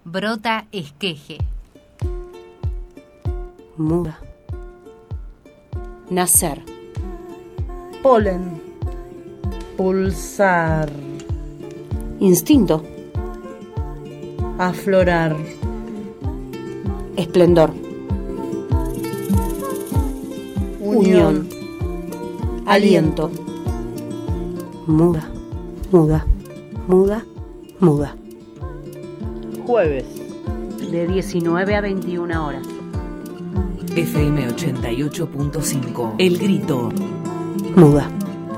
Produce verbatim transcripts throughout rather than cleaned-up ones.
brota esqueje. Muda. Nacer. Polen. Pulsar. Instinto. Aflorar. Esplendor. Unión. Aliento. Muda, muda, muda, muda. Jueves. De diecinueve a veintiuna horas. F M ochenta y ocho punto cinco. El Grito. Muda.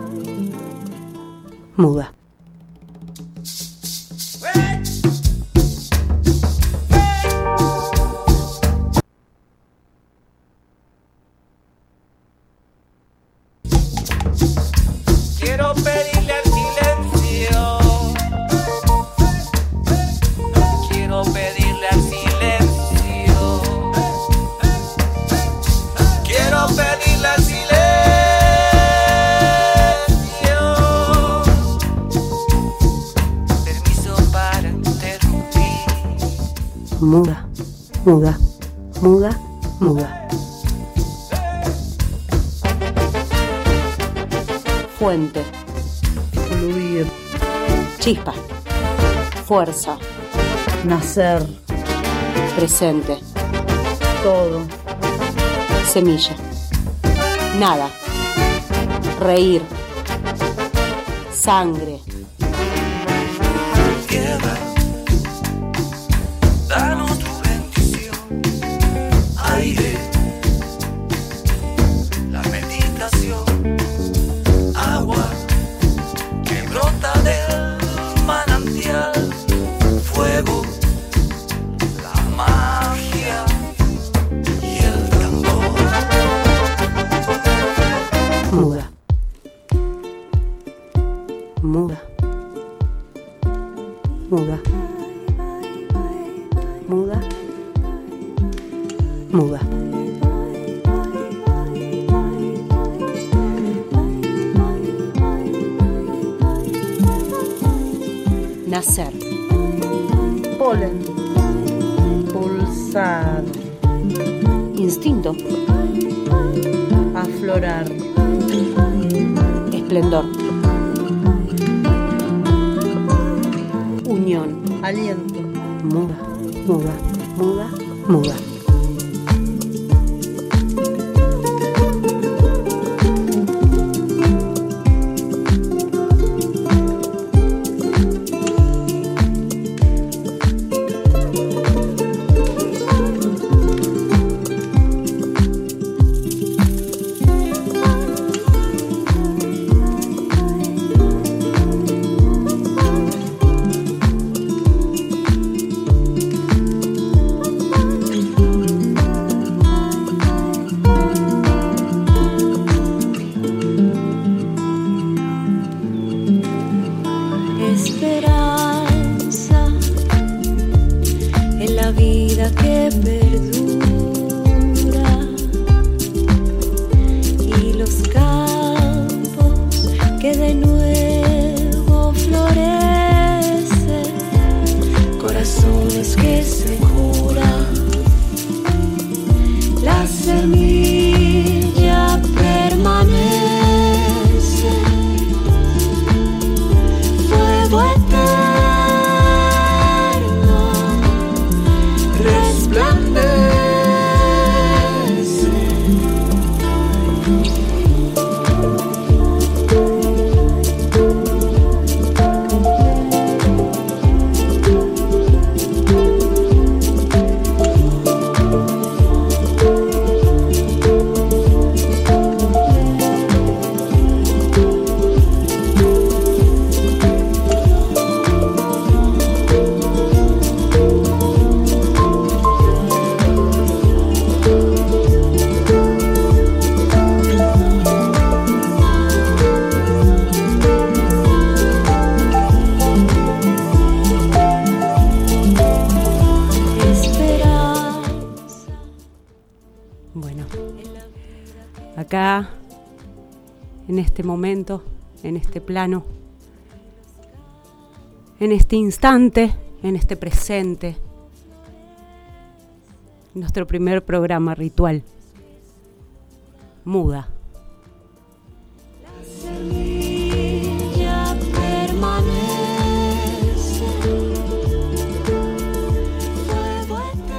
Muda. Quiero pedirle al silencio. Quiero pedirle al silencio. Quiero pedirle al silencio. Permiso para interrumpir. Muda, muda, muda, muda. Fuente. Fluir. Chispa. Fuerza. Nacer. Presente. Todo. Semilla. Nada. Reír. Sangre. Queda. Danos tu bendición. Aire. La meditación. Agua que brota del manantial, fuego, la magia y el tambor. Muda. Muda. Muda. Muda. Muda. Nacer. Polen. Pulsar. Instinto. Aflorar. Esplendor. Unión. Aliento. Muda, muda, muda, muda. Esperanza en la vida que perdura y los campos que de nuevo florecen, corazones que se curan, la semilla permanece. acá, en este momento, en este plano, en este instante, en este presente, nuestro primer programa ritual. Muda. La semilla permanece, fuego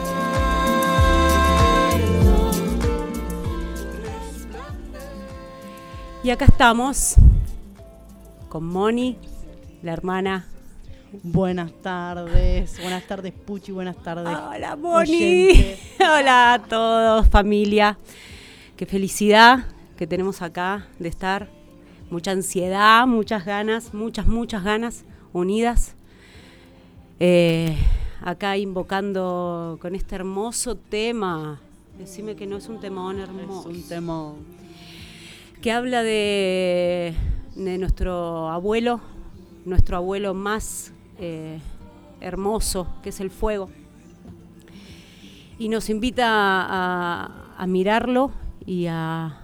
eterno, resplandece. Y acá estamos con Moni, la hermana. Buenas tardes, buenas tardes Puchi, buenas tardes. Hola Moni, oyente. hola a todos, familia. Qué felicidad que tenemos acá de estar. Mucha ansiedad, muchas ganas, muchas, muchas ganas unidas. Eh, acá invocando con este hermoso tema. Decime que no es un temón hermoso. Es un tema. Que habla de, de nuestro abuelo, nuestro abuelo más eh, hermoso, que es el fuego. Y nos invita a, a mirarlo y a,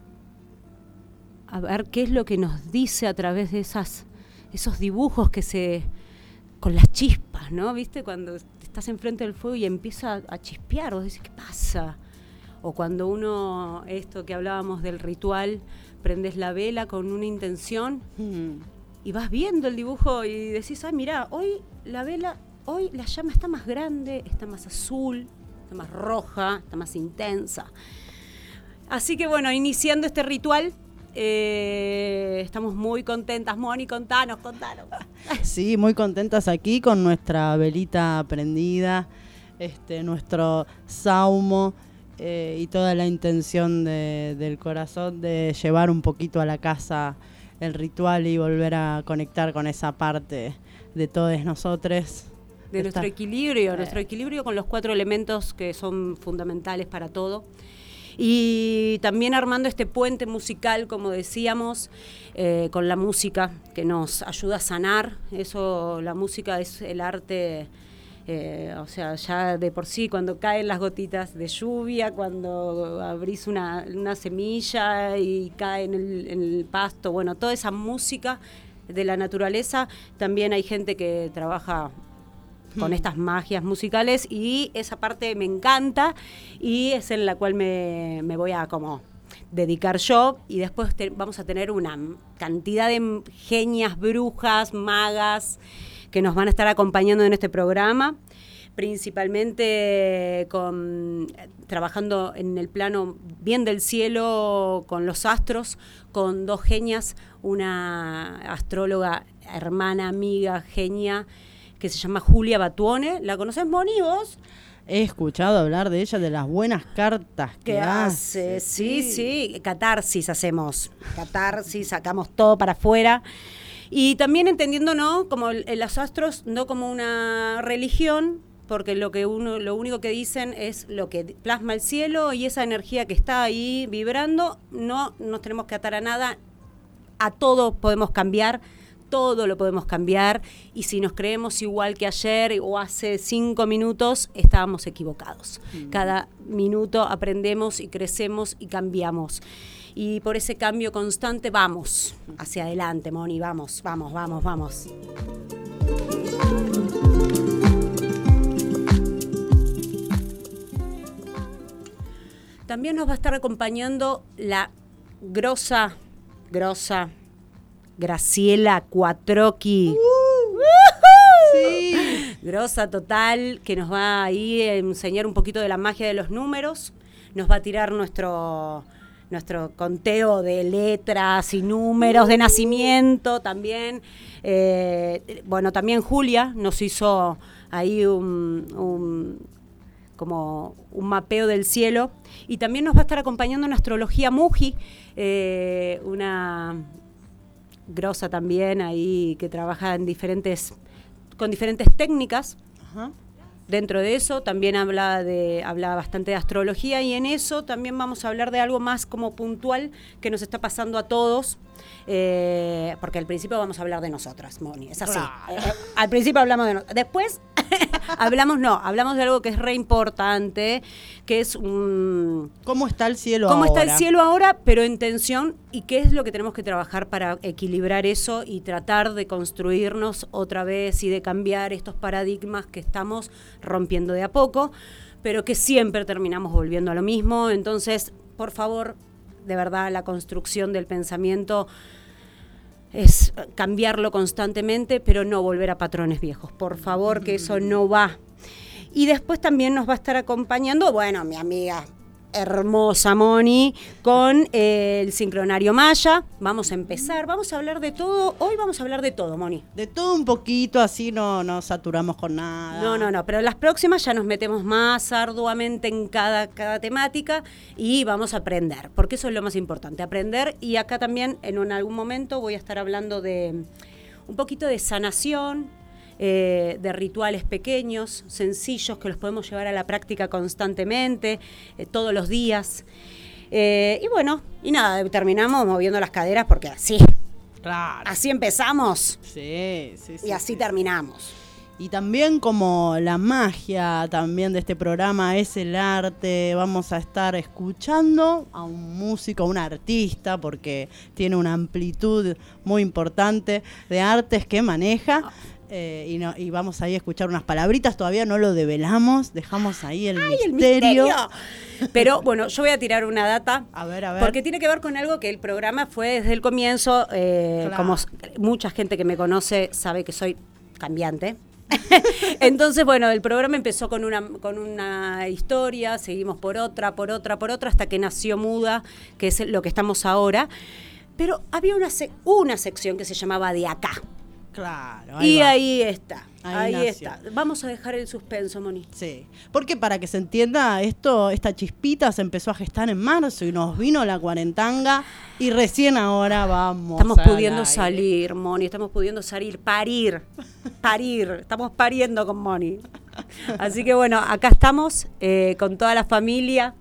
a ver qué es lo que nos dice a través de esas, esos dibujos que se, con las chispas, ¿no? ¿Viste? Cuando estás enfrente del fuego y empieza a, a chispear, vos decís, ¿qué pasa? O cuando uno, esto que hablábamos del ritual, prendes la vela con una intención Mm. y vas viendo el dibujo y decís, ay, mirá, hoy la vela, hoy la llama está más grande, está más azul, está más roja, está más intensa. Así que bueno, iniciando este ritual, eh, estamos muy contentas. Moni, contanos, contanos. Sí, muy contentas aquí con nuestra velita prendida, este, nuestro saumo eh, y toda la intención de, del corazón de llevar un poquito a la casa el ritual y volver a conectar con esa parte de todos nosotros. De nuestro Está- equilibrio, eh. nuestro equilibrio con los cuatro elementos que son fundamentales para todo. Y también armando este puente musical, como decíamos, eh, con la música que nos ayuda a sanar. Eso, la música es el arte, eh, o sea, ya de por sí, cuando caen las gotitas de lluvia, cuando abrís una, una semilla y cae en el, en el pasto, bueno, toda esa música de la naturaleza. También hay gente que trabaja con estas magias musicales y esa parte me encanta y es en la cual me, me voy a como dedicar yo, y después te, vamos a tener una cantidad de genias, brujas, magas que nos van a estar acompañando en este programa, principalmente con, trabajando en el plano bien del cielo con los astros, con dos genias, una astróloga, hermana, amiga, genia, que se llama Julia Batuone. ¿La conoces, Moni, vos? He escuchado hablar de ella, de las buenas cartas que ¿Qué hace. hace? Sí, sí, catarsis hacemos. Catarsis, sacamos todo para afuera. Y también entendiendo, ¿no? Como el- los astros, no como una religión, porque lo que uno, lo único que dicen es lo que plasma el cielo y esa energía que está ahí vibrando. No nos tenemos que atar a nada. A todo podemos cambiar. Todo lo podemos cambiar, y si nos creemos igual que ayer o hace cinco minutos, estábamos equivocados. Mm. Cada minuto aprendemos y crecemos y cambiamos. Y por ese cambio constante vamos hacia adelante, Moni, vamos, vamos, vamos, vamos. También nos va a estar acompañando la grosa, grosa Graciela Cuatroqui. Uh, sí. Grosa total, que nos va ahí a enseñar un poquito de la magia de los números. Nos va a tirar nuestro, nuestro conteo de letras y números de nacimiento también. Eh, bueno, también Julia nos hizo ahí un, un, como un mapeo del cielo. Y también nos va a estar acompañando en astrología Muji, eh, una grosa también ahí que trabaja en diferentes, con diferentes técnicas. Ajá. Dentro de eso también habla de habla bastante de astrología, y en eso también vamos a hablar de algo más como puntual que nos está pasando a todos, eh, porque al principio vamos a hablar de nosotras, Moni, es así. Claro. Eh, al principio hablamos de nosotras, después hablamos, no, hablamos de algo que es re importante, que es un... ¿Cómo está el cielo ¿Cómo ahora? está el cielo ahora, pero en tensión? ¿Y qué es lo que tenemos que trabajar para equilibrar eso y tratar de construirnos otra vez y de cambiar estos paradigmas que estamos rompiendo de a poco, pero que siempre terminamos volviendo a lo mismo? Entonces, por favor, de verdad, la construcción del pensamiento es cambiarlo constantemente, pero no volver a patrones viejos. Por favor, que eso no va. Y después también nos va a estar acompañando, bueno, mi amiga hermosa Moni, con eh, el sincronario Maya. Vamos a empezar, vamos a hablar de todo. Hoy vamos a hablar de todo, Moni. De todo un poquito, así no nos saturamos con nada. No, no, no, pero las próximas ya nos metemos más arduamente en cada, cada temática y vamos a aprender, porque eso es lo más importante, aprender. Y acá también en un, algún momento voy a estar hablando de un poquito de sanación, Eh, de rituales pequeños, sencillos, que los podemos llevar a la práctica constantemente, eh, todos los días. Eh, y bueno, y nada, terminamos moviendo las caderas porque así, Claro. así empezamos Sí, sí, sí. y así sí. terminamos. Y también como la magia también de este programa es el arte, vamos a estar escuchando a un músico, a un artista, porque tiene una amplitud muy importante de artes que maneja. Eh, y, no, y vamos ahí a escuchar unas palabritas, todavía no lo develamos, dejamos ahí el, ¡Ay, el misterio. misterio! Pero bueno, yo voy a tirar una data. A ver, a ver. Porque tiene que ver con algo que el programa fue desde el comienzo, eh, Claro. como s- mucha gente que me conoce sabe que soy cambiante. Entonces, bueno, el programa empezó con una, con una historia, seguimos por otra, por otra, por otra, hasta que nació Muda, que es lo que estamos ahora. Pero había una, sec- una sección que se llamaba De Acá. Claro. Y va. ahí está, Ahí ahí, nació. está. Vamos a dejar el suspenso, Moni. Sí, porque para que se entienda esto, esta chispita se empezó a gestar en marzo y nos vino la cuarentanga y recién ahora vamos. Estamos al pudiendo aire. salir, Moni, estamos pudiendo salir, parir, parir, estamos pariendo con Moni. Así que bueno, acá estamos eh, con toda la familia,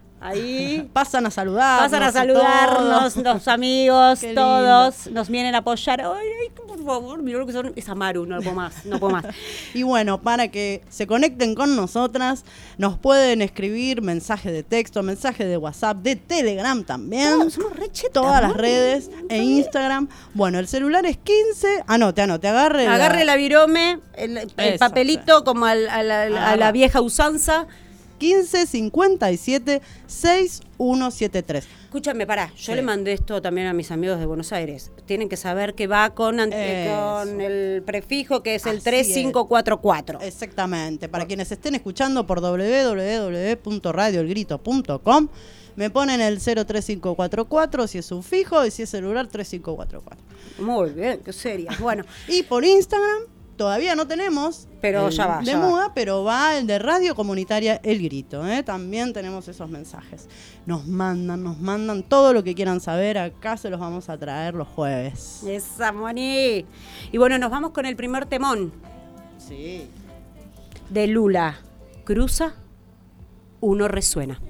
ahí. Pasan a saludarnos. Pasan a y saludarnos, todo. los amigos, Qué lindo. todos, nos vienen a apoyar. Ay, ay, por favor, mirá lo que son. Es Amaru, no puedo más, no puedo más. Y bueno, para que se conecten con nosotras, nos pueden escribir mensaje de texto, mensaje de WhatsApp, de Telegram también. Todos, somos re chetas, Todas las Moni. redes e Instagram. Bueno, el celular es quince. Anote, anote, agarre. la- Agarre la virome, el, el Eso, papelito como al- a, la, a la Agarra. vieja usanza. quince cincuenta y siete sesenta y uno setenta y tres. Escúchame, pará, yo Sí. le mandé esto también a mis amigos de Buenos Aires. Tienen que saber que va con, ante- Eso. con el prefijo que es el Así tres cinco cuatro cuatro. Exactamente. Para quienes estén escuchando por doble u doble u doble u punto radio el grito punto com, me ponen el cero tres cinco cuatro cuatro si es un fijo y si es celular tres cinco cuatro cuatro. Muy bien, qué seria. Bueno, Y por Instagram todavía no tenemos Pero el ya va, de ya va. Muda, pero va el de Radio Comunitaria El Grito, ¿eh? También tenemos esos mensajes. Nos mandan, nos mandan todo lo que quieran saber, acá se los vamos a traer los jueves. esa Moni. Y bueno, nos vamos con el primer temón Sí. de Lula. Cruza, uno resuena.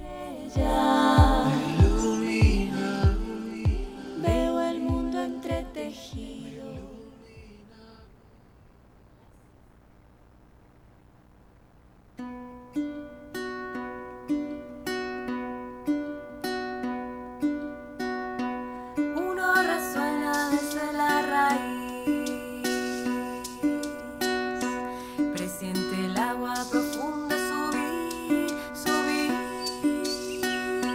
Veo el mundo entretejido. Uno resuena desde la raíz, presiente el agua profunda subir, subir.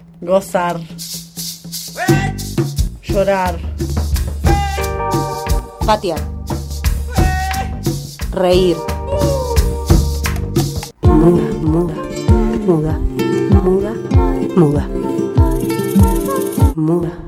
gozar, llorar, patear, reír. Muda, muda, muda, muda, muda, muda.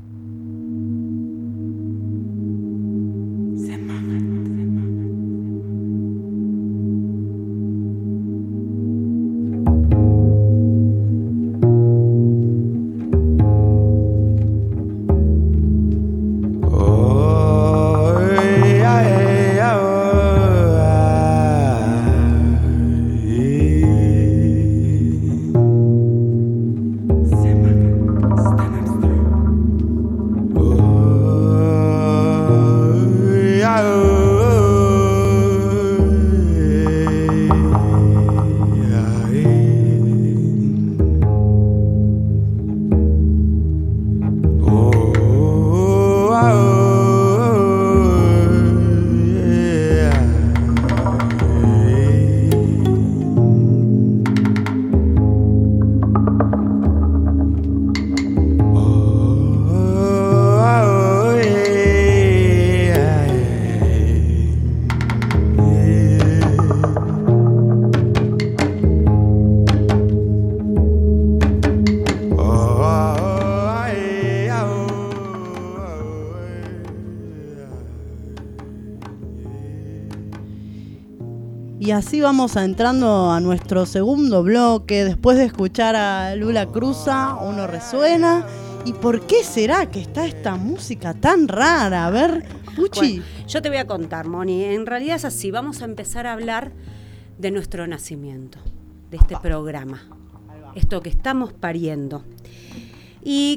Y así vamos a entrando a nuestro segundo bloque. Después de escuchar a Lula Cruza, uno resuena. ¿Y por qué será que está esta música tan rara? A ver, Puchi. Bueno, yo te voy a contar, Moni. En realidad es así. Vamos a empezar a hablar de nuestro nacimiento, de este programa. Esto que estamos pariendo. Y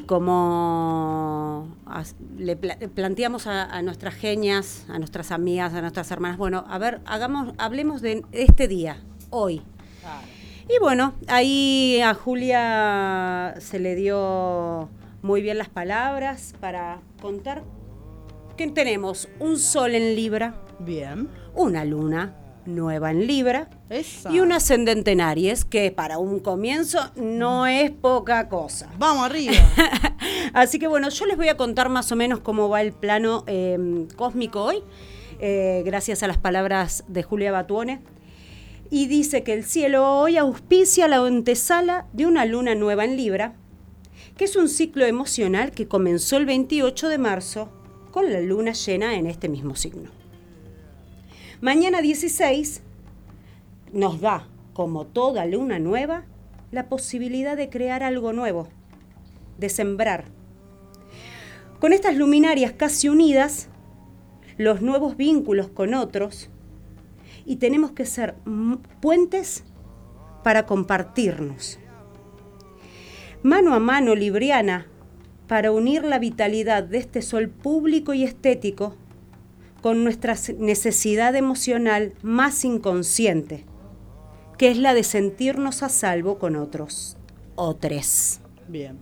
como le planteamos a, a nuestras genias, a nuestras amigas, a nuestras hermanas, bueno, a ver, hagamos, hablemos de este día, hoy. Claro. Y bueno, ahí a Julia se le dio muy bien las palabras para contar que tenemos un sol en Libra, bien, una luna nueva en Libra. Esa. Y un ascendente en Aries, que para un comienzo no es poca cosa. ¡Vamos arriba! Así que bueno, yo les voy a contar más o menos cómo va el plano eh, cósmico hoy, eh, gracias a las palabras de Julia Batuone. Y dice que el cielo hoy auspicia la antesala de una luna nueva en Libra, que es un ciclo emocional que comenzó el veintiocho de marzo con la luna llena en este mismo signo. Mañana dieciséis nos da, como toda luna nueva, la posibilidad de crear algo nuevo, de sembrar. Con estas luminarias casi unidas, los nuevos vínculos con otros, y tenemos que ser puentes para compartirnos. Mano a mano libriana para unir la vitalidad de este sol público y estético con nuestra necesidad emocional más inconsciente, que es la de sentirnos a salvo con otros, otros. Bien.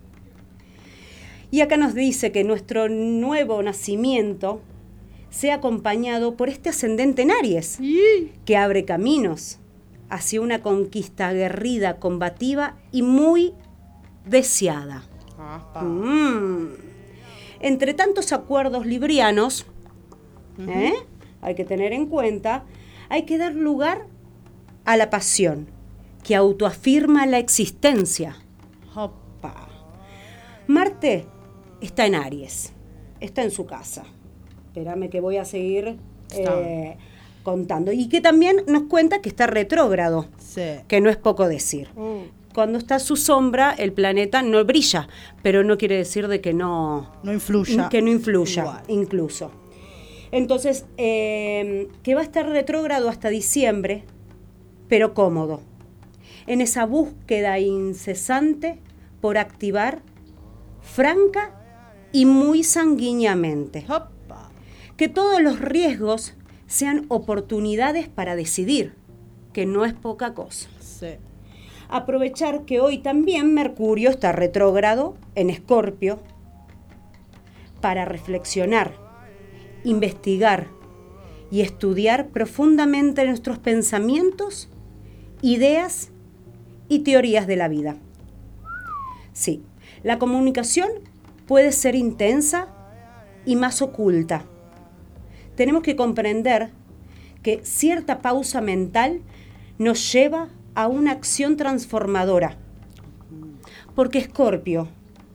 Y acá nos dice que nuestro nuevo nacimiento sea acompañado por este ascendente en Aries, ¿Sí? que abre caminos hacia una conquista aguerrida, combativa y muy deseada. Mm. Entre tantos acuerdos librianos, uh-huh. ¿eh? hay que tener en cuenta, hay que dar lugar a la pasión, que autoafirma la existencia. Opa. Marte está en Aries, está en su casa. Espérame que voy a seguir eh, contando. Y que también nos cuenta que está retrógrado, sí. que no es poco decir. Uh. Cuando está su sombra, el planeta no brilla, pero no quiere decir de que no, no influya. Que no influya, Igual. incluso. Entonces, eh, que va a estar retrógrado hasta diciembre, pero cómodo, en esa búsqueda incesante por activar, franca y muy sanguíneamente. Opa. Que todos los riesgos sean oportunidades para decidir, que no es poca cosa. Sí. Aprovechar que hoy también Mercurio está retrógrado en Escorpio para reflexionar, investigar y estudiar profundamente nuestros pensamientos, ideas y teorías de la vida. Sí, la comunicación puede ser intensa y más oculta. Tenemos que comprender que cierta pausa mental nos lleva a una acción transformadora. Porque Escorpio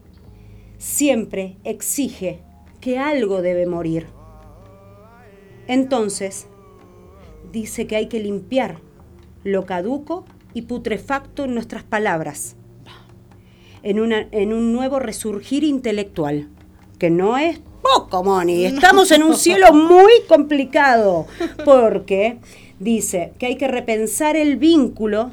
siempre exige que algo debe morir. Entonces, dice que hay que limpiar lo caduco y putrefacto en nuestras palabras, en, una, en un nuevo resurgir intelectual, que no es poco, Moni. Estamos en un cielo muy complicado, porque dice que hay que repensar el vínculo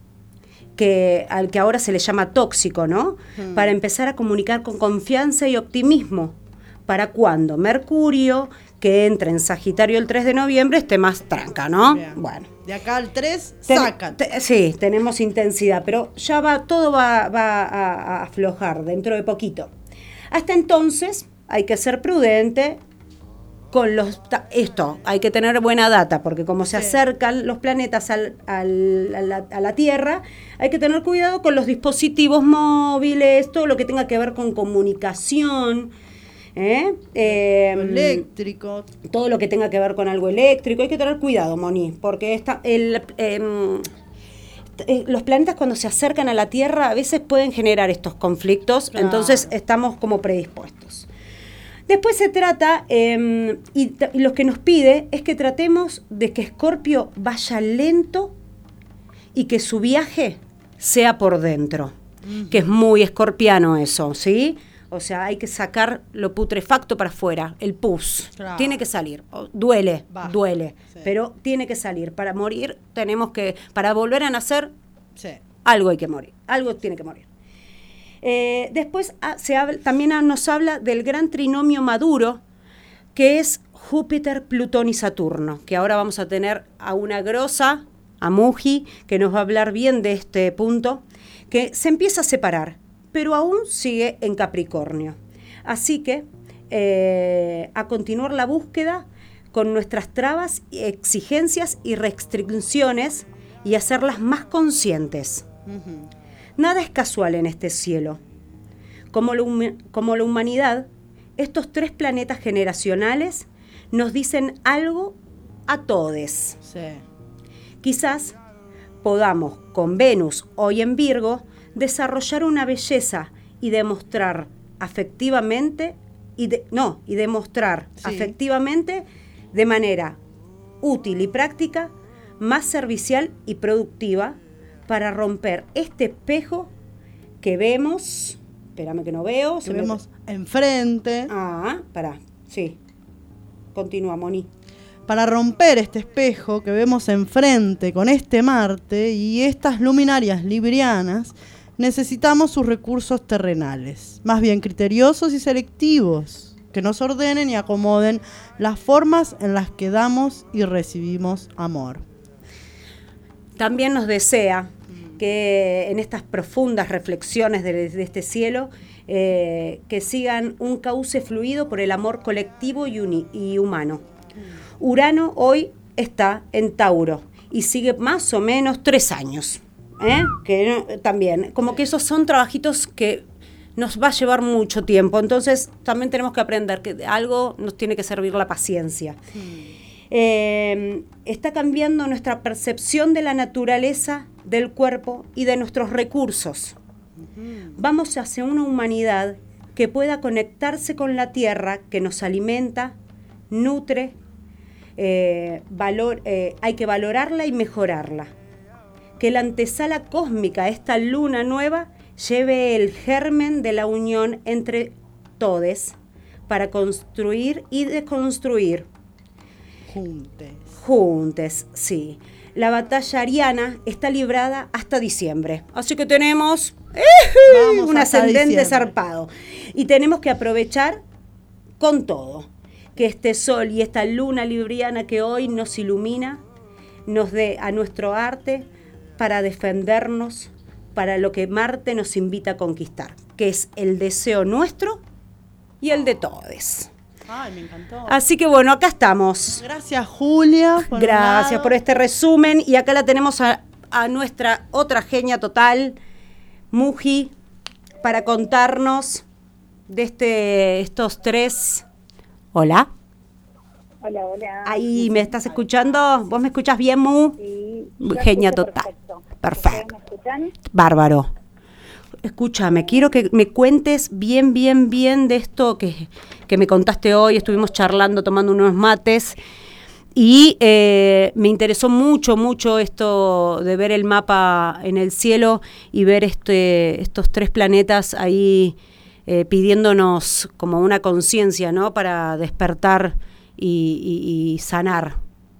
que, al que ahora se le llama tóxico, ¿no? Hmm. Para empezar a comunicar con confianza y optimismo. ¿Para cuándo? Mercurio, que entra en Sagitario el tres de noviembre, esté más tranca, ¿no? Bien. Bueno. De acá al tres, Ten, sacan. Te, sí, tenemos intensidad, pero ya va, todo va, va a, a aflojar dentro de poquito. Hasta entonces hay que ser prudente con los... Esto, hay que tener buena data, porque como se sí. acercan los planetas al, al, a, la, a la Tierra, hay que tener cuidado con los dispositivos móviles, todo lo que tenga que ver con comunicación, ¿eh? Eh, eléctrico. Todo lo que tenga que ver con algo eléctrico, hay que tener cuidado, Moni, porque esta, el, eh, eh, los planetas cuando se acercan a la Tierra a veces pueden generar estos conflictos, claro. Entonces estamos como predispuestos. Después se trata, eh, y, y lo que nos pide es que tratemos de que Escorpio vaya lento y que su viaje sea por dentro, uh-huh. Que es muy escorpiano eso, ¿sí? O sea, hay que sacar lo putrefacto para afuera, el pus. Claro. Tiene que salir. Duele, Va. duele, sí. Pero tiene que salir. Para morir tenemos que, para volver a nacer, sí. Algo hay que morir, algo tiene que morir. Eh, después ah, se habla, también nos habla del gran trinomio maduro, que es Júpiter, Plutón y Saturno, que ahora vamos a tener a una grosa, a Muji, que nos va a hablar bien de este punto, que se empieza a separar, pero aún sigue en Capricornio. Así que eh, a continuar la búsqueda con nuestras trabas, exigencias y restricciones y hacerlas más conscientes. Uh-huh. Nada es casual en este cielo. Como la, como la humanidad, estos tres planetas generacionales nos dicen algo a todes. Sí. Quizás podamos, con Venus hoy en Virgo, desarrollar una belleza y demostrar afectivamente, y de, no, y demostrar sí. afectivamente de manera útil y práctica, más servicial y productiva, para romper este espejo que vemos, espérame que no veo. Que vemos me... enfrente. Ah, pará, sí. Continúa, Moni. Para romper este espejo que vemos enfrente con este Marte y estas luminarias librianas, necesitamos sus recursos terrenales, más bien criteriosos y selectivos, que nos ordenen y acomoden las formas en las que damos y recibimos amor. También nos desea que en estas profundas reflexiones de, de este cielo, eh, que sigan un cauce fluido por el amor colectivo y, uni, y humano. Urano hoy está en Tauro y sigue más o menos tres años. ¿eh? Que también, como que esos son trabajitos que nos va a llevar mucho tiempo. Entonces también tenemos que aprender que de algo nos tiene que servir la paciencia. Sí. Eh, está cambiando nuestra percepción de la naturaleza, del cuerpo y de nuestros recursos. Uh-huh. Vamos hacia una humanidad que pueda conectarse con la tierra, que nos alimenta, nutre, eh, valor, eh, hay que valorarla y mejorarla. Que la antesala cósmica, esta luna nueva, lleve el germen de la unión entre todes para construir y deconstruir. Juntes. Juntes, sí. La batalla ariana está librada hasta diciembre. Así que tenemos eh, un ascendente diciembre. Zarpado. Y tenemos que aprovechar con todo. Que este sol y esta luna libriana que hoy nos ilumina, nos dé a nuestro arte para defendernos, para lo que Marte nos invita a conquistar, que es el deseo nuestro y el de todos. Ay, me encantó. Así que bueno, acá estamos. Gracias, Julia. Por Gracias por este resumen. Y acá la tenemos a, a nuestra otra genia total, Muji. para contarnos de este estos tres... Hola. Hola, hola. Ahí, ¿me estás escuchando? ¿Vos me escuchás bien, Mu? Sí. Genia total. Perfecto. Perfecto. ¿Me escuchan? Bárbaro. Escúchame, quiero que me cuentes bien, bien, bien de esto que, que me contaste hoy. Estuvimos charlando, tomando unos mates. Y eh, me interesó mucho, mucho esto de ver el mapa en el cielo y ver este, estos tres planetas ahí eh, pidiéndonos como una conciencia, ¿no? Para despertar y, y, y sanar.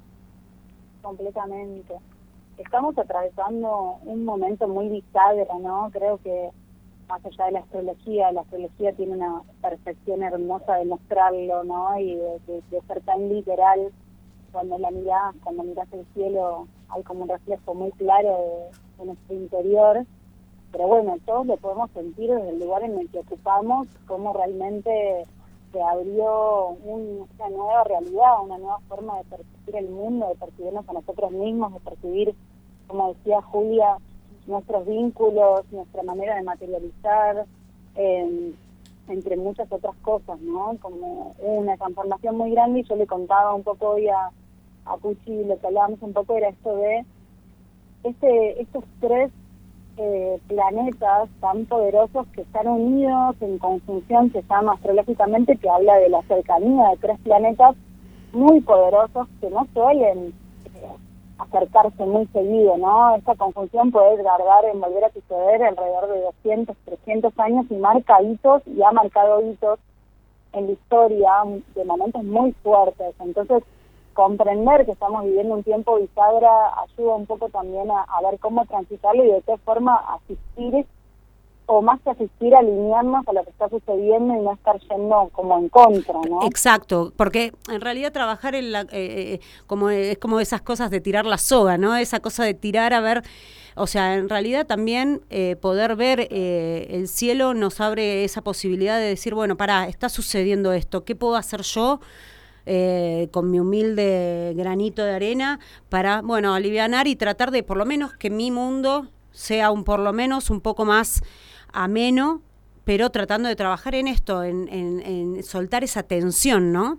Completamente. Estamos atravesando un momento muy bisagra, ¿no? Creo que más allá de la astrología, la astrología tiene una percepción hermosa de mostrarlo, ¿no? Y de, de, de ser tan literal. Cuando la mirás, cuando mirás el cielo, hay como un reflejo muy claro de, de nuestro interior. Pero bueno, todos lo podemos sentir desde el lugar en el que ocupamos, cómo realmente se abrió un, una nueva realidad, una nueva forma de percibir el mundo, de percibirnos a nosotros mismos, de percibir, como decía Julia, nuestros vínculos, nuestra manera de materializar, eh, entre muchas otras cosas, ¿no? Como una transformación muy grande, y yo le contaba un poco hoy a, a Puchi, lo que hablábamos un poco era esto de este, estos tres eh, planetas tan poderosos que están unidos en conjunción, se llama astrológicamente, que habla de la cercanía de tres planetas muy poderosos que no suelen eh, acercarse muy seguido, ¿no? Esta conjunción puede tardar en volver a suceder alrededor de doscientos, trescientos años y marca hitos, y ha marcado hitos en la historia de momentos muy fuertes. Entonces, comprender que estamos viviendo un tiempo bisagra ayuda un poco también a, a ver cómo transitarlo y de qué forma asistir, o más que asistir, alinearnos a lo que está sucediendo y no estar yendo como en contra, ¿no? Exacto, porque en realidad trabajar en la, eh, como es como esas cosas de tirar la soga, ¿no? Esa cosa de tirar a ver, o sea, en realidad también eh, poder ver eh, el cielo nos abre esa posibilidad de decir, bueno, pará, está sucediendo esto, ¿qué puedo hacer yo eh, con mi humilde granito de arena para, bueno, alivianar y tratar de por lo menos que mi mundo sea un por lo menos un poco más ameno, pero tratando de trabajar en esto, en, en, en soltar esa tensión, ¿no?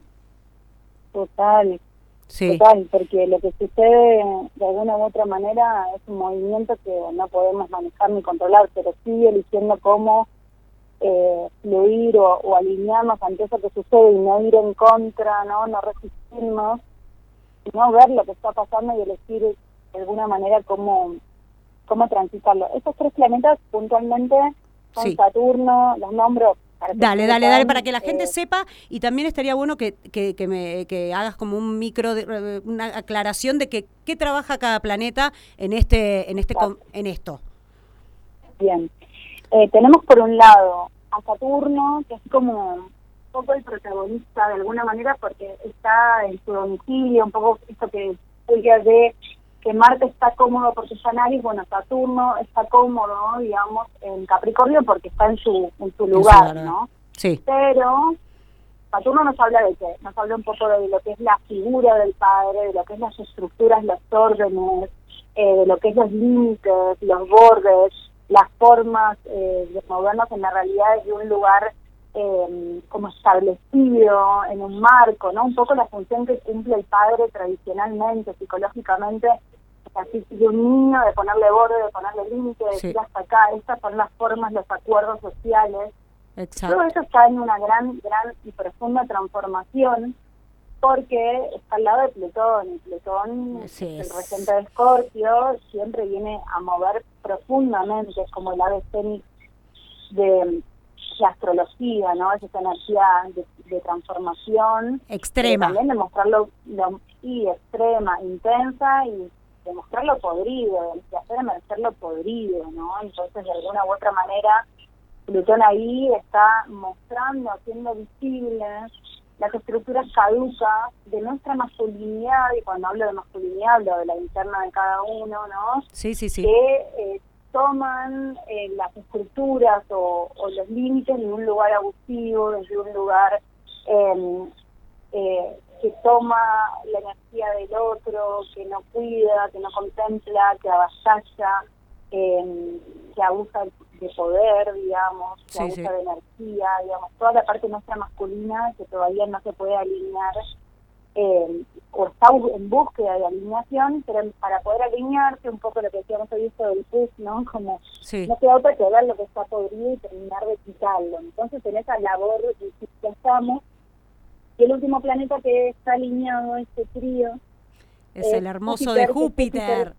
Total, sí. Total, porque lo que sucede de alguna u otra manera es un movimiento que no podemos manejar ni controlar, pero sí eligiendo cómo eh, fluir o, o alinearnos ante eso que sucede y no ir en contra, ¿no? No resistirnos, sino ver lo que está pasando y elegir de alguna manera cómo, cómo transitarlo. Esos tres planetas puntualmente son sí. Saturno, los nombro. Dale, dale, dale, para que la gente eh, sepa, y también estaría bueno que, que, que, me, que hagas como un micro, de, una aclaración de que qué trabaja cada planeta en este, en este, claro. en esto. Bien, eh, tenemos por un lado a Saturno, que es como un poco el protagonista de alguna manera, porque está en su domicilio, un poco esto que ella de que Marte está cómodo porque está en Aries, bueno, Saturno está cómodo, digamos, en Capricornio porque está en su en su lugar, ¿no? Sí. Pero Saturno nos habla de qué? Nos habla un poco de lo que es la figura del padre, de lo que es las estructuras, los órdenes, eh, de lo que es los límites, los bordes, las formas eh, de movernos en la realidad desde un lugar eh, como establecido, en un marco, ¿no? Un poco la función que cumple el padre tradicionalmente, psicológicamente, así de un niño, de ponerle borde, de ponerle límite, de sí. decir hasta acá. Estas son las formas, los acuerdos sociales. Exacto. Todo eso está en una gran, gran y profunda transformación, porque está al lado de Plutón, y Plutón, sí, el regente de Escorpio, siempre viene a mover profundamente, es como el ave fénix de la astrología, ¿no? Es esa energía de, de transformación. Extrema. También de mostrarlo, lo, y extrema, intensa, y de mostrar lo podrido, de hacer emerger lo podrido, ¿no? Entonces, de alguna u otra manera, Plutón ahí está mostrando, haciendo visibles las estructuras caducas de nuestra masculinidad, y cuando hablo de masculinidad hablo de la interna de cada uno, ¿no? Sí, sí, sí. Que eh, toman eh, las estructuras o, o los límites de un lugar abusivo, desde un lugar eh, eh, que toma la energía del otro, que no cuida, que no contempla, que avasalla, eh, que abusa de poder, digamos, que Sí, abusa sí. de energía, digamos, toda la parte nuestra masculina que todavía no se puede alinear, eh, o está bu- en búsqueda de alineación, pero para poder alinearse, un poco lo que decíamos hoy, esto del push, ¿no? Como Sí. no queda otra que ver lo que está podrido y terminar de quitarlo. Entonces, en esa labor ya estamos. Y el último planeta que está alineado, este trío, Es eh, el hermoso Júpiter, de que Júpiter.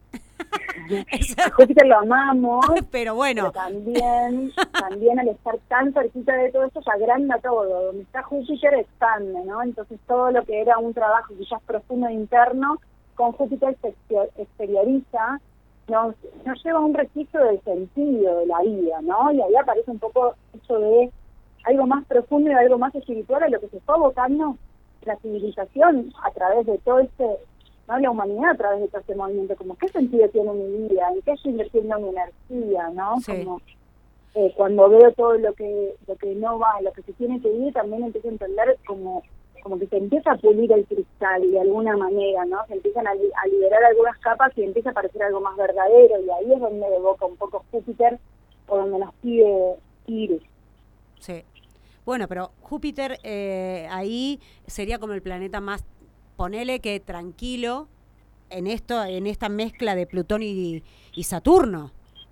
Es a Júpiter lo amamos, Pero pero bueno, también, también al estar tan cerquita de todo esto se agranda todo. Donde está Júpiter expande, ¿no? Entonces todo lo que era un trabajo quizás profundo e interno, con Júpiter se exter- exterioriza, nos, nos lleva a un registro del sentido de la vida, ¿no? Y ahí aparece un poco eso de algo más profundo y algo más espiritual a lo que se está abocando la civilización a través de todo este, ¿no? La humanidad a través de todo este movimiento, como qué sentido tiene mi vida, en qué estoy invirtiendo mi energía, ¿no? Sí. Como eh, cuando veo todo lo que lo que no va, lo que se tiene que ir, también empiezo a entender como como que se empieza a pulir el cristal de alguna manera, ¿no? Se empiezan a, li- a liberar algunas capas y empieza a aparecer algo más verdadero, y ahí es donde evoca un poco Júpiter, o donde nos pide ir. sí. Bueno, pero Júpiter eh, ahí sería como el planeta más, ponele que tranquilo en esto, en esta mezcla de Plutón y, y Saturno.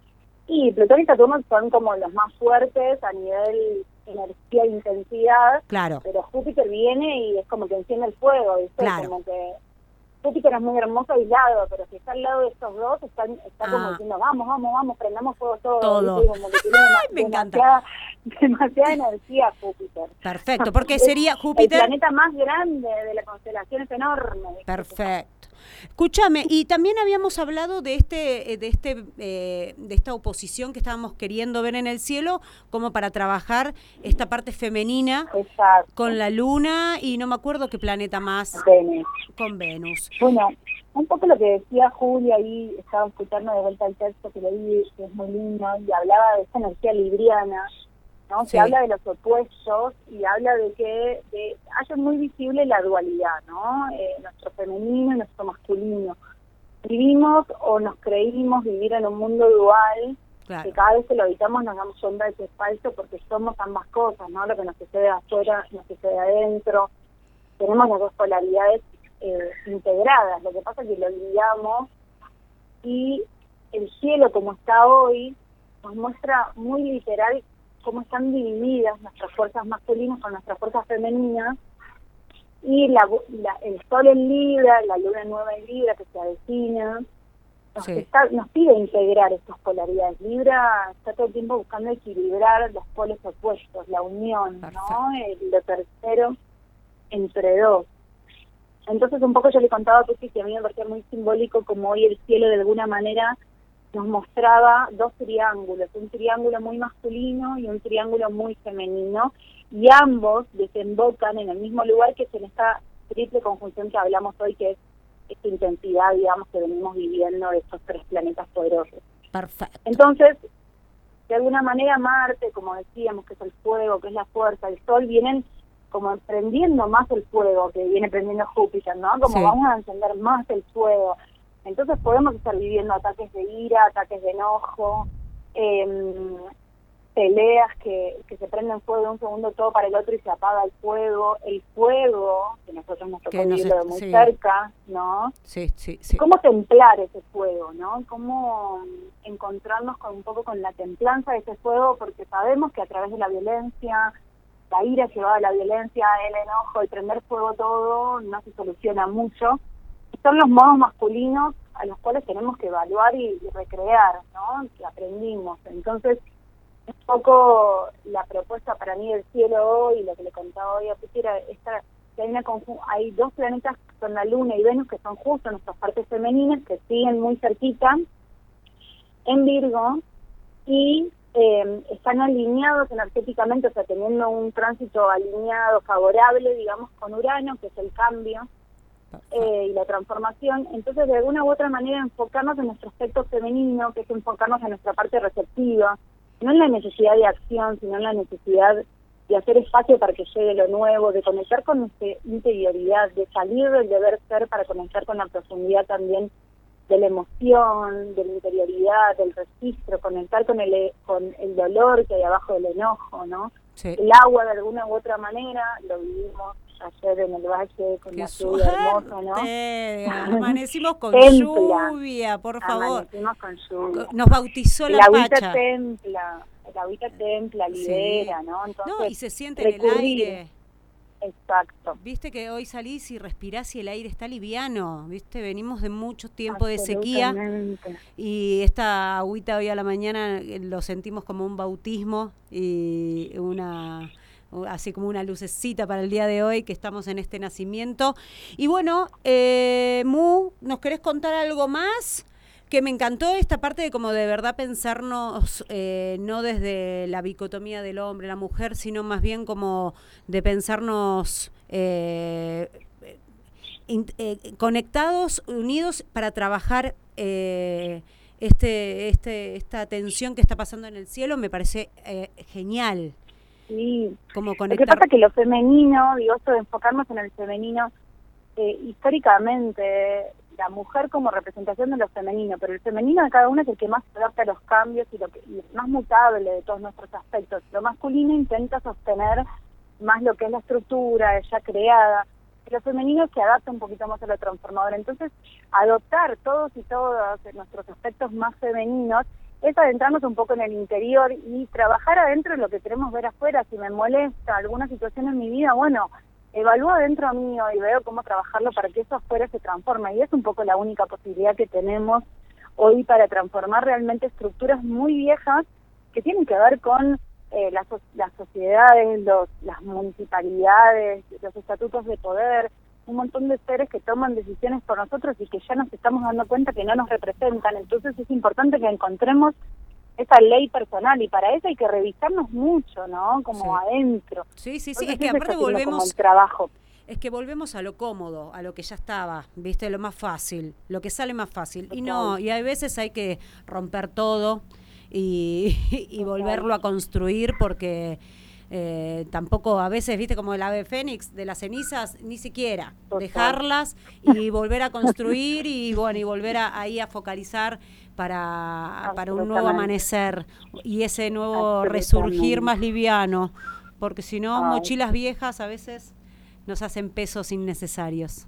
Y Plutón y Saturno son como los más fuertes a nivel energía e intensidad, Claro, pero Júpiter viene y es como que enciende el fuego, ¿viste? Claro. Como que Júpiter es muy hermoso aislado, pero si está al lado de estos dos, están, está como Ah. diciendo, vamos, vamos, vamos, prendamos fuego todo. Todo. ¿viste? Como que tiene dema- Me encanta. demasiada, demasiada energía Júpiter. perfecto, porque Es sería Júpiter. el planeta más grande de la constelación, es enorme. ¿viste? Perfecto. Escúchame, y también habíamos hablado de este, eh, de este, eh, de esta oposición que estábamos queriendo ver en el cielo, como para trabajar esta parte femenina Exacto. con la Luna y no me acuerdo qué planeta más, Venus. con Venus. Bueno, un poco lo que decía Julia ahí, estaba escuchando de vuelta el texto que leí, que es muy lindo, y hablaba de esa energía libriana, ¿no? Sí. Que habla de los opuestos y habla de que de, haya muy visible la dualidad, ¿no? Eh, nuestro femenino y nuestro masculino. Vivimos o nos creímos vivir en un mundo dual, Claro. que cada vez que lo habitamos nos damos cuenta de que es falso porque somos ambas cosas, ¿no? Lo que nos sucede afuera, nos sucede adentro. Tenemos las dos polaridades eh, integradas. Lo que pasa es que lo olvidamos, y el cielo como está hoy nos muestra muy literal cómo están divididas nuestras fuerzas masculinas con nuestras fuerzas femeninas, y la, la, el sol en Libra, la luna nueva en Libra que se avecina, nos, Sí. está, nos pide integrar estas polaridades. Libra está todo el tiempo buscando equilibrar los polos opuestos, la unión, Perfecto. ¿no? El, lo tercero entre dos. Entonces un poco yo le contaba a Tuti que a mí me parecía muy simbólico como hoy el cielo de alguna manera nos mostraba dos triángulos, un triángulo muy masculino y un triángulo muy femenino, y ambos desembocan en el mismo lugar, que es en esta triple conjunción que hablamos hoy, que es esta intensidad, digamos, que venimos viviendo de estos tres planetas poderosos. Perfecto. Entonces, de alguna manera Marte, como decíamos, que es el fuego, que es la fuerza, el Sol, vienen como prendiendo más el fuego que viene prendiendo Júpiter, ¿no? Como Sí. vamos a encender más el fuego. Entonces podemos estar viviendo ataques de ira, ataques de enojo, eh, peleas que, que se prenden fuego de un segundo todo para el otro y se apaga el fuego. El fuego, que nosotros nos tocó Que nos vivirlo de est- muy sí. cerca, ¿no? Sí, sí, sí. ¿Cómo templar ese fuego, no? ¿Cómo encontrarnos con un poco con la templanza de ese fuego? Porque sabemos que a través de la violencia, la ira llevada a la violencia, el enojo, el prender fuego todo, no se soluciona mucho. Y son los modos masculinos a los cuales tenemos que evaluar y, y recrear, ¿no? Que aprendimos. Entonces, un poco la propuesta para mí del cielo hoy, lo que le contaba hoy a Puti, era esta, que hay, una conju- hay dos planetas que son la Luna y Venus, que son justo nuestras partes femeninas, que siguen muy cerquita en Virgo, y eh, están alineados energéticamente, o sea, teniendo un tránsito alineado, favorable, digamos, con Urano, que es el cambio eh, y la transformación. Entonces, de alguna u otra manera, enfocarnos en nuestro aspecto femenino, que es enfocarnos en nuestra parte receptiva, no en la necesidad de acción, sino en la necesidad de hacer espacio para que llegue lo nuevo, de conectar con nuestra interioridad, de salir del deber ser para conectar con la profundidad también de la emoción, de la interioridad, del registro, conectar con el con el dolor que hay abajo del enojo, ¿no? Sí. El agua de alguna u otra manera, lo vivimos ayer en el valle con Qué la lluvia hermosa, ¿no? suerte. Amanecimos con Templa. lluvia, por favor. Amanecimos con lluvia. Nos bautizó El la agüita Pacha. templa, el agüita templa, libera, Sí. ¿no? Entonces, No, y se siente en el recurrir. aire. Exacto. Viste que hoy salís y respirás y el aire está liviano, viste, venimos de mucho tiempo de sequía Absolutamente. y esta agüita hoy a la mañana eh, lo sentimos como un bautismo y una así como una lucecita para el día de hoy que estamos en este nacimiento. Y bueno, eh, Mu, ¿nos querés contar algo más? Que me encantó esta parte de como de verdad pensarnos eh, no desde la dicotomía del hombre, la mujer, sino más bien como de pensarnos eh, in, eh, conectados, unidos para trabajar eh, este, este, esta tensión que está pasando en el cielo. Me parece eh, genial. Sí. Como Lo que conectar. pasa es que lo femenino, digo, esto de enfocarnos en el femenino, eh, históricamente la mujer como representación de lo femenino, pero el femenino de cada uno es el que más se adapta a los cambios y lo que y es más mutable de todos nuestros aspectos. Lo masculino intenta sostener más lo que es la estructura ya creada, y lo femenino se adapta un poquito más a lo transformador. Entonces, adoptar todos y todas nuestros aspectos más femeninos es adentrarnos un poco en el interior y trabajar adentro de lo que queremos ver afuera. Si me molesta alguna situación en mi vida, bueno, evalúo adentro mío y veo cómo trabajarlo para que eso afuera se transforme. Y es un poco la única posibilidad que tenemos hoy para transformar realmente estructuras muy viejas que tienen que ver con eh, las, las sociedades, los, las municipalidades, los estatutos de poder, un montón de seres que toman decisiones por nosotros y que ya nos estamos dando cuenta que no nos representan. Entonces es importante que encontremos esa ley personal y para eso hay que revisarnos mucho, ¿no? Como Sí. adentro. Sí, sí, sí, Entonces, es que eso aparte está siendo como volvemos el trabajo. Es que volvemos a lo cómodo, a lo que ya estaba, ¿viste? Lo más fácil, lo que sale más fácil. Y no, y hay veces hay que romper todo y, y volverlo a construir porque eh, tampoco a veces, ¿viste? Como el ave fénix de las cenizas, ni siquiera Total. dejarlas y volver a construir y bueno, y volver a, ahí a focalizar para, para un nuevo Absolutamente. amanecer y ese nuevo Absolutamente. resurgir más liviano, porque si no, Ay. mochilas viejas a veces nos hacen pesos innecesarios.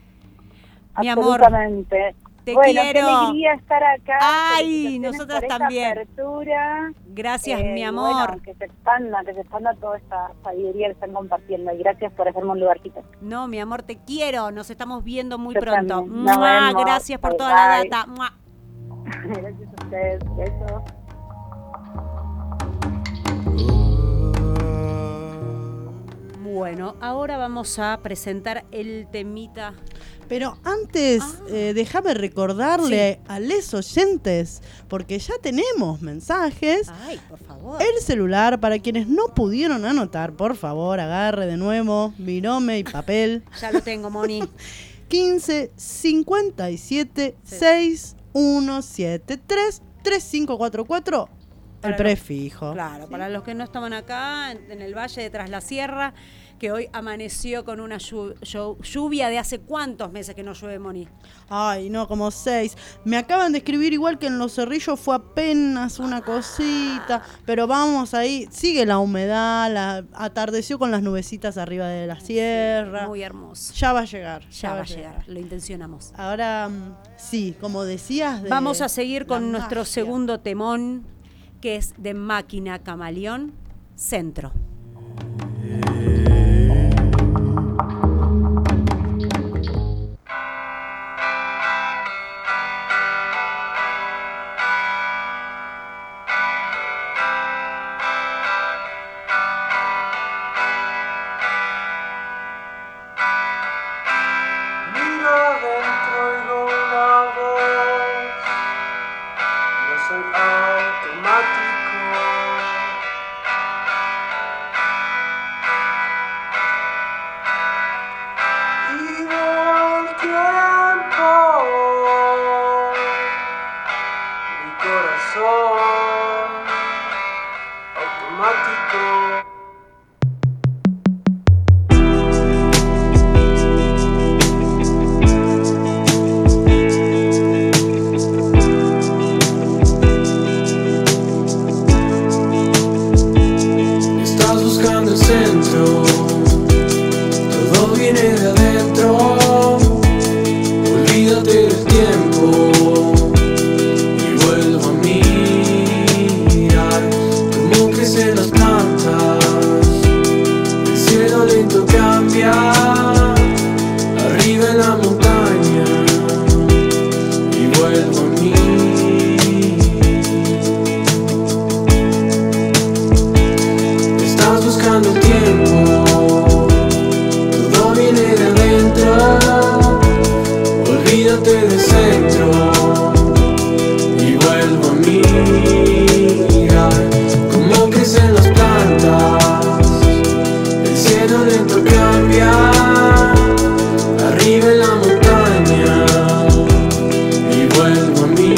Mi amor, Absolutamente. te bueno, quiero. Qué alegría estar acá. Ay, Felicitaciones nosotras por esta también. apertura. Gracias, Eh, mi y amor. Bueno, que se expanda, que se expanda toda esta sabiduría que están compartiendo. Y gracias por hacerme un lugarcito. No, mi amor, te quiero. Nos estamos viendo muy Yo pronto. también. Nos ¡Mua! vemos. Gracias por Bye, toda la bye. data. ¡Mua! Gracias a ustedes. Besos. Bueno, ahora vamos a presentar el temita. Pero antes, Ah. eh, déjame recordarle a les oyentes, porque ya tenemos mensajes. Ay, por favor. El celular, para quienes no pudieron anotar, por favor, agarre de nuevo virome y papel. Ya lo tengo, Moni. quince cincuenta y siete Sí. sesenta y uno setenta y tres treinta y cinco cuarenta y cuatro. Para El los- prefijo. Claro, para los que no estaban acá, en, en el valle de Tras la Sierra, que hoy amaneció con una llu- llu- lluvia de hace cuántos meses que no llueve, Moni. Ay, no, como seis. Me acaban de escribir igual que en Los Cerrillos fue apenas una cosita. Pero vamos ahí, sigue la humedad, la, atardeció con las nubecitas arriba de la sierra. Muy hermoso. Ya va a llegar. Ya va a llegar, lo intencionamos. Ahora, mm, sí, como decías. de Vamos a seguir con la nuestro magia. segundo temón, que es de Máquina Camaleón, Centro. Miro adentro, oigo una voz. No soy automático. Y veo el tiempo. Mi corazón automático. adentro, todo viene de adentro. Olvídate del tiempo y vuelvo a mirar cómo crecen las plantas. El cielo lento cambia, arriba en la montaña, y vuelvo a mí. Estás buscando el tiempo, todo viene de adentro. Olvídate del centro y vuelvo a mirar cómo crecen las plantas. El cielo lento cambia, arriba en la montaña, y vuelvo a mí.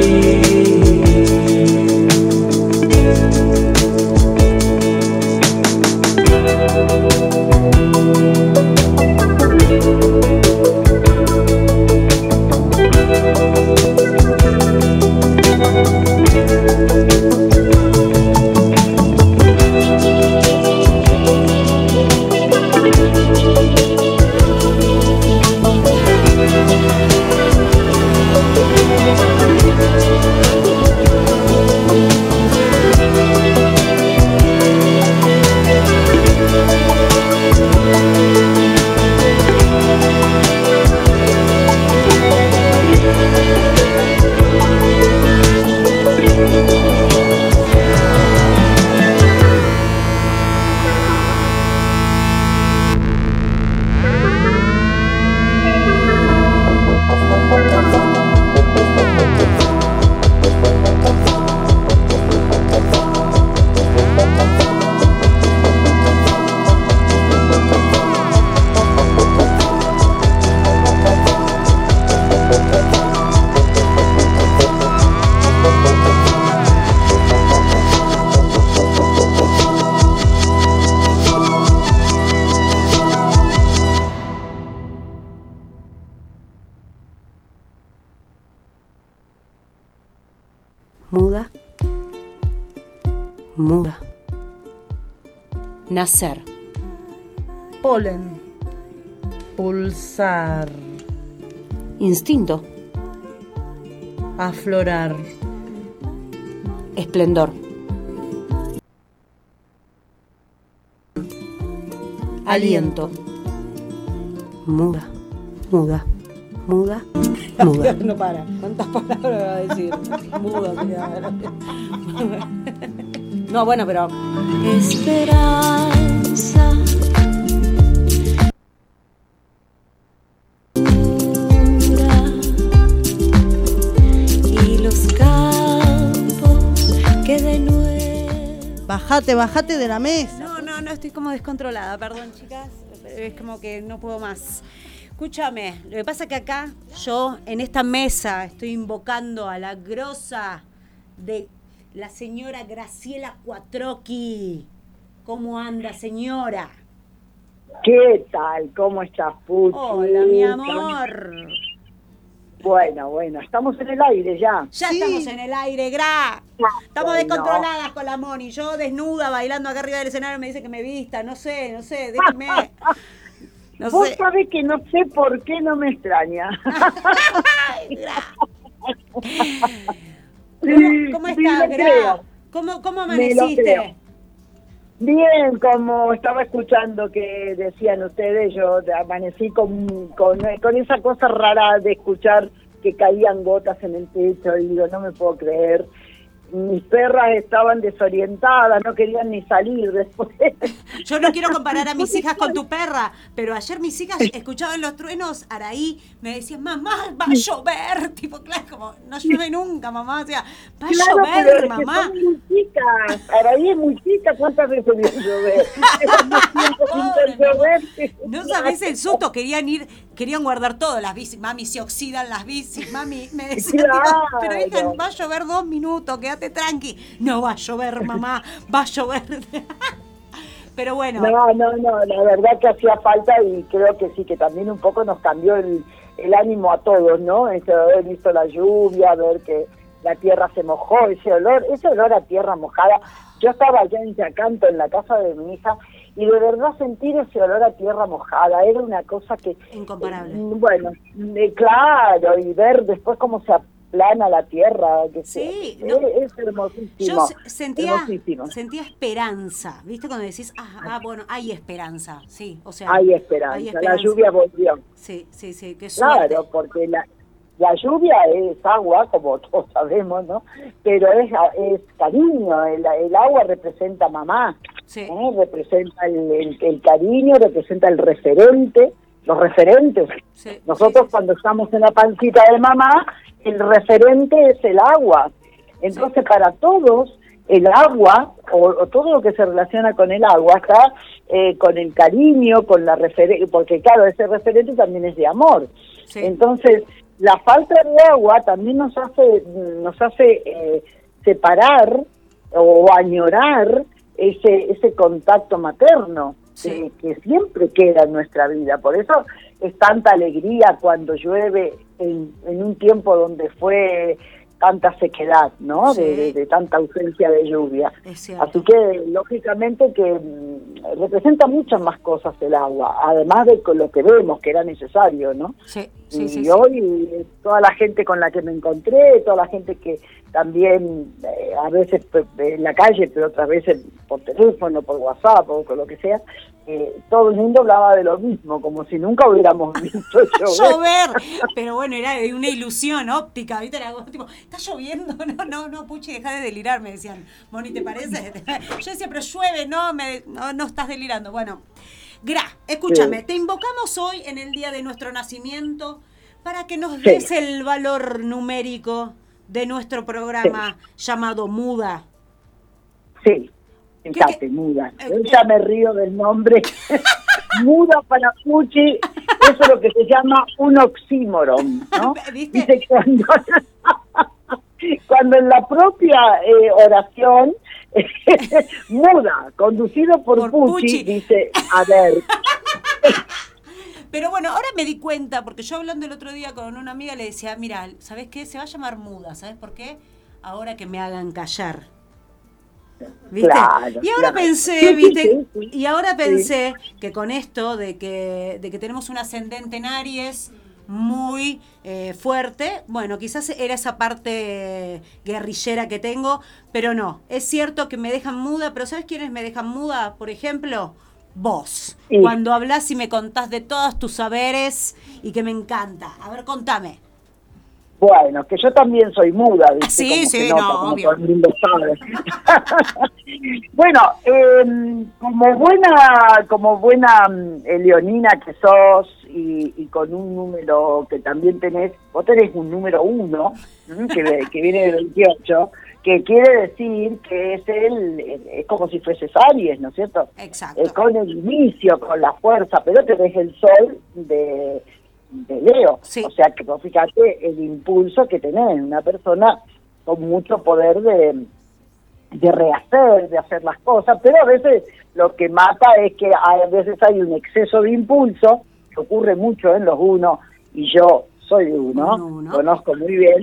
Muda, muda. Nacer. Polen. Pulsar. Instinto. Aflorar. Esplendor. Aliento. Muda, muda, muda, muda. No para. ¿Cuántas palabras va a decir? Muda. No, bueno, pero... Esperanza. Y los campos que de nuevo. Bajate, bajate de la mesa. No, no, no, estoy como descontrolada, perdón, chicas. Es como que no puedo más. Escúchame, lo que pasa es que acá yo en esta mesa estoy invocando a la grosa de la señora Graciela Cuatrocchi. ¿Cómo anda, señora? ¿Qué tal? ¿Cómo estás, Puchi? Hola, mi amor. Bueno, bueno, estamos en el aire ya. Ya Sí. estamos en el aire, Gra. Estamos Bueno. descontroladas con la Moni. Yo desnuda, bailando acá arriba del escenario, me dice que me vista. No sé, no sé, déjeme. No Vos sé. sabés que no sé por qué no me extraña. Ay, Gra. Sí, ¿Cómo, cómo sí estás, lo Gra? creo. ¿Cómo, cómo Me lo amaneciste? creo. Bien, como estaba escuchando que decían ustedes, yo amanecí con, con, con esa cosa rara de escuchar que caían gotas en el techo y digo, no me puedo creer. Mis perras estaban desorientadas, no querían ni salir después. Yo no quiero comparar a mis hijas con tu perra, pero ayer mis hijas escuchaban los truenos, Araí me decían, mamá, va a llover. Tipo, claro, como, no llueve nunca, mamá. O sea, va a Claro, pero llover, es que mamá. son muy chicas. Araí es muy chica, ¿cuántas veces vio llover? Llevamos tiempo sin ver Pobre, llover. No sabés el susto, querían ir, querían guardar todo, las bicis, mami, se oxidan las bicis, mami, me decían, Claro. pero hija, va a llover dos minutos, quédate tranqui. No va a llover, mamá, va a llover. Pero bueno. No, no, no, la verdad que hacía falta y creo que sí, que también un poco nos cambió el, el ánimo a todos, ¿no? Este, haber visto la lluvia, ver que la tierra se mojó, ese olor, ese olor a tierra mojada. Yo estaba allá en Yacanto, en la casa de mi hija, y de verdad sentir ese olor a tierra mojada, era una cosa que... Incomparable. Eh, bueno, eh, claro, y ver después cómo se aplana la tierra, que sí, se, no, es, es hermosísimo. Yo sentía, hermosísimo. sentía esperanza, ¿viste? Cuando decís, ah, ah, bueno, hay esperanza, sí, o sea... Hay esperanza, hay esperanza. La lluvia volvió. Sí, sí, sí, qué suerte. Claro, porque la... La lluvia es agua, como todos sabemos, ¿no? Pero es, es cariño, el, el agua representa mamá, sí. ¿eh? Representa el, el, el cariño, representa el referente, los referentes. Sí, Nosotros sí, sí, cuando sí. estamos en la pancita de mamá, el referente es el agua. Entonces sí. para todos, el agua, o, o todo lo que se relaciona con el agua, está eh, con el cariño, con la referencia, porque claro, ese referente también es de amor. Sí. Entonces, la falta de agua también nos hace nos hace eh, separar o añorar ese ese contacto materno sí. que, que siempre queda en nuestra vida. Por eso es tanta alegría cuando llueve en, en un tiempo donde fue tanta sequedad, ¿no? Sí. De, de, de tanta ausencia de lluvia. Así que, lógicamente, que mm, representa muchas más cosas el agua, además de con lo que vemos que era necesario, ¿no? Sí, sí, y sí, hoy sí. toda la gente con la que me encontré, toda la gente que también eh, a veces en la calle, pero otras veces por teléfono, por WhatsApp o con lo que sea, eh, todo el mundo hablaba de lo mismo, como si nunca hubiéramos visto llover. llover, pero bueno, era una ilusión óptica, ¿viste? Era tipo, ¿está lloviendo? No, no, no, Puchi, deja de delirar, me decían. Moni, ¿te parece? Yo decía, pero llueve, no, me, no, no estás delirando. Bueno, Gra, escúchame, sí. te invocamos hoy en el día de nuestro nacimiento para que nos des sí. el valor numérico de nuestro programa sí. llamado Muda. Sí. Fíjate, muda. Yo ya me río del nombre. Muda para Puchi, eso es lo que se llama un oxímoron, ¿no? ¿Viste? Dice cuando, cuando en la propia eh, oración, muda, conducido por, por Puchi, Puchi, dice, a ver... Pero bueno, ahora me di cuenta, porque yo hablando el otro día con una amiga le decía, mira, ¿sabes qué? Se va a llamar Muda, ¿sabes por qué? Ahora que me hagan callar. ¿Viste? Claro, y ahora claro. pensé, sí, ¿viste? Sí, sí, y ahora pensé sí. que con esto de que, de que tenemos un ascendente en Aries muy eh, fuerte, bueno, quizás era esa parte guerrillera que tengo, pero no, es cierto que me dejan muda, pero ¿sabes quiénes me dejan muda? Por ejemplo, vos, sí. cuando hablás y me contás de todos tus saberes y que me encanta. A ver, contame. Bueno, que yo también soy muda, ¿viste? Sí, como sí, no, no, como obvio. todo el mundo sabe. Bueno, eh, como buena como buena eh, leonina que sos y, y con un número que también tenés, vos tenés un número uno, que, que viene del veintiocho, que quiere decir que es el es como si fueses Aries, ¿no es cierto? Exacto. Eh, con el inicio, con la fuerza, pero tenés el sol de... de Leo, sí. o sea que vos fíjate el impulso que tenés, una persona con mucho poder de, de rehacer, de hacer las cosas, pero a veces lo que mata es que a veces hay un exceso de impulso, que ocurre mucho en los uno, y yo soy uno, uno, uno. conozco muy bien,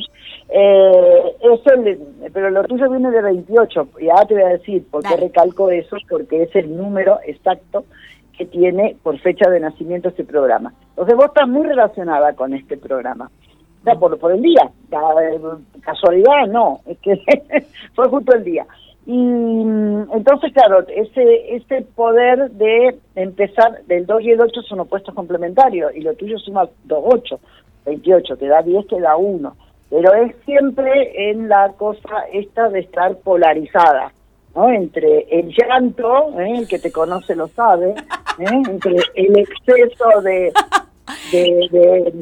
eh, eso le, pero lo tuyo viene de veintiocho, y ahora te voy a decir por qué recalco eso, porque es el número exacto que tiene por fecha de nacimiento este programa. Entonces vos estás muy relacionada con este programa. O sea, por, por el día. Casualidad, no. Es que fue justo el día. Y entonces, claro, ese ese poder de empezar, del dos y el ocho son opuestos complementarios, y lo tuyo suma dos, ocho, veintiocho, te da diez, te da uno. Pero es siempre en la cosa esta de estar polarizada, ¿no? Entre el llanto, ¿eh? El que te conoce lo sabe, ¿eh? Entre el exceso de de, de,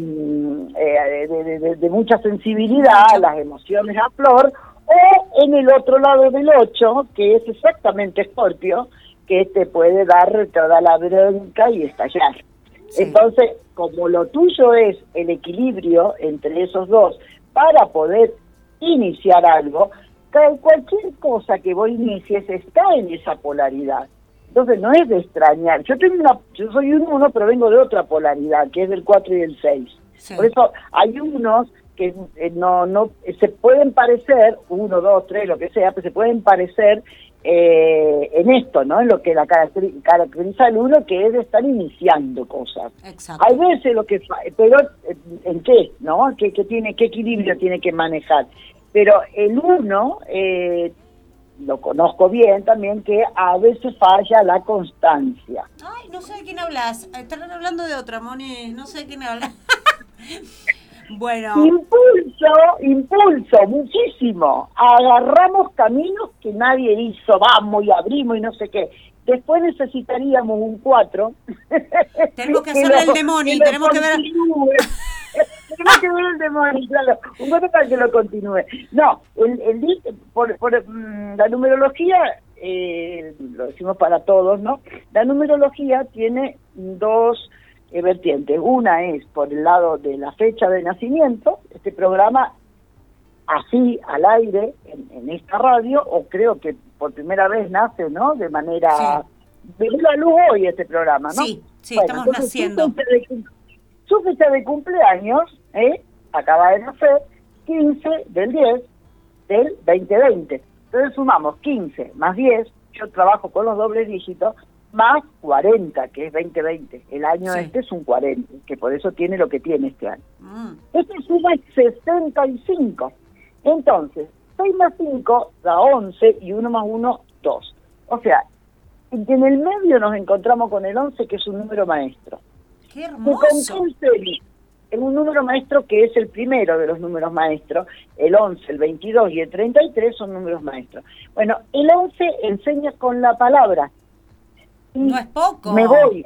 de, de, de, de mucha sensibilidad, las emociones a flor, o en el otro lado del ocho, que es exactamente Escorpio, que te puede dar toda la bronca y estallar. Sí. Entonces, como lo tuyo es el equilibrio entre esos dos para poder iniciar algo, cualquier cosa que vos inicies está en esa polaridad. Entonces no es de extrañar. Yo tengo una, yo soy un uno, pero vengo de otra polaridad, que es del cuatro y del seis. Sí. Por eso hay unos que eh, no no se pueden parecer, uno, dos, tres, lo que sea, pero se pueden parecer eh, en esto, ¿no? En lo que la caracteri- caracteriza al uno, que es de estar iniciando cosas. Exacto. Hay veces lo que, fa- pero ¿en qué, no? ¿Qué, qué tiene, qué equilibrio tiene que manejar? Pero el uno, eh, lo conozco bien también, que a veces falla la constancia. Ay, no sé de quién hablas. Están hablando de otra, Moni. No sé de quién hablas. Bueno. Impulso, impulso, muchísimo. Agarramos caminos que nadie hizo, vamos y abrimos y no sé qué. Después necesitaríamos un cuatro. Tenemos que hacerle el demonio, tenemos que ver... Tenemos que ver el demonio, claro. Un cuatro para que lo continúe. No, el, el por, por mm, la numerología, eh, lo decimos para todos, ¿no? La numerología tiene dos eh, vertientes. Una es por el lado de la fecha de nacimiento. Este programa, así al aire, en, en esta radio, o creo que por primera vez nace, ¿no? De manera... Sí. De la luz hoy este programa, ¿no? Sí, sí, bueno, estamos entonces, naciendo. Su fecha, de, su fecha de cumpleaños, ¿eh? Acaba de nacer, quince del diez del veinte veinte. Entonces sumamos quince más diez, yo trabajo con los dobles dígitos, más cuarenta, que es veinte veinte. El año sí. Este es un cuarenta, que por eso tiene lo que tiene este año. Mm. Este suma sesenta y cinco. Entonces, seis más cinco da once y uno más uno, dos. O sea, en el medio nos encontramos con el once, que es un número maestro. ¡Qué hermoso! Es un número maestro que es el primero de los números maestros. El once, el veintidós y el treinta y tres son números maestros. Bueno, el once enseña con la palabra. Y no es poco. Me voy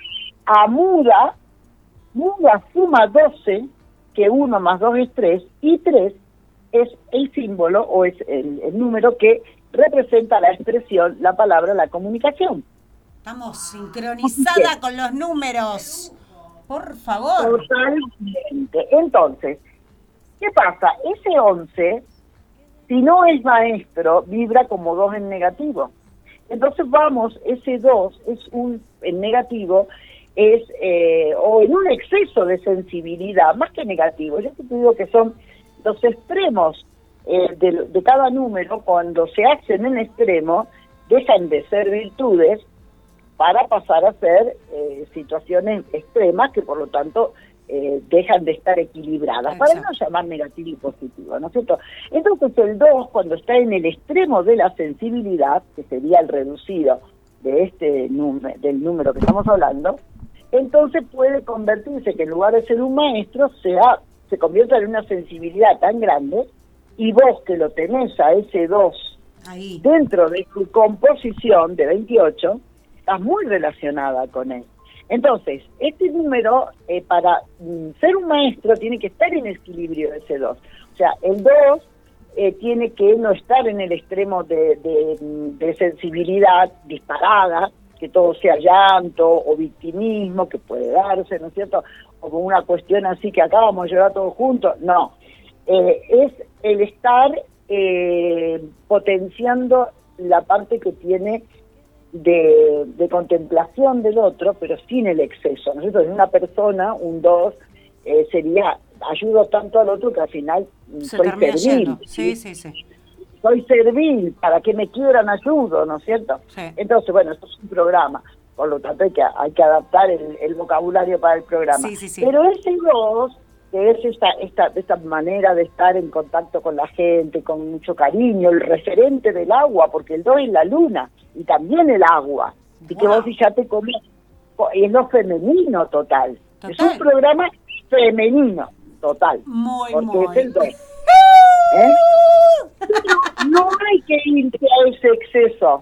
a muda. Muda suma doce, que uno más dos es tres, y tres es el símbolo o es el, el número que representa la expresión, la palabra, la comunicación. Estamos sincronizadas con los números. Por favor. Totalmente. Entonces, ¿qué pasa? Ese once, si no es maestro, vibra como dos en negativo. Entonces vamos, ese dos es un, en negativo, es eh, o en un exceso de sensibilidad, más que negativo. Yo te digo que son los extremos eh, de, de cada número, cuando se hacen en extremo, dejan de ser virtudes para pasar a ser eh, situaciones extremas que por lo tanto eh, dejan de estar equilibradas. Exacto. Para no llamar negativo y positivo, ¿no es cierto? Entonces el dos, cuando está en el extremo de la sensibilidad, que sería el reducido de este número, del número que estamos hablando, entonces puede convertirse, que en lugar de ser un maestro, sea, se convierta en una sensibilidad tan grande, y vos que lo tenés a ese dos ahí dentro de tu composición de veintiocho, estás muy relacionada con él. Entonces, este número, eh, para mm, ser un maestro, tiene que estar en equilibrio de ese dos. O sea, el dos eh, tiene que no estar en el extremo de, de, de sensibilidad disparada, que todo sea llanto o victimismo, que puede darse, ¿no es cierto? O con una cuestión así que acá vamos a llorar todos juntos. No, eh, es el estar eh, potenciando la parte que tiene De, de contemplación del otro, pero sin el exceso, ¿no es cierto? En una persona, un dos, eh, sería, ayudo tanto al otro que al final se soy servil. Sí, sí, sí. Soy servil, para que me quieran ayudo, ¿no es cierto? Sí. Entonces, bueno, esto es un programa, por lo tanto hay que, hay que adaptar el, el vocabulario para el programa. Sí, sí, sí. Pero ese dos, que es esta, esta, esta manera de estar en contacto con la gente, con mucho cariño, el referente del agua, porque el dos es la luna, y también el agua. Y wow. Que vos fíjate cómo es lo femenino total. total. Es un programa femenino total. Muy, porque muy. Es el dos. ¿Eh? No, no hay que irse a ese exceso,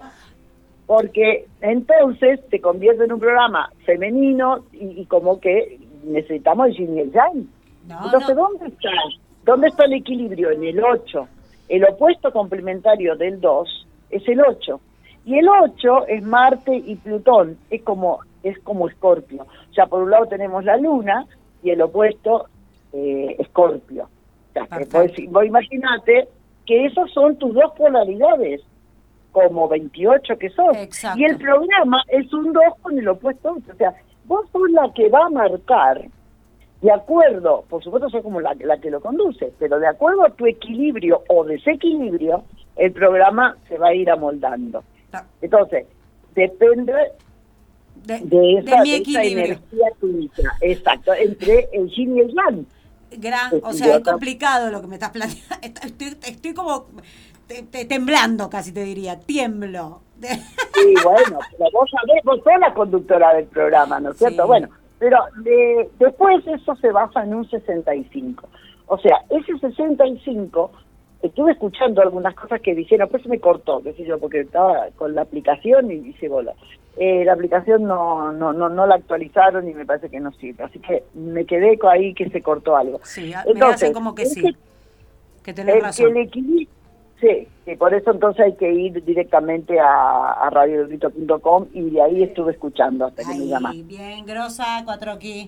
porque entonces se convierte en un programa femenino y, y como que necesitamos el yin y el yang. No, entonces, no. ¿dónde está? ¿Dónde está el equilibrio? En el ocho. El opuesto complementario del dos es el ocho. Y el ocho es Marte y Plutón, es como es como Escorpio. O sea, por un lado tenemos la Luna y el opuesto eh, Escorpio. O sea, vos, vos imaginate que esos son tus dos polaridades, como veintiocho que sos. Exacto. Y el programa es un dos con el opuesto ocho. O sea, vos sos la que va a marcar, de acuerdo, por supuesto sos como la, la que lo conduce, pero de acuerdo a tu equilibrio o desequilibrio, el programa se va a ir amoldando. Entonces, depende de, de esa, de mi de esa equilibrio. energía tuya. Exacto, entre el yin y el yang. Gran, o sea, es complicado lo que me estás planteando. Estoy, estoy como te, te, temblando, casi te diría, tiemblo. Sí, bueno, pero vos sabés, vos sos la conductora del programa, ¿no es cierto? Sí. Bueno, pero de, después eso se basa en un sesenta y cinco. O sea, ese sesenta y cinco, estuve escuchando algunas cosas que dijeron, pues se me cortó, qué sé yo, porque estaba con la aplicación y hice bola. Eh, la aplicación no, no no no la actualizaron y me parece que no sirve, así que me quedé con ahí que se cortó algo. Sí, entonces, me hacen como que sí, que tenés el, razón. El equilibrio, sí, sí, por eso entonces hay que ir directamente a, a radio el grito punto com y de ahí estuve escuchando hasta que Ay, me llamaste. bien, grosa, cuatro aquí.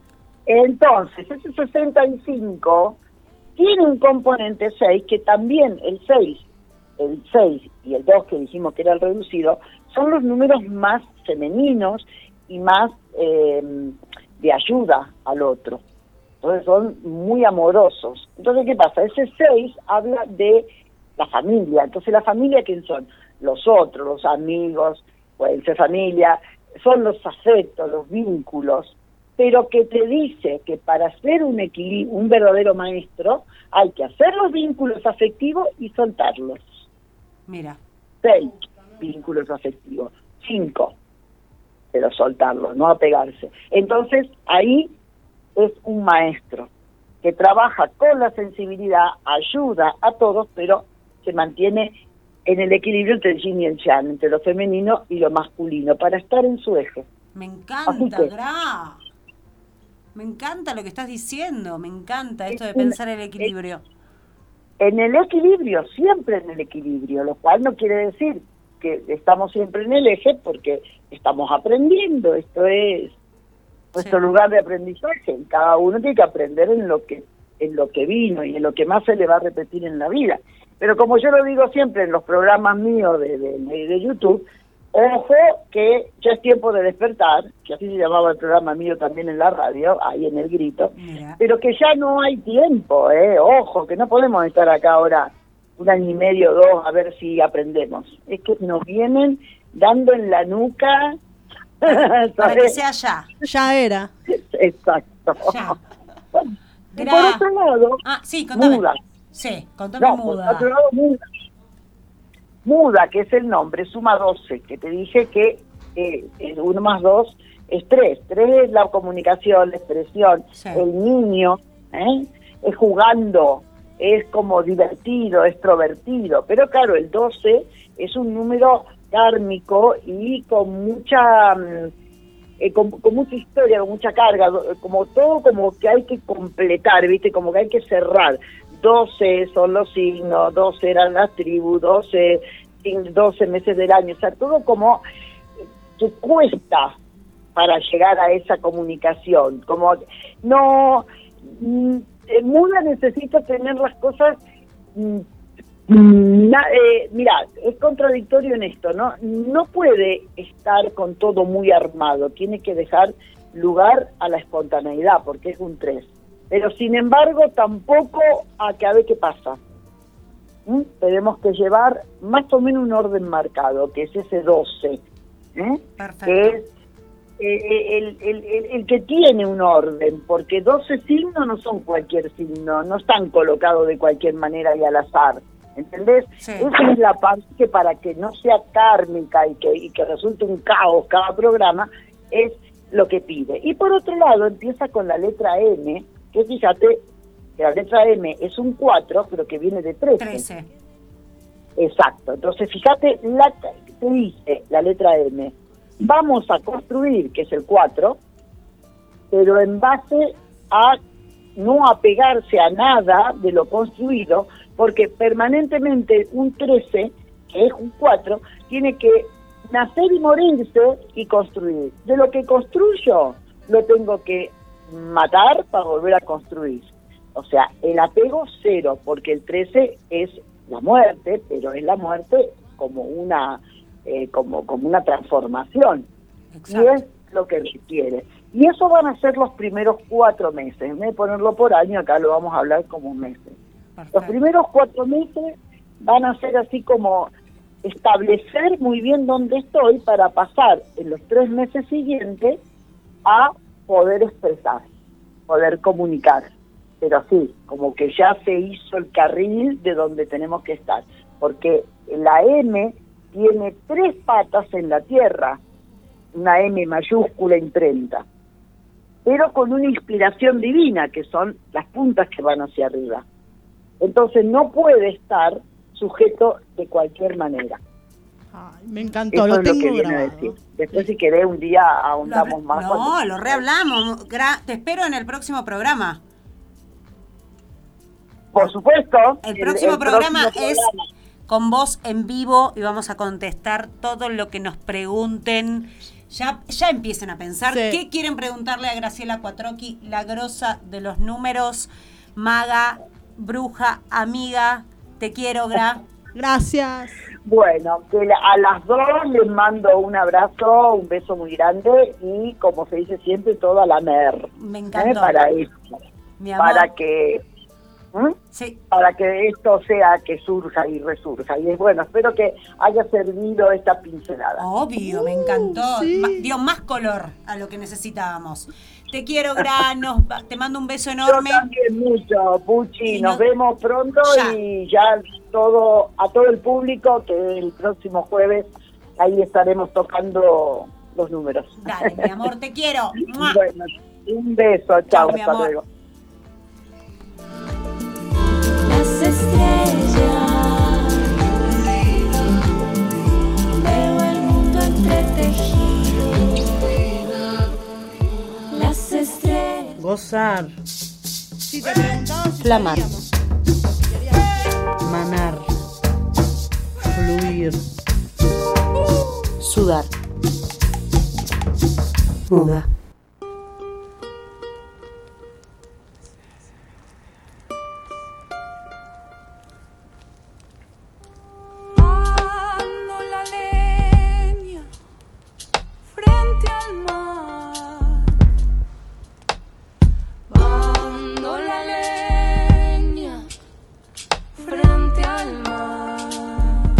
Entonces, ese sesenta y cinco tiene un componente seis que también el seis, el seis y el dos que dijimos que era el reducido, son los números más femeninos y más eh, de ayuda al otro. Entonces son muy amorosos. Entonces, ¿qué pasa? Ese seis habla de la familia. Entonces, ¿la familia quién son? Los otros, los amigos, pueden ser familia, son los afectos, los vínculos, pero que te dice que para ser un equilibrio, un verdadero maestro, hay que hacer los vínculos afectivos y soltarlos. Mira. Seis vínculos afectivos. Cinco, pero soltarlos, no apegarse. Entonces, ahí es un maestro que trabaja con la sensibilidad, ayuda a todos, pero se mantiene en el equilibrio entre el yin y el yang, entre lo femenino y lo masculino, para estar en su eje. Me encanta, que, Gra. Me encanta lo que estás diciendo, me encanta esto de pensar el equilibrio. En el equilibrio, siempre en el equilibrio, lo cual no quiere decir que estamos siempre en el eje porque estamos aprendiendo, esto es nuestro sí. lugar de aprendizaje, cada uno tiene que aprender en lo que en lo que vino y en lo que más se le va a repetir en la vida. Pero como yo lo digo siempre en los programas míos de, de, de YouTube, ojo que ya es tiempo de despertar, que así se llamaba el programa mío también en la radio, ahí en El Grito, Mira. Pero que ya no hay tiempo, eh, ojo, que no podemos estar acá ahora un año y medio, dos, a ver si aprendemos. Es que nos vienen dando en la nuca. Para, para que sea ya. Ya era. Exacto. Ya. Y por otro lado, ah, sí, contame. muda. Sí, contame no, muda. Por otro lado, muda. Muda, que es el nombre, suma doce, que te dije que eh, uno más dos es tres. Tres es la comunicación, la expresión, sí. El niño, ¿eh? Es jugando, es como divertido, extrovertido. Pero claro, el doce es un número kármico y con mucha... Eh, con, con mucha historia, con mucha carga, como todo como que hay que completar, ¿viste? Como que hay que cerrar. doce son los signos, doce eran las tribus, doce, doce meses del año, o sea, todo como que cuesta para llegar a esa comunicación. Como no, Muda necesita tener las cosas... Na, eh, mira, es contradictorio en esto, ¿no? No puede estar con todo muy armado, tiene que dejar lugar a la espontaneidad, porque es un tres. Pero sin embargo, tampoco a que a ver qué pasa. ¿Mm? Tenemos que llevar más o menos un orden marcado, que es ese doce, ¿eh? Que es eh, el, el, el, el que tiene un orden, porque doce signos no son cualquier signo, no están colocados de cualquier manera y al azar. ¿Entendés? Sí. Esa es la parte que para que no sea kármica y que, y que resulte un caos cada programa, es lo que pide. Y por otro lado, empieza con la letra M, que fíjate, que la letra M es un cuatro, pero que viene de trece. trece. Exacto. Entonces, fíjate, la, te dice la letra M, vamos a construir, que es el cuatro, pero en base a no apegarse a nada de lo construido, porque permanentemente un trece, que es un cuatro, tiene que nacer y morirse y construir. De lo que construyo, lo tengo que matar para volver a construir. O sea, el apego cero, porque el trece es la muerte, pero es la muerte como una eh, como, como una transformación. Exacto. Y es lo que requiere. Y eso van a ser los primeros cuatro meses. En vez de ponerlo por año, acá lo vamos a hablar como meses. Perfecto. Los primeros cuatro meses van a ser así como establecer muy bien dónde estoy para pasar en los tres meses siguientes a poder expresar, poder comunicar. Pero sí, como que ya se hizo el carril de donde tenemos que estar, porque la M tiene tres patas en la tierra, una M mayúscula imprenta, pero con una inspiración divina, que son las puntas que van hacia arriba. Entonces no puede estar sujeto de cualquier manera. Ay, me encantó, Eso lo es lo tengo que viene a grabado. decir. Después, si querés, un día ahondamos más. No, cuando- lo rehablamos. Gra- te espero en el próximo programa. Por supuesto. El próximo el programa próximo es programa. con voz en vivo y vamos a contestar todo lo que nos pregunten. Ya, ya empiecen a pensar Sí. qué quieren preguntarle a Graciela Quattrocchi, la grosa de los números, maga, bruja, amiga. Te quiero, Gra. Gracias. Bueno, que la- a las dos les mando un abrazo, un beso muy grande y, como se dice siempre, toda la mer. Me ¿eh? encantó. Para esto. Mi amor. Para que... ¿Mm? Sí. Para que esto sea que surja y resurja. Y es bueno, espero que haya servido esta pincelada. Obvio, me encantó. sí. Ma- Dio más color a lo que necesitábamos. Te quiero, Gra. Nos va- te mando un beso enorme. Yo también mucho, Puchi. Y Nos no- vemos pronto Ya. y ya todo a todo el público que el próximo jueves ahí estaremos tocando los números. Dale, mi amor, te quiero. ¡Mua! Bueno, un beso, chao, Chao, mi hasta amor. luego. Las estrellas, veo el mundo entretejido. Las estrellas. Gozar. Si te preguntabas si Flamar. sabíamos. Manar. Fluir. Sudar. Muda. Ando la leña frente al mar. Ando la leña frente al mar.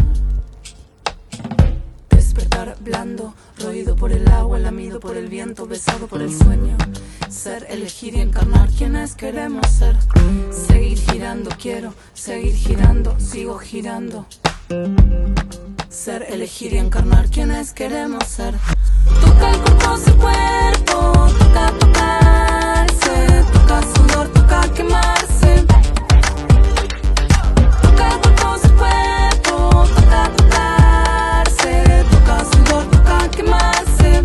Despertar blando, roído por el agua, lamido por el viento, besado por el sueño. Ser, elegir y encarnar quienes queremos ser. Seguir girando, quiero seguir girando, sigo girando. Ser, elegir y encarnar quienes queremos ser. Toca el cuerpo, su cuerpo, toca tocarse, toca sudor, toca quemarse. Toca el cuerpo, su cuerpo, toca tocarse, toca sudor, toca quemarse.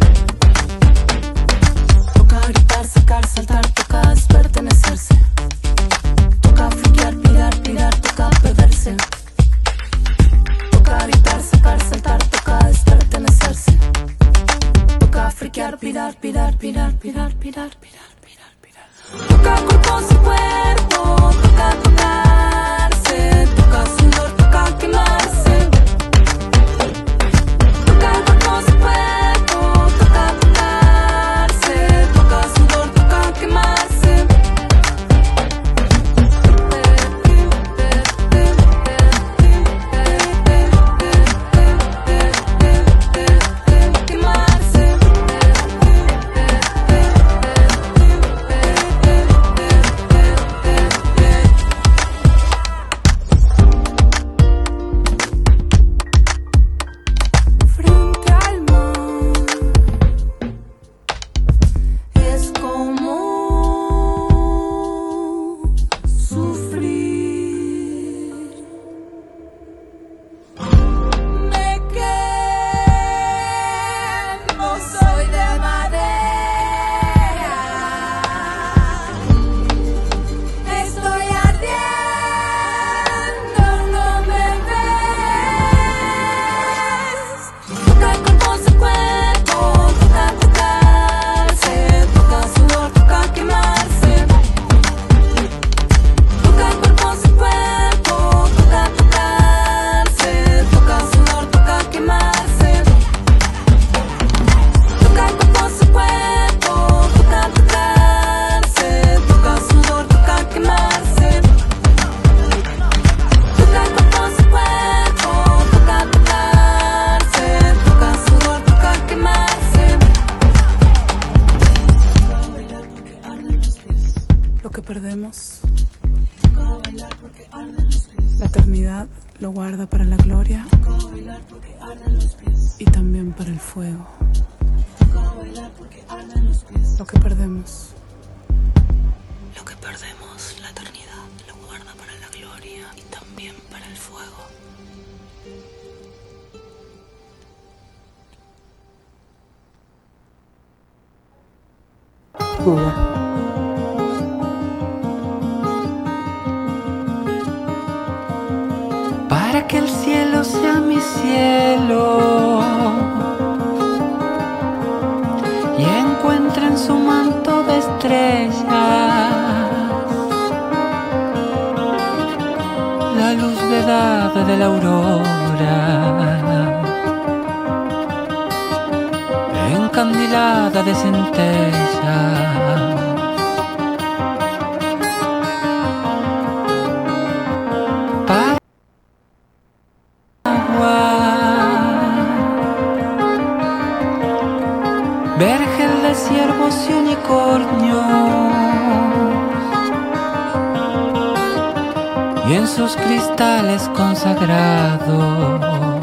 Toca gritar, sacar, saltar, toca pertenecerse. Toca friquear, pirar, pirar, toca perderse. Toca gritar, sacar, saltar, toca despertenecerse. Toca friquear, pirar, pirar, pirar, pirar, pirar, pirar, pirar, pirar. Toca cuerpo, su cuerpo, toca tocarse, toca sudor, toca quemarse. Toca el cuerpo, su cuerpo, toca tocarse, toca sudor, toca quemarse. Quemarse. perdemos, la eternidad lo guarda para la gloria y también para el fuego. Lo que perdemos, lo que perdemos, la eternidad lo guarda para la gloria y también para el fuego. Buda. Para que el cielo sea mi cielo y encuentre en su manto de estrellas la luz vedada de la aurora, encandilada de centellas. Vergel de ciervos y unicornios, y en sus cristales consagrados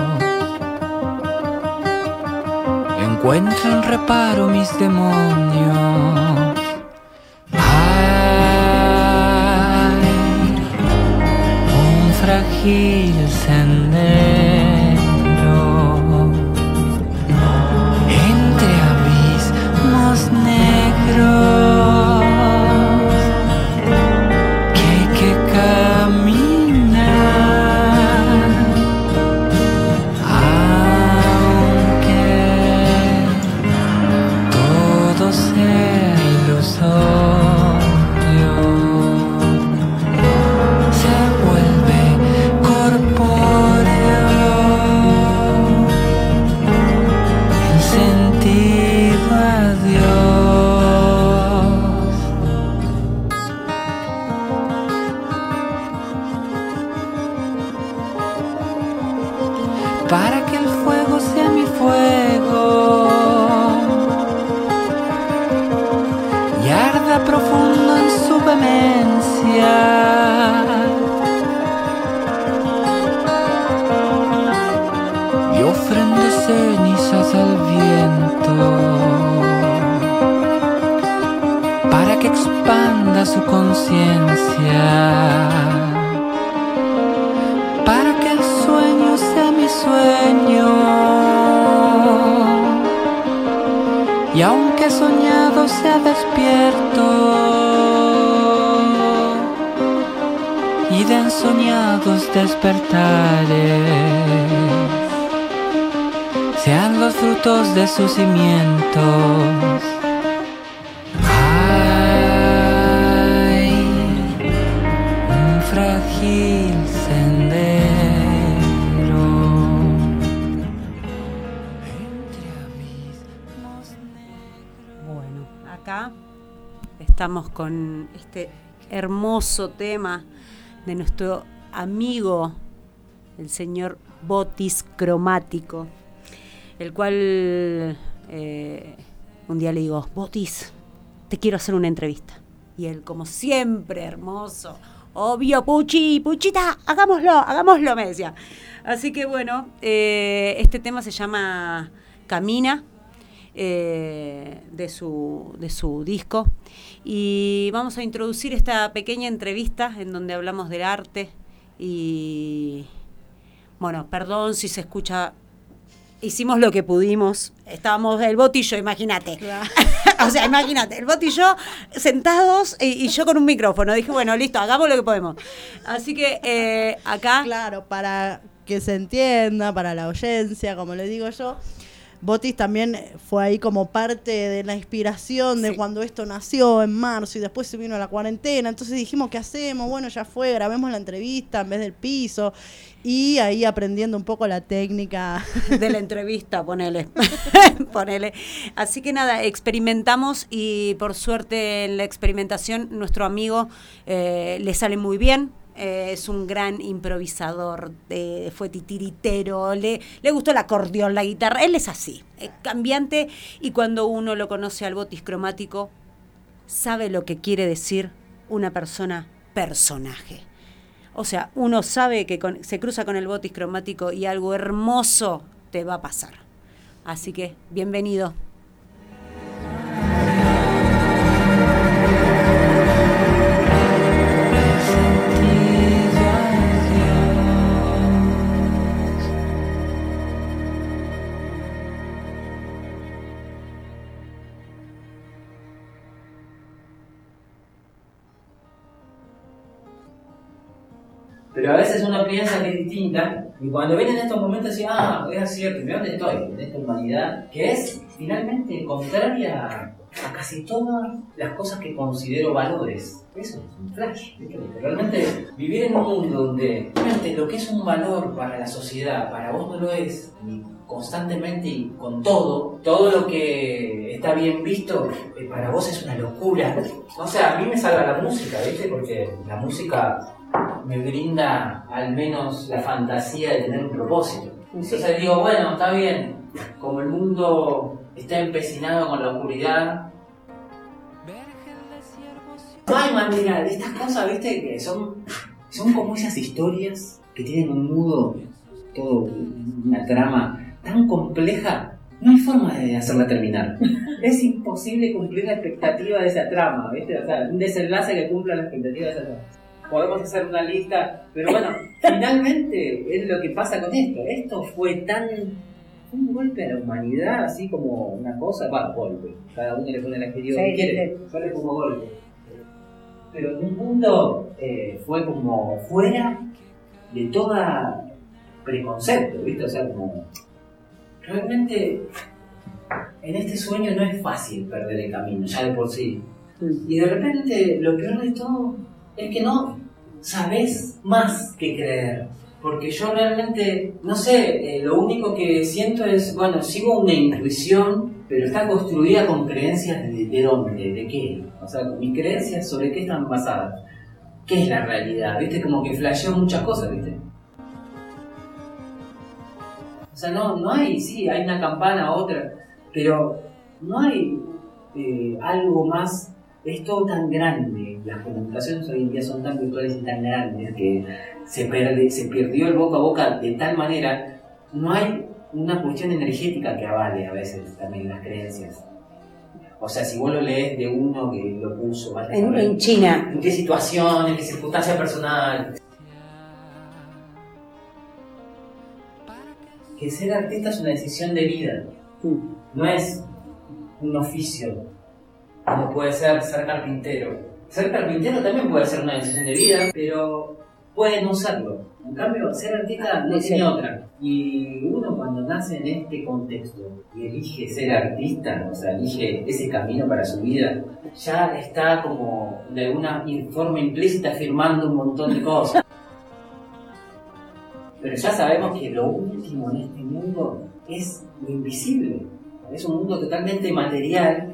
encuentran reparo mis demonios. Hay un frágil sendero negros que, que caminan, aunque todo sea ilusorio, se vuelve corpóreo el sentido a Dios. Para que el fuego sea mi fuego y arda profundo en su vehemencia, y ofrende cenizas al viento para que expanda su conciencia, para que el sueño sea mi sueño, y aunque soñado sea despierto, y de ensoñados despertares sean los frutos de sus cimientos. Hay un frágil sendero. Bueno, acá estamos con este hermoso tema de nuestro amigo, el señor Botis Cromático, el cual eh, un día le digo, Botis, te quiero hacer una entrevista. Y él, como siempre, hermoso, obvio, Puchi, Puchita, hagámoslo, hagámoslo, me decía. Así que bueno, eh, este tema se llama Camina, eh, de su, de su disco. Y vamos a introducir esta pequeña entrevista en donde hablamos del arte. Y bueno, perdón si se escucha. Hicimos lo que pudimos. Estábamos el Boti y yo, imagínate. Claro. O sea, imagínate, el Boti y yo sentados y, y yo con un micrófono. Dije, bueno, listo, hagamos lo que podemos. Así que eh, acá... Claro, para que se entienda, para la audiencia, como le digo yo, Botis también fue ahí como parte de la inspiración de sí. Cuando esto nació en marzo y después se vino la cuarentena. Entonces dijimos, ¿qué hacemos? Bueno, ya fue, grabemos la entrevista en vez del piso. Y ahí aprendiendo un poco la técnica de la entrevista, ponele. ponele. Así que nada, experimentamos y por suerte en la experimentación nuestro amigo eh, le sale muy bien. Eh, es un gran improvisador, eh, fue titiritero, le, le gustó el acordeón, la guitarra, él es así, es cambiante, y cuando uno lo conoce al Botis Cromático, sabe lo que quiere decir una persona personaje. O sea, uno sabe que con, se cruza con el botis cromático y algo hermoso te va a pasar. Así que, bienvenido. Pero a veces uno piensa que es distinta, y cuando vienen estos momentos dice, ah, es cierto, ¿de dónde estoy? En esta humanidad que es finalmente contraria a casi todas las cosas que considero valores. Eso es un flash, ¿viste? Realmente vivir en un mundo donde realmente lo que es un valor para la sociedad, para vos no lo es, y constantemente y con todo, todo lo que está bien visto, para vos es una locura. O sea, a mí me salva la música, ¿viste? Porque la música me brinda al menos la fantasía de tener un propósito. Entonces digo, bueno, está bien, como el mundo está empecinado con la oscuridad, no hay manera de estas cosas, viste, que son, son como esas historias que tienen un nudo, todo una trama tan compleja, no hay forma de hacerla terminar. Es imposible cumplir la expectativa de esa trama, viste, o sea, un desenlace que cumpla la expectativa de esa trama. Podemos hacer una lista, pero bueno, finalmente es lo que pasa con esto. Esto fue tan... un golpe a la humanidad, así como una cosa... Bueno, golpe. Cada uno le pone el adjetivo sí, que quiere. Sale como golpe. Pero en un punto eh, fue como fuera de toda preconcepto, ¿viste? O sea, como... realmente en este sueño no es fácil perder el camino, ya de por sí. Y de repente lo peor de todo es que no sabes más que creer. Porque yo realmente, no sé, eh, lo único que siento es, bueno, sigo una intuición, pero está construida con creencias de, de dónde, de qué. O sea, mis creencias sobre qué están basadas. ¿Qué es la realidad? ¿Viste? Como que flasheo muchas cosas, ¿viste? O sea, no, no hay, sí, hay una campana, otra, pero no hay eh, algo más. Es todo tan grande, las comunicaciones hoy en día son tan virtuales y tan grandes que se, perde, se perdió el boca a boca de tal manera, no hay una cuestión energética que avale a veces también las creencias. O sea, si vos lo lees de uno que lo puso, vaya a en, saber en China, en qué situación, en qué circunstancia personal. Que ser artista es una decisión de vida, no es un oficio. Como puede ser ser carpintero. Ser carpintero también puede ser una decisión de vida, pero puede no serlo. En cambio, ser artista no tiene otra. Y uno cuando nace en este contexto y elige ser artista, o sea, elige ese camino para su vida, ya está como de alguna forma implícita afirmando un montón de cosas. Pero ya sabemos que lo último en este mundo es lo invisible. Es un mundo totalmente material.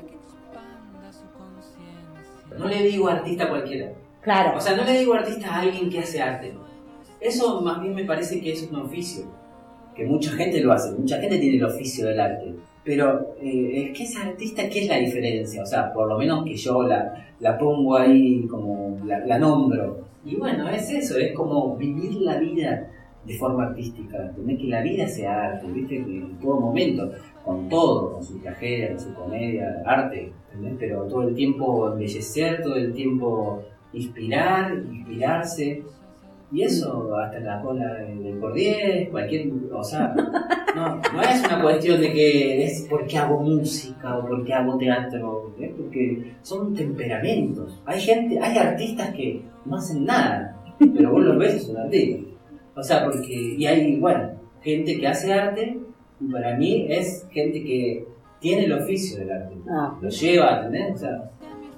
No le digo artista a cualquiera. Claro. O sea, no le digo artista a alguien que hace arte. Eso más bien me parece que es un oficio. Que mucha gente lo hace. Mucha gente tiene el oficio del arte. Pero eh, el que es artista, ¿qué es la diferencia? O sea, por lo menos que yo la, la pongo ahí, como la, la nombro. Y bueno, es eso. Es como vivir la vida de forma artística. Tener que la vida sea arte, ¿viste? En todo momento. Con todo, con su tragedia, con su comedia, arte, ¿entendés? Pero todo el tiempo embellecer, todo el tiempo inspirar, inspirarse, y eso hasta la cola del Cordier, cualquier, o sea, no, no es una cuestión de que es porque hago música o porque hago teatro, ¿eh? Porque son temperamentos. Hay gente, hay artistas que no hacen nada, pero vos los ves y son artistas. O sea, porque, y hay, bueno, gente que hace arte. Y para mí es gente que tiene el oficio del arte, ah. Lo lleva, ¿entendés? O sea,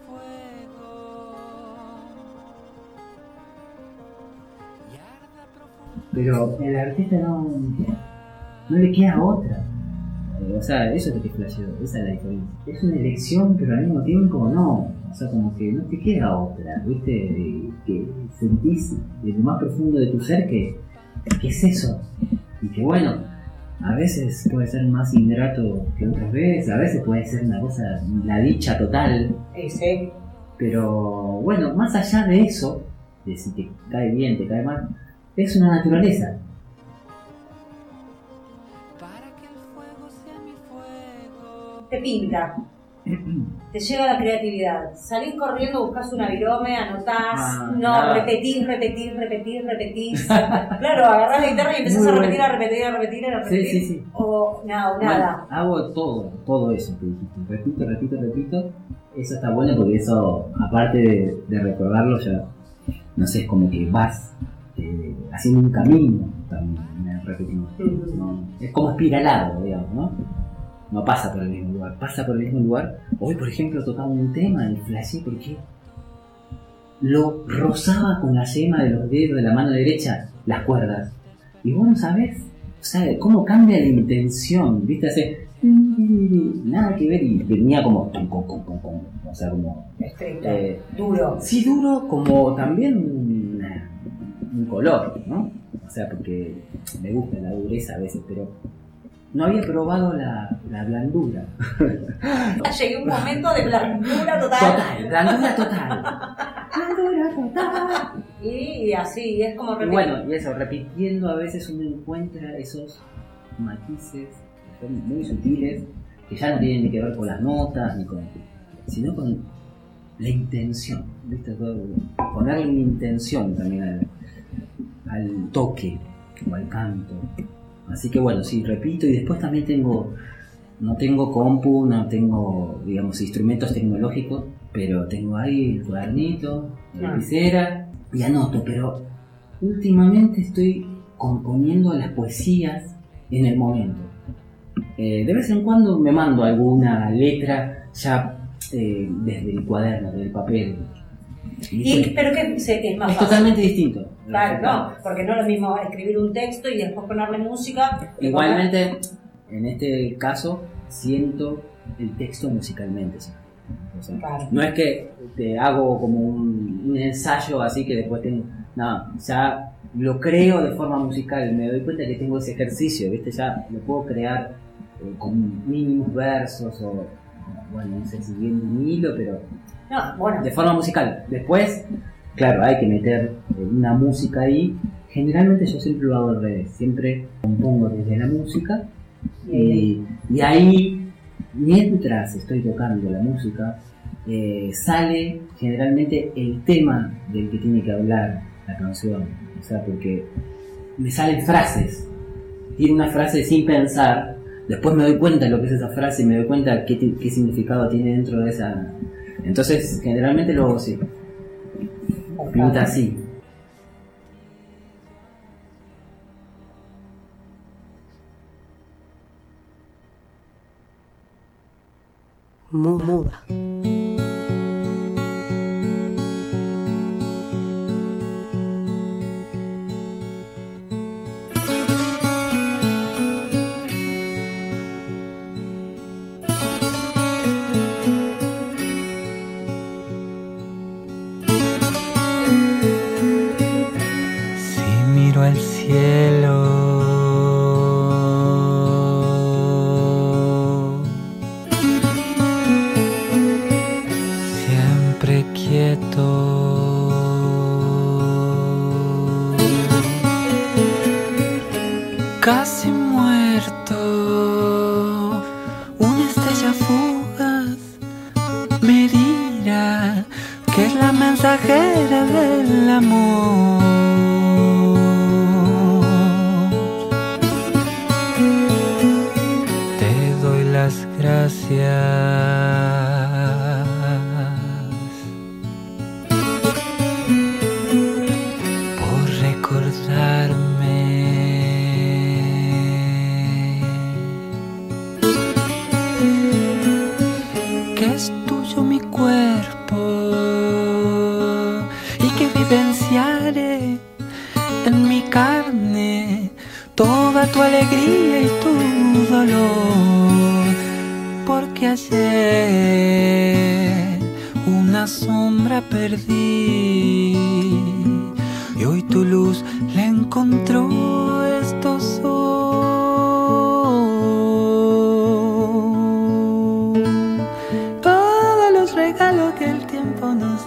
pero el artista no, no le queda otra. O sea, eso es lo que flasheo, esa es la diferencia. Es una elección, pero al mismo tiempo no. O sea, como que no te queda otra, ¿viste? Que sentís de lo más profundo de tu ser que, que es eso. Y que bueno, a veces puede ser más ingrato que otras veces, a veces puede ser una cosa, la dicha total. Sí, sí. Pero bueno, más allá de eso, de si te cae bien, te cae mal, es una naturaleza. Te pinta, te llega la creatividad. Salís corriendo, buscás una virome, anotás, Ah, no, claro. repetís, repetís, repetís, repetís. Claro, agarrás la guitarra y empezás Muy a repetir, bueno. a repetir, a repetir, a repetir. Sí, sí, sí. O no, Bueno, nada. hago todo, todo eso que dijiste. Repito, repito, repito. Eso está bueno porque eso, aparte de, de recordarlo, ya, no sé, es como que vas eh, haciendo un camino también, me repetimos. ¿No? Es como espiralado, digamos, ¿no? No pasa por el mismo lugar, pasa por el mismo lugar. Hoy, por ejemplo, tocaba un tema y flashé porque lo rozaba con la yema de los dedos de la mano derecha, las cuerdas. Y vos no sabés, o sea, cómo cambia la intención, ¿viste? Hace nada que ver y venía como, como, como, como, como o sea, como Estricto, eh, duro. sí, duro, como también un, un color, ¿no? O sea, porque me gusta la dureza a veces, pero no había probado la, la blandura. Llegué a un momento de blandura total. Total, blandura total. Blandura total. Y así, es como Y repetir. bueno, y eso, repitiendo a veces uno encuentra esos matices que son muy sutiles, que ya no tienen ni que ver con las notas, ni con, sino con la intención, ¿viste? Ponerle una intención también al, al toque o al canto. Así que bueno, sí, repito, y después también tengo, no tengo compu, no tengo, digamos, instrumentos tecnológicos, pero tengo ahí el cuadernito, la lapicera y anoto, pero últimamente estoy componiendo las poesías en el momento. Eh, de vez en cuando me mando alguna letra ya eh, desde el cuaderno, desde el papel. Y, pero que es más es fácil. totalmente distinto. Claro, no, porque no es lo mismo escribir un texto y después ponerle música. Igualmente, en este caso, siento el texto musicalmente. ¿Sí? O sea, Claro. no es que te hago como un, un ensayo así que después tengo. No, ya lo creo de forma musical. Me doy cuenta que tengo ese ejercicio, ¿viste? Ya lo puedo crear eh, con mínimos versos o. Bueno, no sé si bien un hilo, pero. No, bueno. De forma musical. Después, claro, hay que meter una música ahí. Generalmente yo siempre lo hago al revés. Siempre compongo desde la música y, y ahí, mientras estoy tocando la música, eh, sale generalmente el tema del que tiene que hablar la canción. O sea, porque me salen frases. Tiene una frase sin pensar. Después me doy cuenta de lo que es esa frase y me doy cuenta qué, qué significado tiene dentro de esa. Entonces, generalmente lo hago así. Pinta así. Muda. Si miro al cielo, siempre quieto, casi muerto, una estrella fugaz me dirá que es la mensajera del amor. Te doy las gracias por recordarme que es tuyo mi cuerpo y que vivenciaré en mi carne toda tu alegría y tu dolor, porque ayer una sombra perdí y hoy tu luz la encontró estos son todos los regalos que el tiempo nos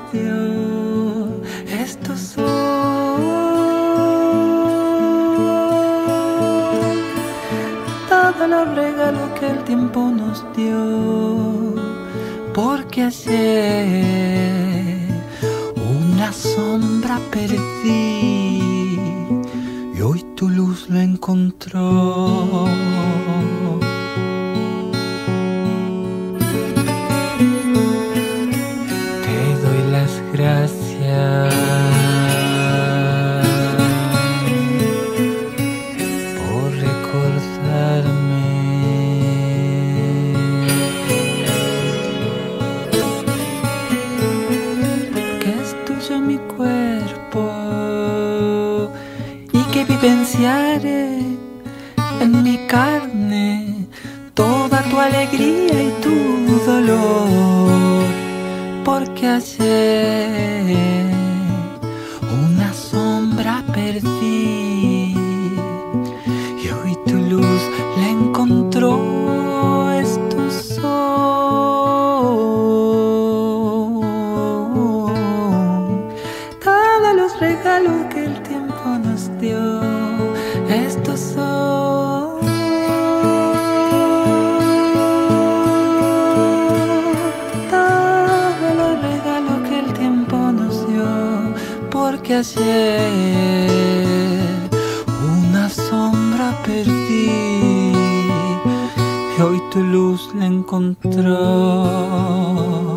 el tiempo nos dio, porque ayer una sombra perdí y hoy tu luz la encontró. Te doy las gracias por recordarme que es tuyo mi cuerpo y que vivenciaré en mi carne toda tu alegría y tu dolor, porque ayer una sombra perdí y hoy tu luz la encontró. Es tu son, todos los regalos que el tiempo nos dio. Es tu son, todos los regalos que el tiempo nos dio, porque ayer una sombra perdí y hoy tu luz la encontró.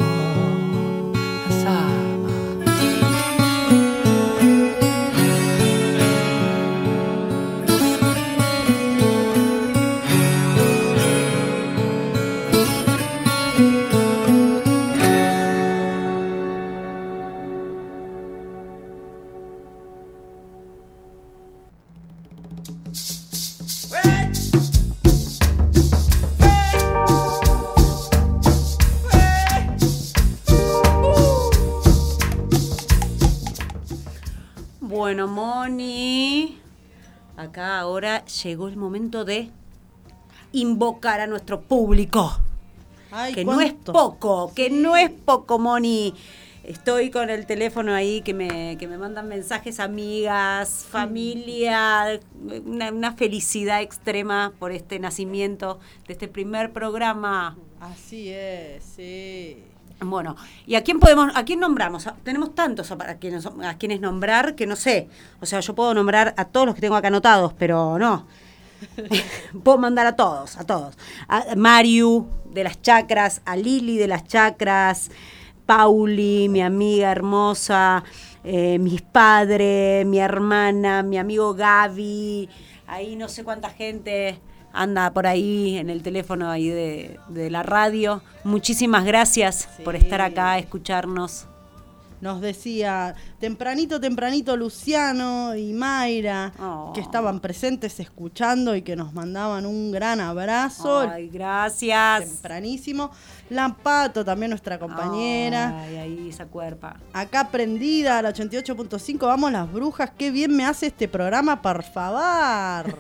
Bueno, Moni, acá ahora llegó el momento de invocar a nuestro público. Ay, que ¿cuánto? no es poco, que no es poco, Moni. Estoy con el teléfono ahí que me, que me mandan mensajes, amigas, familia, una, una felicidad extrema por este nacimiento de este primer programa. Así es, sí. Bueno, ¿y a quién podemos, a quién nombramos? Tenemos tantos a quienes, a quienes nombrar que no sé. O sea, yo puedo nombrar a todos los que tengo acá anotados, pero no. Puedo mandar a todos, a todos. A Mariu de las Chacras, a Lili de las Chacras, Pauli, mi amiga hermosa, eh, mis padres, mi hermana, mi amigo Gaby, ahí no sé cuánta gente anda por ahí en el teléfono ahí de, de la radio. Muchísimas gracias sí. por estar acá, escucharnos. Nos decía tempranito, tempranito Luciano y Mayra, oh. que estaban presentes escuchando y que nos mandaban un gran abrazo. Ay, gracias. Tempranísimo. La Pato, también nuestra compañera. Ay, ahí esa cuerpa. Acá prendida, a la ochenta y ocho punto cinco. Vamos las brujas, qué bien me hace este programa, por favor.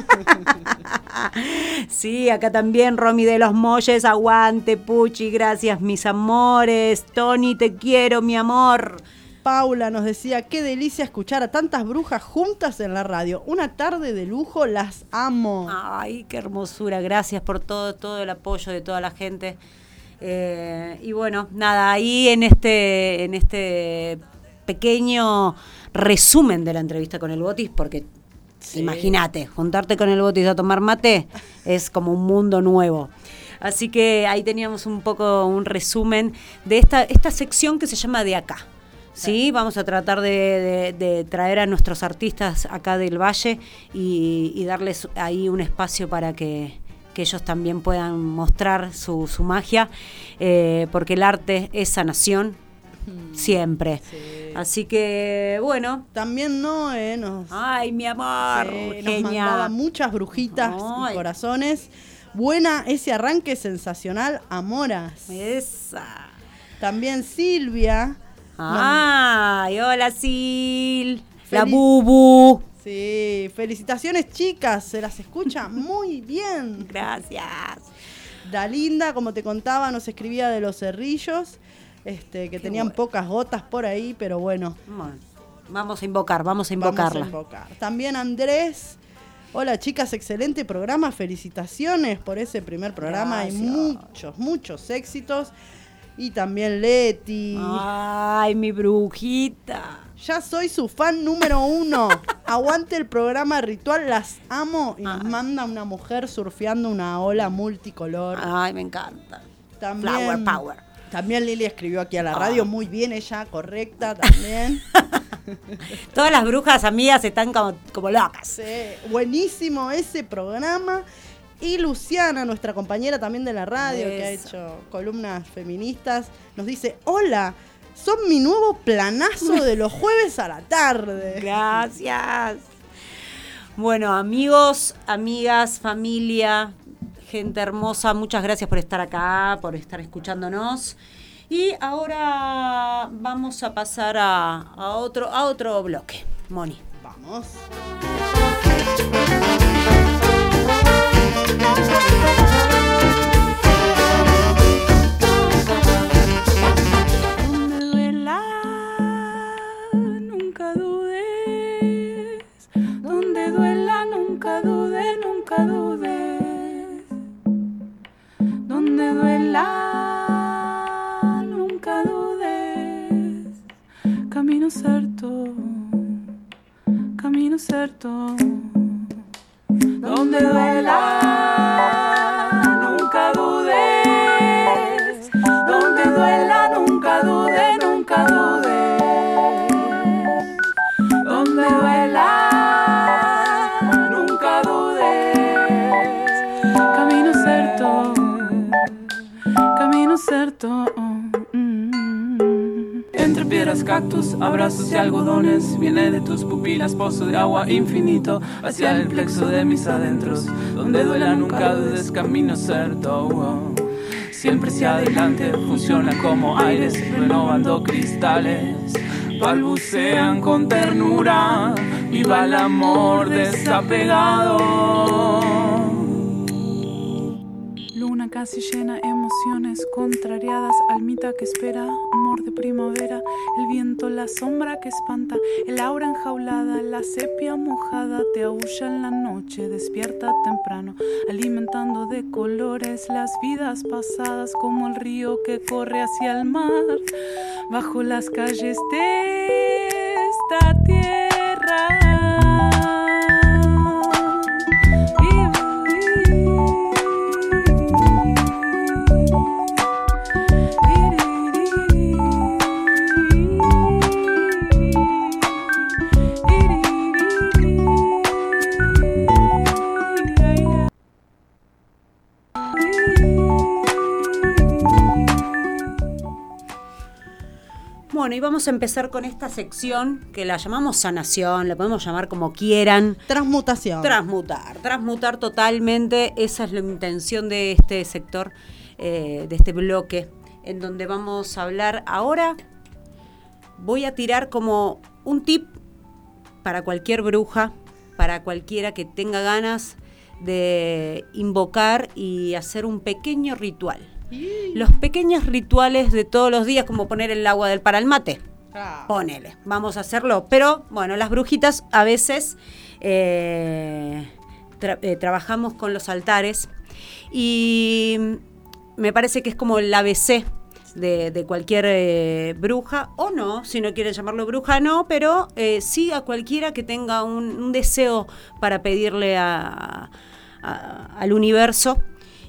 Sí, acá también Romy de los Molles, aguante, Puchi, gracias mis amores. Tony, te quiero, mi amor. Paula nos decía, qué delicia escuchar a tantas brujas juntas en la radio. Una tarde de lujo, las amo. Ay, qué hermosura, gracias por todo, todo el apoyo de toda la gente. Eh, y bueno, nada, ahí en este, en este pequeño resumen de la entrevista con el Botis, porque sí. imagínate, juntarte con el Botis a tomar mate es como un mundo nuevo. Así que ahí teníamos un poco un resumen de esta, esta sección que se llama De Acá. Sí, vamos a tratar de, de, de traer a nuestros artistas acá del Valle y, y darles ahí un espacio para que, que ellos también puedan mostrar su, su magia, eh, porque el arte es sanación siempre. Sí. Así que, bueno. También Noé nos... Ay, mi amor, sí, nos mandaba muchas brujitas Ay. y corazones. Buena ese arranque sensacional, amoras. Esa. También Silvia... Ay, hola Sil, la Bubu. Sí, felicitaciones chicas, se las escucha muy bien. Gracias. Dalinda, como te contaba, nos escribía de los Cerrillos, este, que Qué tenían bueno. pocas gotas por ahí, pero bueno. bueno. Vamos a invocar, vamos a invocarla. Vamos a invocar. También Andrés Hola chicas, excelente programa, felicitaciones por ese primer programa. Gracias. Hay muchos, muchos éxitos. Y también Leti. Ay, mi brujita. Ya soy su fan número uno. Aguante el programa Ritual, las amo. Y nos Ay. manda una mujer surfeando una ola multicolor. Ay, me encanta. También, Flower power. También Lili escribió aquí a la radio, muy bien ella, correcta también. Todas las brujas amigas están como, como locas. Sí, buenísimo ese programa. Y Luciana, nuestra compañera también de la radio, Eso. que ha hecho columnas feministas, nos dice, hola, son mi nuevo planazo de los jueves a la tarde. Gracias. Bueno, amigos, amigas, familia, gente hermosa, muchas gracias por estar acá, por estar escuchándonos. Y ahora vamos a pasar a, a, otro, a otro bloque. Moni. Vamos. Donde duela, nunca dudes. Donde duela, nunca dudes, nunca dudes. Donde duela, nunca dudes. Camino certo, camino certo. Donde duela, nunca dudes. Donde duela, nunca dudes, nunca dudes. Donde duela, nunca dudes. Camino certo, camino certo. Entre piedras, cactus, abrazos y algodones, viene de tus pupilas pozo de agua infinito hacia el plexo de mis adentros. Donde duela nunca dudes, camino certo. Oh. Siempre hacia adelante, funciona como aires renovando cristales. Balbucean con ternura, viva el amor desapegado. Luna casi llena, emociones contrariadas, almita que espera, amor de primavera, el viento, la sombra que espanta, el aura enjaulada, la sepia mojada, te aúlla en la noche, despierta temprano, alimentando de colores las vidas pasadas, como el río que corre hacia el mar, bajo las calles de esta tierra. Bueno, y vamos a empezar con esta sección que la llamamos sanación, la podemos llamar como quieran. Transmutación. Transmutar, transmutar totalmente. Esa es la intención de este sector, eh, de este bloque, en donde vamos a hablar ahora. Voy a tirar como un tip para cualquier bruja, para cualquiera que tenga ganas de invocar y hacer un pequeño ritual. Los pequeños rituales de todos los días, como poner el agua del para el mate. Ah. Ponele, vamos a hacerlo. Pero, bueno, las brujitas a veces eh, tra- eh, trabajamos con los altares y me parece que es como el A B C de, de cualquier eh, bruja, o no, si no quieren llamarlo bruja, no, pero eh, sí a cualquiera que tenga un, un deseo para pedirle a, a, al universo.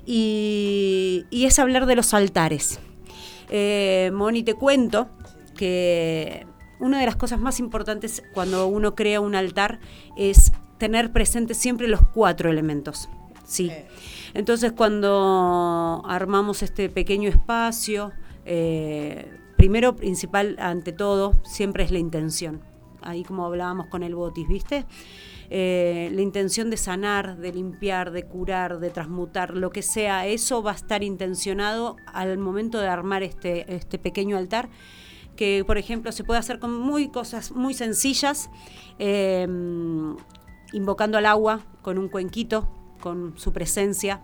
Y, y es hablar de los altares. Eh, Moni, te cuento que una de las cosas más importantes cuando uno crea un altar es tener presentes siempre los cuatro elementos. Sí. Entonces, cuando armamos este pequeño espacio, eh, primero, principal, ante todo, siempre es la intención. Ahí como hablábamos con el botis, ¿viste? Eh, la intención de sanar, de limpiar, de curar, de transmutar, lo que sea, eso va a estar intencionado al momento de armar este, este pequeño altar, que por ejemplo se puede hacer con muy cosas muy sencillas, eh, invocando al agua con un cuenquito, con su presencia,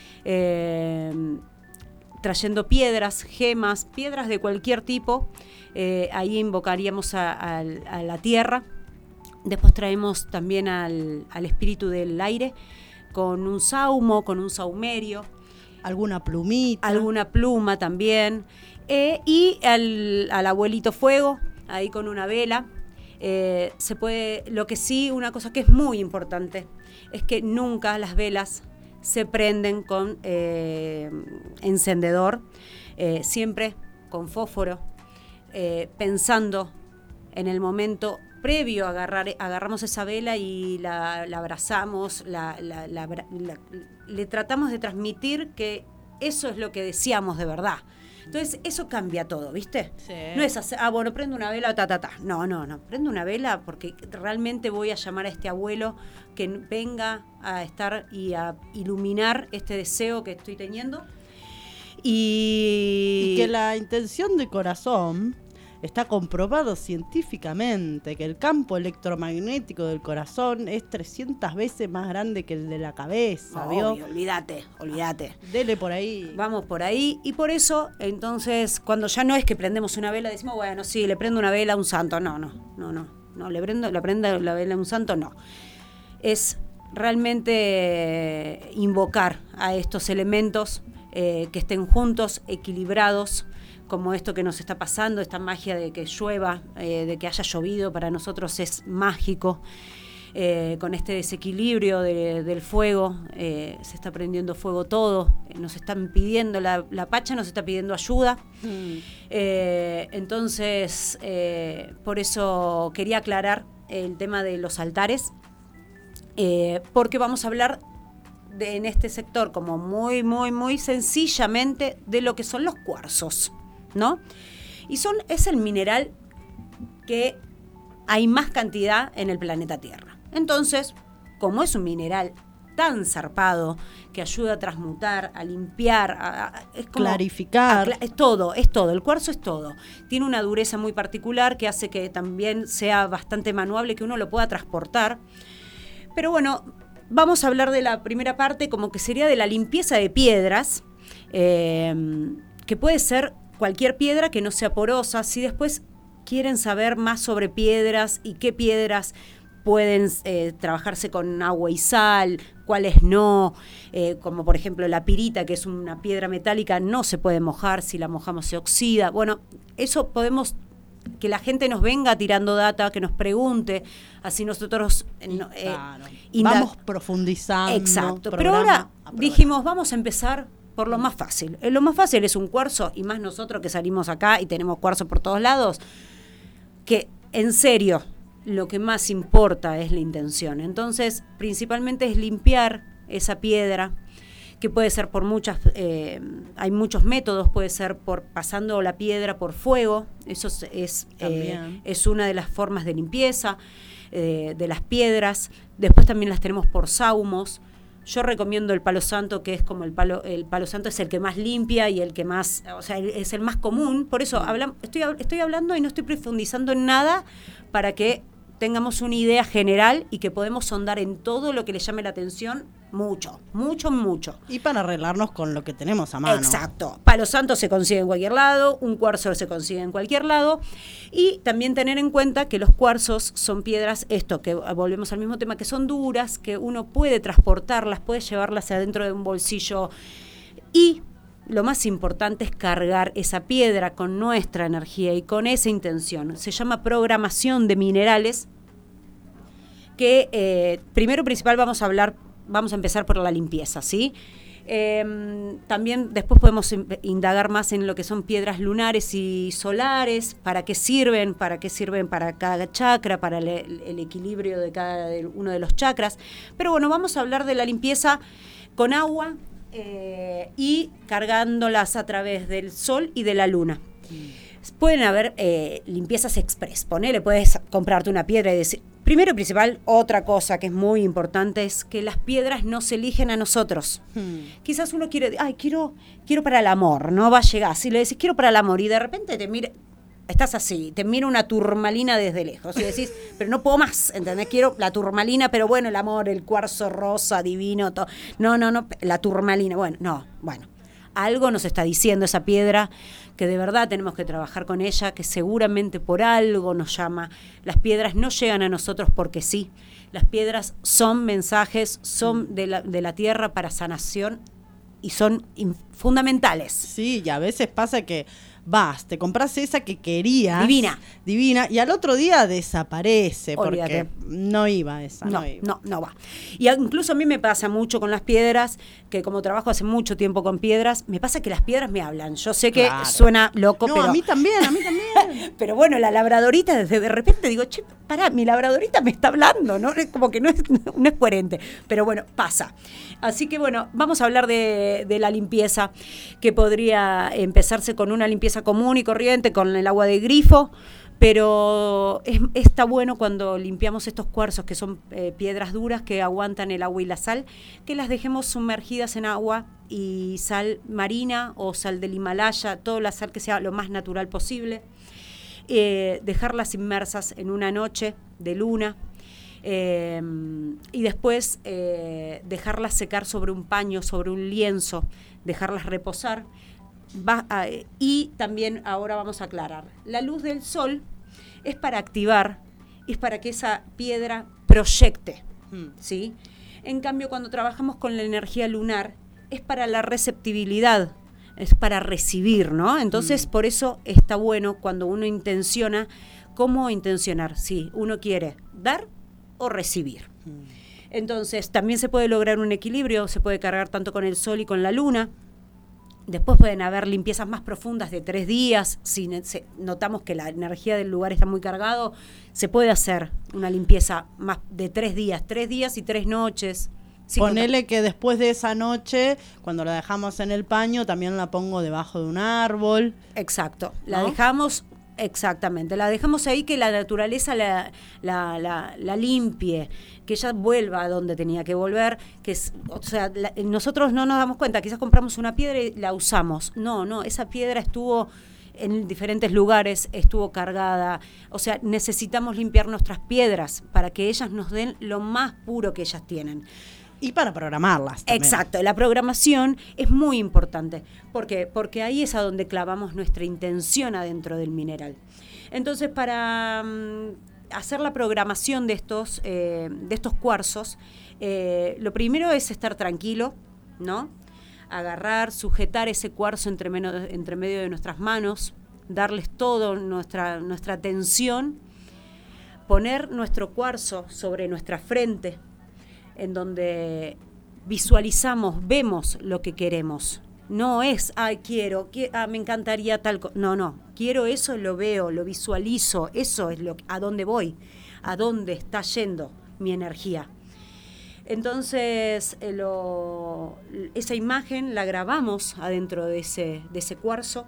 eh, trayendo piedras, gemas, piedras de cualquier tipo, eh, ahí invocaríamos a, a, a la tierra, Después traemos también al, al espíritu del aire con un saumo, con un saumerio. Alguna plumita. Alguna pluma también. Eh, y al, al abuelito fuego, ahí con una vela. Eh, se puede, lo que sí, una cosa que es muy importante, es que nunca las velas se prenden con eh, encendedor, eh, siempre con fósforo, eh, pensando en el momento previo a agarrar, agarramos esa vela y la, la abrazamos, la, la, la, la, le tratamos de transmitir que eso es lo que deseamos de verdad. Entonces, eso cambia todo, ¿viste? Sí. No es hacer, ah, bueno, prendo una vela, ta, ta, ta. No, no, no. Prendo una vela porque realmente voy a llamar a este abuelo que venga a estar y a iluminar este deseo que estoy teniendo. Y, y que la intención de corazón está comprobado científicamente que el campo electromagnético del corazón es trescientas veces más grande que el de la cabeza, ¿vio? Obvio, olvídate, olvídate. Dele por ahí. Vamos por ahí. Y por eso, entonces, cuando ya no es que prendemos una vela, decimos, bueno, sí, le prendo una vela a un santo. No, no, no, no. No, le prendo, le prendo la vela a un santo, no. Es realmente invocar a estos elementos eh, que estén juntos, equilibrados, como esto que nos está pasando, esta magia de que llueva, eh, de que haya llovido, para nosotros es mágico. Eh, con este desequilibrio de, del fuego, eh, se está prendiendo fuego todo, eh, nos están pidiendo, la, la Pacha nos está pidiendo ayuda. Mm. Eh, entonces, eh, por eso quería aclarar el tema de los altares, eh, porque vamos a hablar de, en este sector como muy, muy, muy sencillamente de lo que son los cuarzos, ¿no? Y son, es el mineral que hay más cantidad en el planeta Tierra. Entonces, como es un mineral tan zarpado que ayuda a transmutar, a limpiar, a, a, es como, clarificar, a, es todo, es todo, el cuarzo es todo. Tiene una dureza muy particular que hace que también sea bastante manuable, que uno lo pueda transportar. Pero bueno, vamos a hablar de la primera parte, como que sería de la limpieza de piedras, eh, que puede ser cualquier piedra que no sea porosa. Si después quieren saber más sobre piedras y qué piedras pueden eh, trabajarse con agua y sal, cuáles no, eh, como por ejemplo la pirita, que es una piedra metálica, no se puede mojar, si la mojamos se oxida. Bueno, eso podemos, que la gente nos venga tirando data, que nos pregunte, así nosotros eh, claro. indag- vamos profundizando. Exacto, pero ahora dijimos, vamos a empezar por lo más fácil. Eh, lo más fácil es un cuarzo, y más nosotros que salimos acá y tenemos cuarzo por todos lados, que en serio, lo que más importa es la intención. Entonces, principalmente es limpiar esa piedra, que puede ser por muchas, eh, hay muchos métodos, puede ser por pasando la piedra por fuego, eso es, es, eh, es una de las formas de limpieza eh, de las piedras. Después también las tenemos por saumos. Yo recomiendo el palo santo, que es como el palo, el palo santo es el que más limpia y el que más, o sea, es el más común. Por eso habla, estoy, estoy hablando y no estoy profundizando en nada, para que tengamos una idea general y que podemos sondar en todo lo que le llame la atención, mucho, mucho, mucho. Y para arreglarnos con lo que tenemos a mano. Exacto. Palo santo se consigue en cualquier lado, un cuarzo se consigue en cualquier lado, y también tener en cuenta que los cuarzos son piedras, esto, que volvemos al mismo tema, que son duras, que uno puede transportarlas, puede llevarlas adentro de un bolsillo, y lo más importante es cargar esa piedra con nuestra energía y con esa intención. Se llama programación de minerales, que eh, primero principal vamos a hablar, vamos a empezar por la limpieza, ¿sí? Eh, también después podemos indagar más en lo que son piedras lunares y solares, para qué sirven, para qué sirven para cada chakra, para el, el equilibrio de cada uno de los chakras. Pero bueno, vamos a hablar de la limpieza con agua, Eh, y cargándolas a través del sol y de la luna. Mm. Pueden haber eh, limpiezas express. Ponele, puedes comprarte una piedra y decir... Primero y principal, otra cosa que es muy importante es que las piedras no se eligen a nosotros. Mm. Quizás uno quiere, ay, quiero, quiero para el amor, no va a llegar. Si le decís quiero para el amor y de repente te mira... Estás así, te mira una turmalina desde lejos y decís, pero no puedo más, ¿entendés? Quiero la turmalina, pero bueno, el amor, el cuarzo rosa, divino, todo. No, no, no, la turmalina, bueno, no, bueno. algo nos está diciendo esa piedra, que de verdad tenemos que trabajar con ella, que seguramente por algo nos llama. Las piedras no llegan a nosotros porque sí. Las piedras son mensajes, son de la, de la tierra para sanación y son in- fundamentales. Sí, y a veces pasa que vas, te compras esa que querías. Divina. Divina, y al otro día desaparece, Olvídate. porque no iba esa, no, No, iba. no, no va. Y a- incluso a mí me pasa mucho con las piedras, que como trabajo hace mucho tiempo con piedras, me pasa que las piedras me hablan. Yo sé que Claro. suena loco, No, pero... a mí también, a mí también. Pero bueno, la labradorita, desde de repente digo, che, pará, mi labradorita me está hablando, ¿no? Es como que no es, no es coherente. Pero bueno, pasa. Así que bueno, vamos a hablar de, de la limpieza, que podría empezarse con una limpieza común y corriente, con el agua de grifo, pero es, está bueno cuando limpiamos estos cuarzos, que son eh, piedras duras que aguantan el agua y la sal, que las dejemos sumergidas en agua y sal marina o sal del Himalaya, toda la sal que sea lo más natural posible. Eh, dejarlas inmersas en una noche de luna eh, y después eh, dejarlas secar sobre un paño, sobre un lienzo, dejarlas reposar. Va a, y también ahora vamos a aclarar, la luz del sol es para activar, es para que esa piedra proyecte, Mm. ¿sí? En cambio, cuando trabajamos con la energía lunar, es para la receptibilidad, es para recibir, ¿no? Entonces, Mm. por eso está bueno cuando uno intenciona, ¿cómo intencionar? Si uno quiere dar o recibir. Mm. Entonces, también se puede lograr un equilibrio, se puede cargar tanto con el sol y con la luna. Después pueden haber limpiezas más profundas de tres días. Si ne- se- notamos que la energía del lugar está muy cargado, se puede hacer una limpieza más de tres días, tres días y tres noches. Sí, Ponele que después de esa noche, cuando la dejamos en el paño, también la pongo debajo de un árbol. Exacto, la ¿no? dejamos, exactamente, la dejamos ahí, que la naturaleza la, la, la, la limpie, que ella vuelva a donde tenía que volver, que es, o sea, la- nosotros no nos damos cuenta, quizás compramos una piedra y la usamos. No, no, esa piedra estuvo en diferentes lugares, estuvo cargada, o sea, necesitamos limpiar nuestras piedras para que ellas nos den lo más puro que ellas tienen. Y para programarlas también. Exacto, la programación es muy importante. ¿Por qué? Porque ahí es a donde clavamos nuestra intención adentro del mineral. Entonces, para mm, hacer la programación de estos, eh, de estos cuarzos, eh, lo primero es estar tranquilo, ¿no? Agarrar, sujetar ese cuarzo entre, meno- entre medio de nuestras manos, darles toda nuestra, nuestra atención, poner nuestro cuarzo sobre nuestra frente, en donde visualizamos, vemos lo que queremos. No es, ay, quiero, qui- ah, me encantaría tal cosa. No, no, quiero eso, lo veo, lo visualizo, eso es lo a dónde voy, a dónde está yendo mi energía. Entonces, eh, lo, esa imagen la grabamos adentro de ese, de ese cuarzo.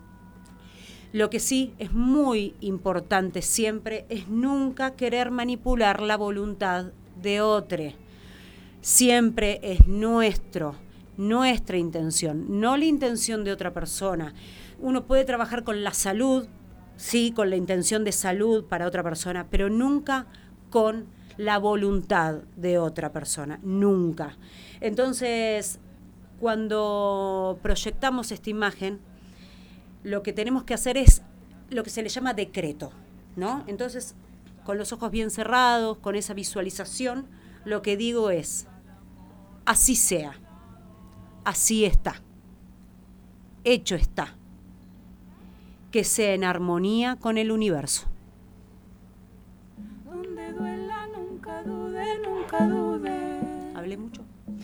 Lo que sí es muy importante siempre es nunca querer manipular la voluntad de otro. Siempre es nuestro, nuestra intención, no la intención de otra persona. Uno puede trabajar con la salud, sí, con la intención de salud para otra persona, pero nunca con la voluntad de otra persona, nunca. Entonces, cuando proyectamos esta imagen, lo que tenemos que hacer es lo que se le llama decreto, ¿no? Entonces, con los ojos bien cerrados, con esa visualización, lo que digo es, así sea, así está, hecho está, que sea en armonía con el universo. Donde duela, nunca dude, nunca dude. ¿Hablé mucho?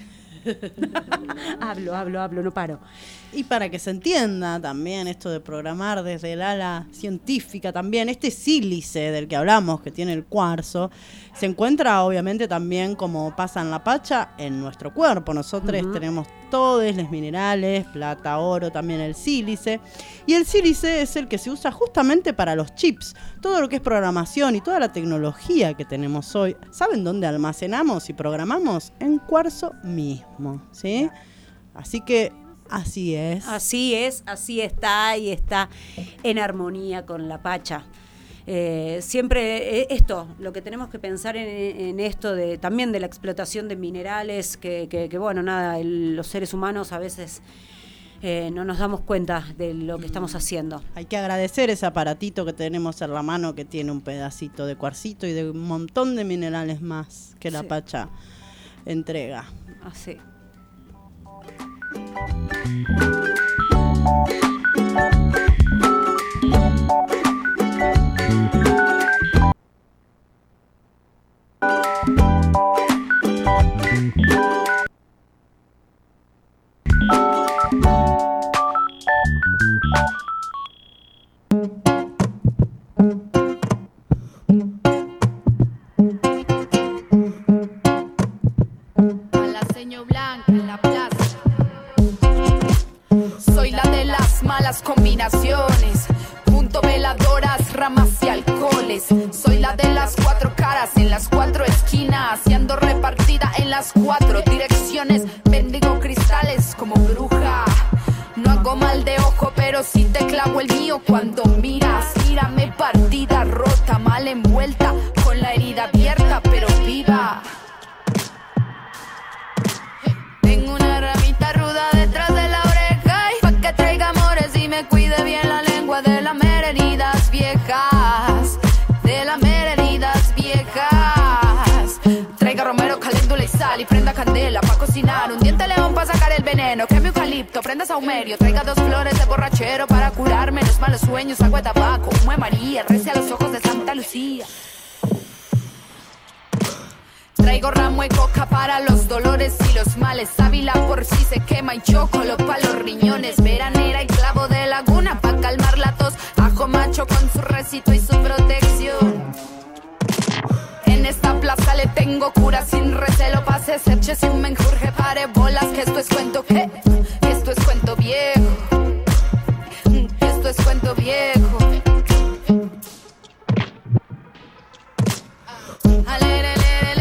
hablo, hablo, hablo, no paro. Y para que se entienda también esto de programar desde el ala científica también, este sílice del que hablamos, que tiene el cuarzo, se encuentra obviamente también, como pasa en la pacha, en nuestro cuerpo. Nosotros Uh-huh. tenemos todos los minerales, plata, oro, también el sílice. Y el sílice es el que se usa justamente para los chips. Todo lo que es programación y toda la tecnología que tenemos hoy, ¿saben dónde almacenamos y programamos? En cuarzo mismo, ¿sí? Así que así es. Así es, así está y está en armonía con la pacha. Eh, siempre eh, esto, lo que tenemos que pensar en, en esto de también de la explotación de minerales, que, que, que bueno, nada, el- los seres humanos a veces eh, no nos damos cuenta de lo que estamos haciendo. Hay que agradecer ese aparatito que tenemos en la mano, que tiene un pedacito de cuarcito y de un montón de minerales más que la Sí. Pacha entrega. Así. Palaceño Blanca en la plaza. Soy la de las malas combinaciones, junto veladoras, ramas y alcoholes. Soy la de las cuatro caras en las cuatro esquinas, siendo repartida en las cuatro direcciones. Bendigo cristales como bruja. No hago mal de ojo, pero sí te clavo el mío cuando miras. Mírame partida, rota, mal envuelta, con la herida abierta, pero viva. Tengo una ramita ruda detrás de la oreja, y pa' que traiga amores y me cuide bien la lengua de las heridas viejas, de las heridas viejas. Traiga romero, caléndula y sal, y prenda candela pa' cocinar, un diente león pa' sacar el veneno, queme eucalipto, prenda saumerio, traiga dos flores de borrachero para curarme los malos sueños, agua de tabaco, humo de María, rece a los ojos de Santa Lucía. Traigo ramo y coca para los dolores y los males, sábila por si se quema y chocolo pa' los riñones, veranera y clavo de laguna pa' calmar la tos, ajo macho con su recito y su protección. En esta plaza le tengo cura sin recelo, pase serche sin menjurje, pare bolas, que esto es cuento, que esto es cuento viejo, esto es cuento viejo. Alere,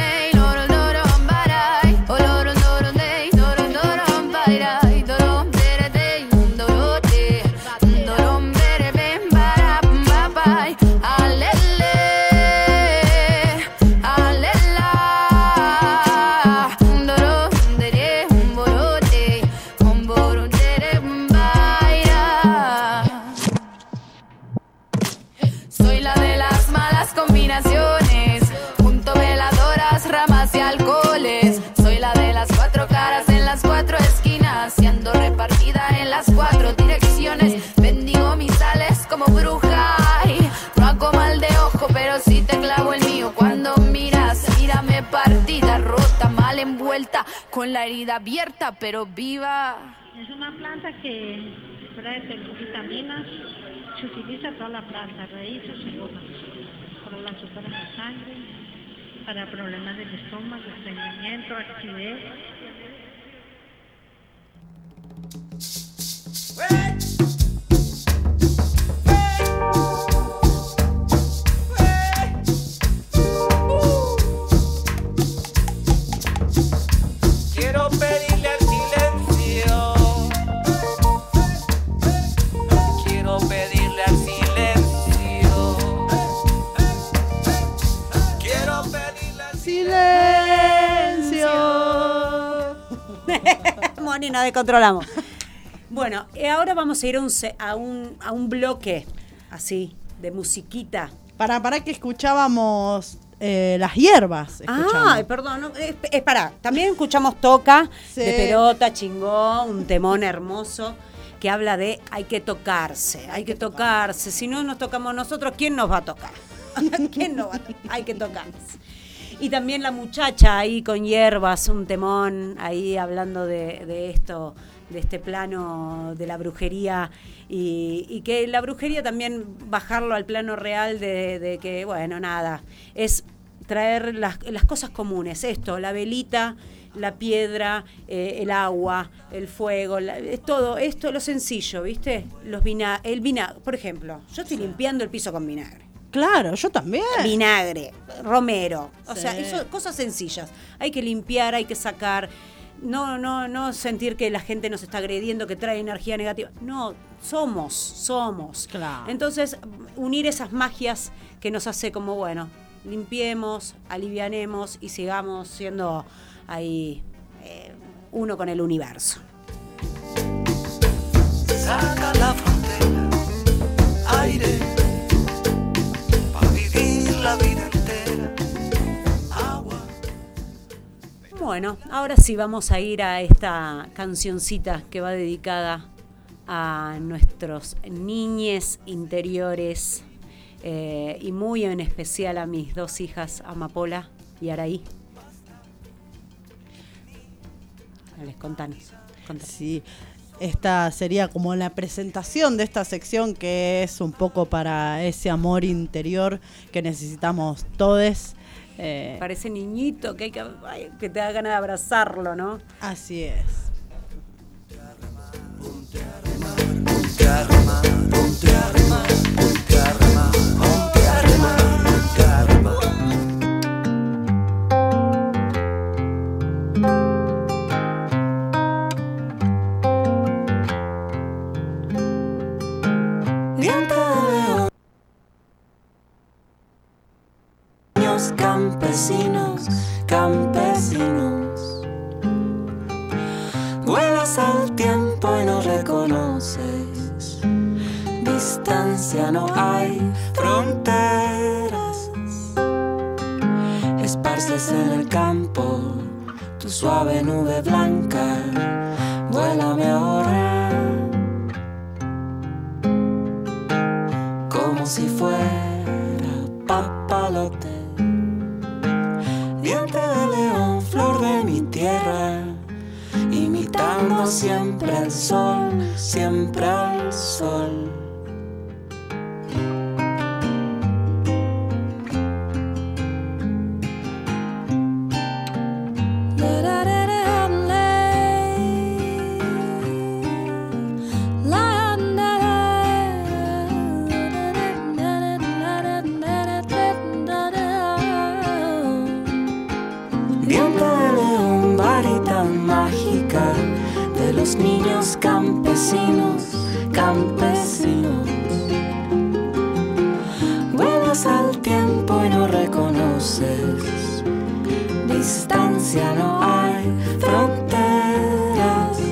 siendo repartida en las cuatro direcciones. Bendigo mis sales como bruja, y no hago mal de ojo, pero sí te clavo el mío cuando miras. Mírame partida, rota, mal envuelta, con la herida abierta, pero viva. Es una planta que trae vitaminas, se utiliza toda la planta, raíces y hojas, para el azúcar en la sangre, para problemas del estómago, estreñimiento, acidez. Quiero pedirle al silencio, quiero pedirle al silencio, quiero pedirle al silencio. Moni, nos descontrolamos. Bueno, eh, ahora vamos a ir a un, se- a un, a un bloque así, de musiquita. Para, para que escuchábamos eh, las hierbas. Ah, perdón, no, es, es para. También escuchamos Toca, Sí. de Perota, Chingó, un temón hermoso que habla de hay que tocarse, hay que tocarse. Si no nos tocamos nosotros, ¿quién nos va a tocar? ¿Quién nos va a tocar? Hay que tocarse. Y también La Muchacha ahí con hierbas, un temón ahí hablando de, de esto, de este plano de la brujería y, y que la brujería también bajarlo al plano real de, de que, bueno, nada, es traer las, las cosas comunes, esto, la velita, la piedra, eh, el agua, el fuego, la, es todo esto, lo sencillo, ¿viste? Los vina, el vinagre, por ejemplo, yo estoy limpiando el piso con vinagre. Claro, yo también. Vinagre, romero, o Sí. sea, eso, cosas sencillas. Hay que limpiar, hay que sacar, no, no, no sentir que la gente nos está agrediendo, que trae energía negativa. No, somos, somos. Claro. Entonces, unir esas magias que nos hace como, bueno, limpiemos, alivianemos y sigamos siendo ahí eh, uno con el universo. Bueno, ahora sí vamos a ir a esta cancioncita que va dedicada a nuestros niñes interiores eh, y muy en especial a mis dos hijas, Amapola y Araí. Les contanos, contanos. Sí, esta sería como la presentación de esta sección, que es un poco para ese amor interior que necesitamos todos. Eh, Parece niñito que hay que, ay, que te da ganas de abrazarlo, ¿no? Así es. Ponte a remar, ponte a remar, ponte a remar, ponte a remar, ponte a remar. Diente de león. Niños campesinos, campesinos. Vuelas al tiempo y no reconoces. Distancia no hay, fronteras. Esparces en el campo tu suave nube blanca. Vuélame ahora, como si fuera papalote. Diente de león, flor de mi tierra, imitando siempre al sol, siempre al sol. Diente de león, varita mágica de los niños campesinos, campesinos. Vuelas al tiempo y no reconoces. Distancia no hay, fronteras.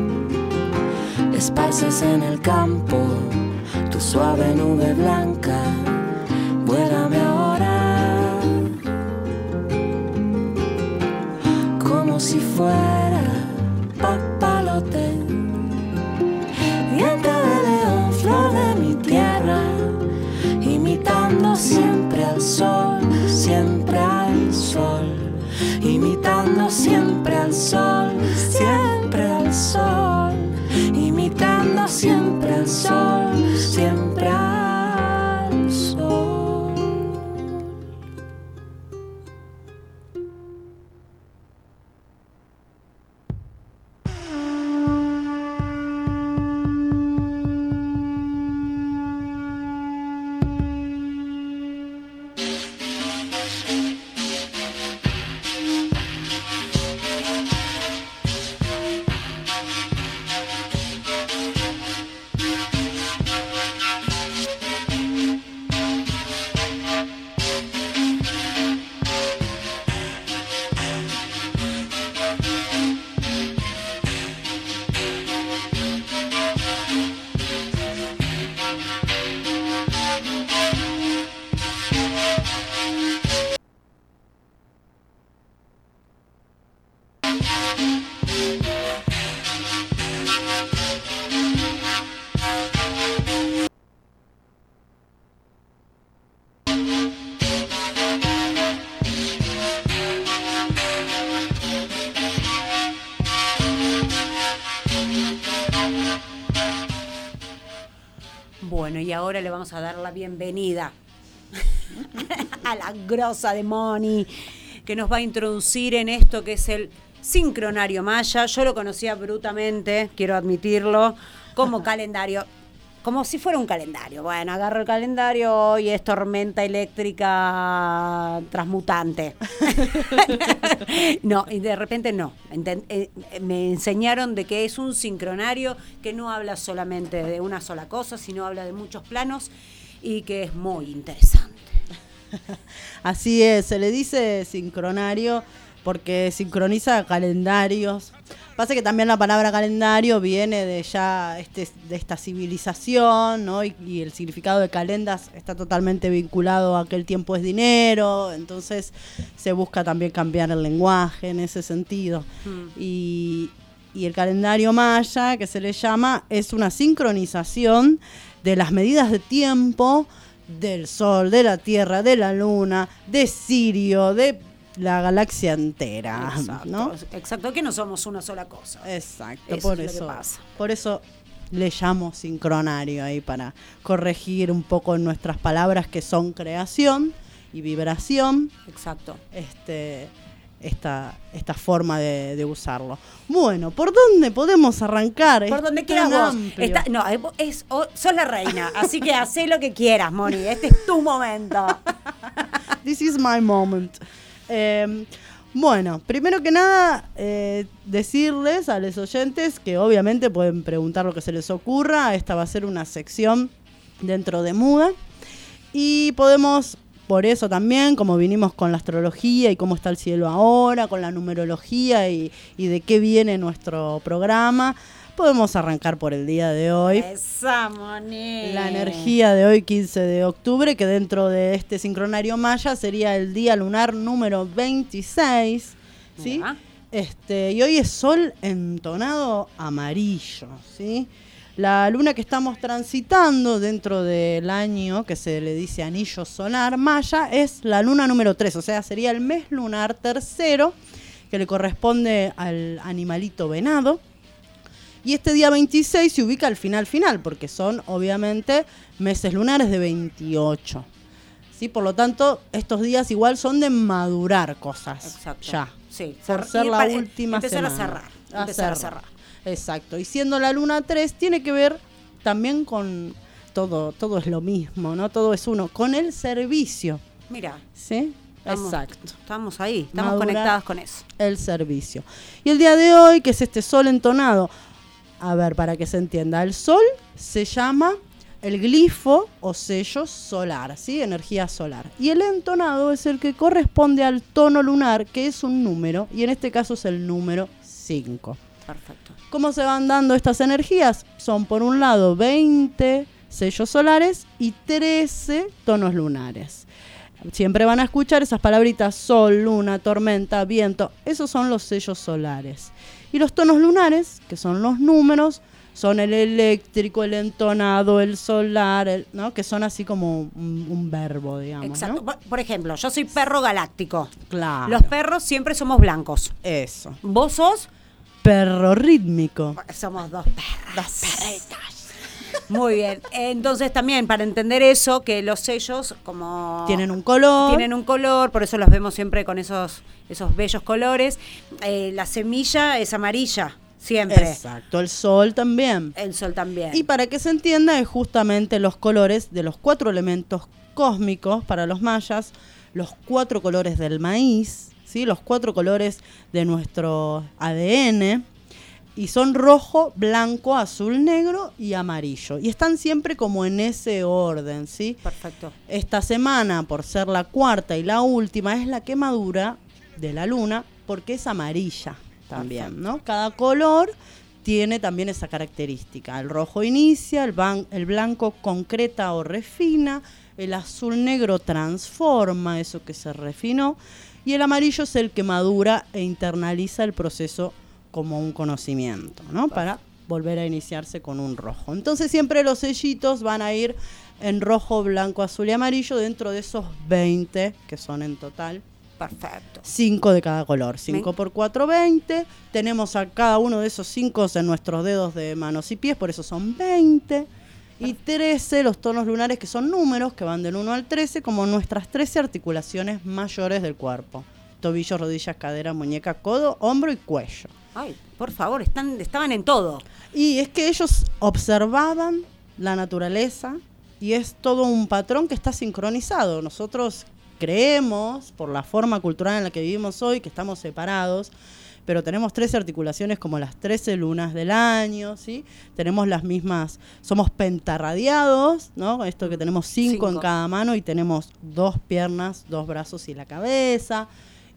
Esparces en el campo tu suave nube blanca. Vuélame ahora, como si fuera papalote. Diente de león, flor de mi tierra, imitando siempre al sol, siempre al sol. Imitando siempre al sol, siempre al sol. Imitando siempre al sol, siempre al sol. Bueno, y ahora le vamos a dar la bienvenida a la grosa de Moni, que nos va a introducir en esto que es el sincronario maya. Yo lo conocía brutamente, quiero admitirlo, como calendario, como si fuera un calendario. Bueno, agarro el calendario y es tormenta eléctrica transmutante. No, y de repente no. Enten- eh, me enseñaron de que es un sincronario que no habla solamente de una sola cosa, sino habla de muchos planos y que es muy interesante. Así es, se le dice sincronario porque sincroniza calendarios. Pasa que también la palabra calendario viene de ya este, de esta civilización, ¿no? Y, y el significado de calendas está totalmente vinculado a que el tiempo es dinero, entonces se busca también cambiar el lenguaje en ese sentido. Mm. Y, y el calendario maya, que se le llama, es una sincronización de las medidas de tiempo del Sol, de la Tierra, de la Luna, de Sirio, de la galaxia entera, exacto, ¿no? Exacto, que no somos una sola cosa. Exacto, eso por es eso, lo que pasa. Por eso le llamo sincronario ahí para corregir un poco nuestras palabras que son creación y vibración. Exacto. Este, esta, esta forma de, de usarlo. Bueno, ¿por dónde podemos arrancar? Por Es donde quieras vos. Está, no, es, oh, sos la reina, así que hacé lo que quieras, Moni. Este es tu momento. This is my moment. Eh, bueno, primero que nada, eh, decirles a los oyentes que obviamente pueden preguntar lo que se les ocurra. Esta va a ser una sección dentro de Muda. Y podemos, por eso también, como vinimos con la astrología y cómo está el cielo ahora, con la numerología y, y de qué viene nuestro programa, podemos arrancar por el día de hoy. Esa, Moni. La energía de hoy, quince de octubre, que dentro de este sincronario maya sería el día lunar número veintiséis, ¿sí? Este, y hoy es sol entonado amarillo, ¿sí? La luna que estamos transitando dentro del año, que se le dice anillo solar maya, es la luna número tres, o sea, sería el mes lunar tercero, que le corresponde al animalito venado. Y este día veintiséis se ubica al final final, porque son obviamente meses lunares de veintiocho. ¿Sí? Por lo tanto, estos días igual son de madurar cosas. Exacto. Ya. Sí. Por ser la para, última empezar semana. a cerrar. A Empezar cerrar. a cerrar. Exacto. Y siendo la luna tres, tiene que ver también con todo, todo es lo mismo, ¿no? Todo es uno. Con el servicio. Mira. ¿Sí? Estamos, Exacto. Estamos ahí, estamos Madurar conectadas con eso. El servicio. Y el día de hoy, que es este sol entonado, a ver, para que se entienda, el sol se llama el glifo o sello solar, ¿sí? Energía solar. Y el entonado es el que corresponde al tono lunar, que es un número, y en este caso es el número cinco. Perfecto. ¿Cómo se van dando estas energías? Son, por un lado, veinte sellos solares y trece tonos lunares. Siempre van a escuchar esas palabritas: sol, luna, tormenta, viento. Esos son los sellos solares. Y los tonos lunares, que son los números, son el eléctrico, el entonado, el solar, el, ¿no? Que son así como un, un verbo, digamos. Exacto. ¿no? Por ejemplo, yo soy perro galáctico. Claro. Los perros siempre somos blancos. Eso. ¿Vos sos? Perro rítmico. Somos dos perros. Dos perritos. Muy bien. Entonces también para entender eso, que los sellos como tienen un color. Tienen un color, por eso los vemos siempre con esos, esos bellos colores. Eh, la semilla es amarilla, siempre. Exacto, el sol también. El sol también. Y para que se entienda, es justamente los colores de los cuatro elementos cósmicos para los mayas, los cuatro colores del maíz, ¿sí? Los cuatro colores de nuestro A D N. Y son rojo, blanco, azul, negro y amarillo. Y están siempre como en ese orden, ¿sí? Perfecto. Esta semana, por ser la cuarta y la última, es la quemadura de la luna, porque es amarilla también, perfecto, ¿no? Cada color tiene también esa característica. El rojo inicia, el, ban- el blanco concreta o refina, el azul negro transforma eso que se refinó, y el amarillo es el que madura e internaliza el proceso como un conocimiento, ¿no? Para volver a iniciarse con un rojo. Entonces siempre los sellitos van a ir en rojo, blanco, azul y amarillo dentro de esos veinte que son en total. Perfecto. cinco de cada color. cinco por cuatro, veinte. Tenemos a cada uno de esos cinco en nuestros dedos de manos y pies, por eso son veinte. Y trece los tonos lunares, que son números que van del uno al trece, como nuestras trece articulaciones mayores del cuerpo. Tobillo, rodillas, cadera, muñeca, codo, hombro y cuello. Ay, por favor, están, estaban en todo. Y es que ellos observaban la naturaleza y es todo un patrón que está sincronizado. Nosotros creemos, por la forma cultural en la que vivimos hoy, que estamos separados, pero tenemos trece articulaciones como las trece lunas del año, ¿sí? Tenemos las mismas, somos pentarradiados, ¿no? Esto que tenemos cinco, cinco en cada mano y tenemos dos piernas, dos brazos y la cabeza.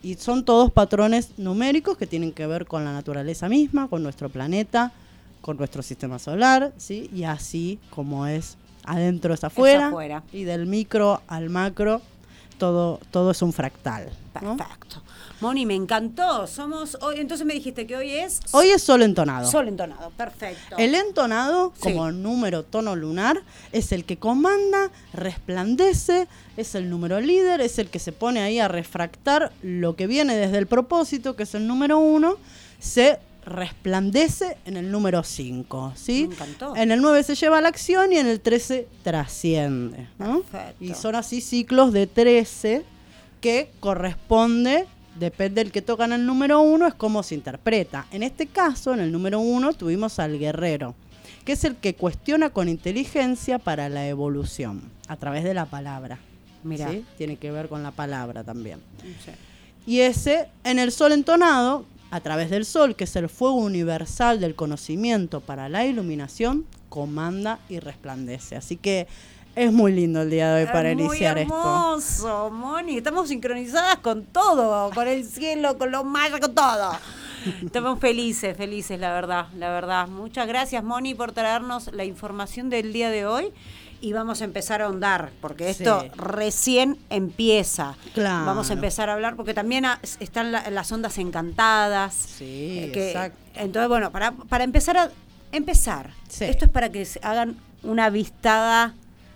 Y son todos patrones numéricos que tienen que ver con la naturaleza misma, con nuestro planeta, con nuestro sistema solar, ¿sí? Y así como es adentro es afuera, Es afuera. y del micro al macro, todo, todo es un fractal, ¿no? Perfecto. Moni, me encantó. Somos hoy, entonces me dijiste que hoy es Hoy es sol entonado. sol entonado. Perfecto. El entonado, Sí. como número tono lunar, es el que comanda, resplandece, es el número líder, es el que se pone ahí a refractar lo que viene desde el propósito, que es el número uno, se resplandece en el número cinco, ¿sí? Me encantó. En el nueve se lleva a la acción y en el trece trasciende, ¿no? Perfecto. Y son así ciclos de trece que corresponde, depende del que tocan el número uno, es cómo se interpreta. En este caso, en el número uno, tuvimos al guerrero, que es el que cuestiona con inteligencia para la evolución, a través de la palabra. Mirá. ¿Sí? Tiene que ver con la palabra también. Sí. Y ese, en el sol entonado, a través del sol, que es el fuego universal del conocimiento para la iluminación, comanda y resplandece. Así que es muy lindo el día de hoy para Es muy iniciar esto. hermoso, Moni. Estamos sincronizadas con todo, con el cielo, con los mayas, con todo. Estamos felices, felices, la verdad, la verdad. Muchas gracias, Moni, por traernos la información del día de hoy. Y vamos a empezar a ahondar, porque esto Sí. recién empieza. Claro. Vamos a empezar a hablar, porque también ha- están la- las ondas encantadas. Sí, eh, que- exacto. Entonces, bueno, para, para empezar a empezar, Sí. esto es para que se hagan una vistada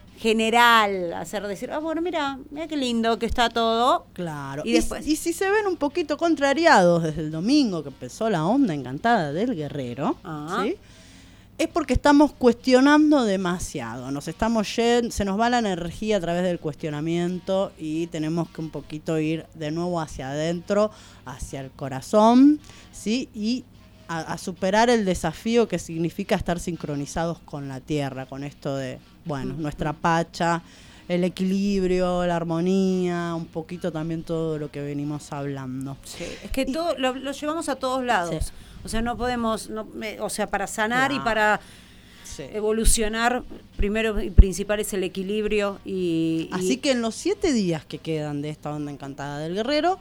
general, hacer decir, ah, bueno, mira, mira qué lindo que está todo. Claro. Y Y, después- y si se ven un poquito contrariados desde el domingo que empezó la onda encantada del guerrero, Ah. ¿sí? Es porque estamos cuestionando demasiado, nos estamos yen- se nos va la energía a través del cuestionamiento y tenemos que un poquito ir de nuevo hacia adentro, hacia el corazón, ¿sí? Y a, a superar el desafío que significa estar sincronizados con la tierra, con esto de, bueno, Mm. nuestra pacha, el equilibrio, la armonía, un poquito también todo lo que venimos hablando. Sí, es que todo lo, lo llevamos a todos lados. Sí. O sea, no podemos, no, me- o sea, para sanar y Claro. para Sí. evolucionar, primero y principal es el equilibrio y... y- Así que en los siete días que quedan de esta onda encantada del guerrero,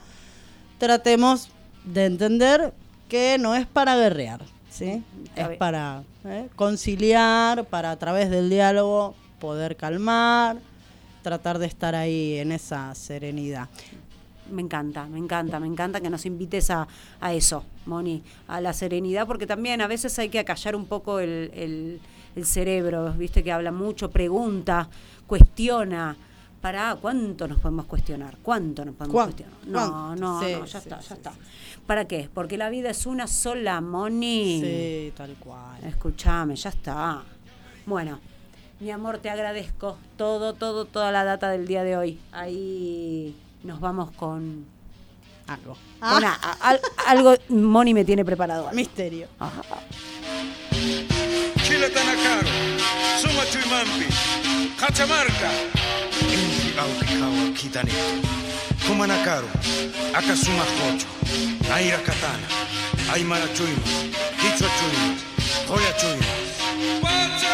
tratemos de entender que no es para guerrear, ¿sí? Está Es bien. para ¿eh? conciliar, para a través del diálogo poder calmar, tratar de estar ahí en esa serenidad. Me encanta, me encanta, me encanta que nos invites a, a eso, Moni, a la serenidad, porque también a veces hay que acallar un poco el, el, el cerebro, viste que habla mucho, pregunta, cuestiona. Pará, ¿cuánto nos podemos cuestionar? ¿Cuánto nos podemos ¿Cuánto? cuestionar? No, ¿Cuánto? no, Sí, no, ya sí, está, sí, ya está. sí. ¿Para qué? Porque la vida es una sola, Moni. Sí, tal cual. Escuchame, ya está. Bueno, mi amor, te agradezco todo, todo, toda la data del día de hoy. Ahí nos vamos con algo. Con a- a- al- algo Moni me tiene preparado. Misterio. Ajá. Chile Tanacaro, Suma Chuimampi, Cachamarca, Enzi Aukikawa Kitanito, Kumanakaro, Akasuma Hocho, Naira Katana, Aymara Chuimas, Hichua Chuimas, Hoya Chuimas.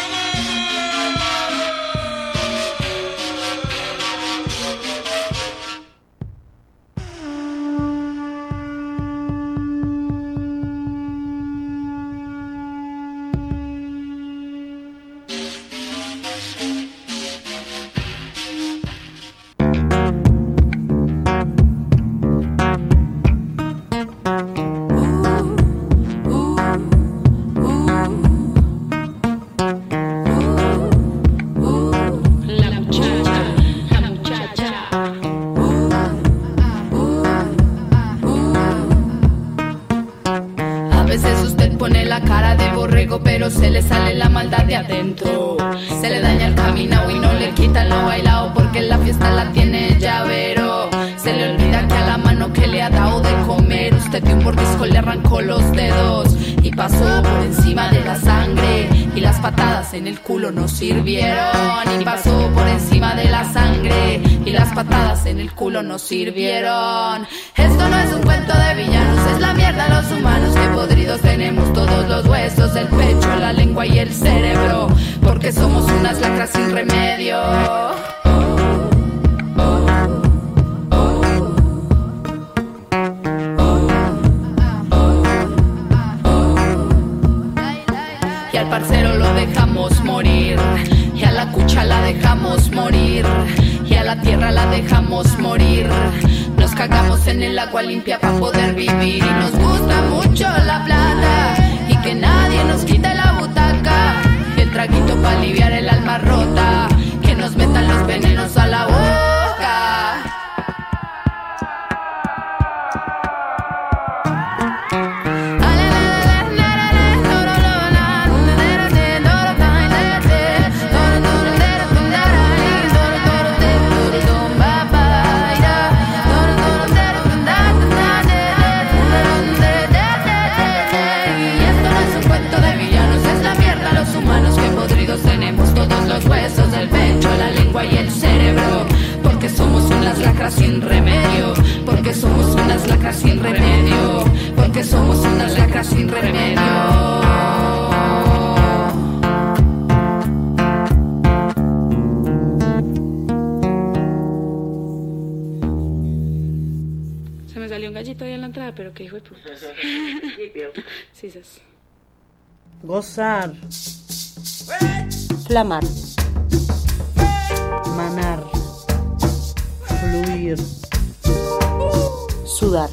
La muchacha, la muchacha. A veces usted pone la cara de borrego, pero se le sale la maldad de adentro. Se le daña el caminado y no le quitan lo bailado, porque la fiesta la tiene llavero. Se le olvida que a la mano que le ha dado de comer, usted de un mordisco le arrancó los dedos y pasó por encima de la sangre. Y las patadas en el culo no sirvieron. Y pasó por encima de la sangre. Y las patadas en el culo no sirvieron. Esto no es un cuento de villanos, es la mierda los humanos, que podridos tenemos todos los huesos, el pecho, la lengua y el cerebro, porque somos unas lacras sin remedio. dejamos morir, y a la cucha la dejamos morir, y a la tierra la dejamos morir. Nos cagamos en el agua limpia para poder vivir, y nos gusta mucho la plata, y que nadie nos quite la butaca, y el traguito para aliviar el alma rota, que nos metan los venenos a la boca. Y el cerebro, porque somos unas lacras sin remedio, porque somos unas lacras sin remedio, porque somos unas lacras sin remedio. Se me salió un gallito ahí en la entrada, pero qué hijo de puta. Sí, sí. Gozar. Flamar. Manar. Fluir. Sudar.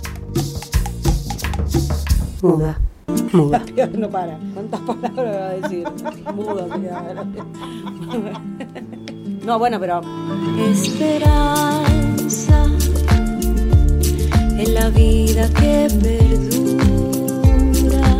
Muda. Muda. No para. ¿Cuántas palabras va a decir? Muda. No, bueno, pero... Esperanza en la vida que perdura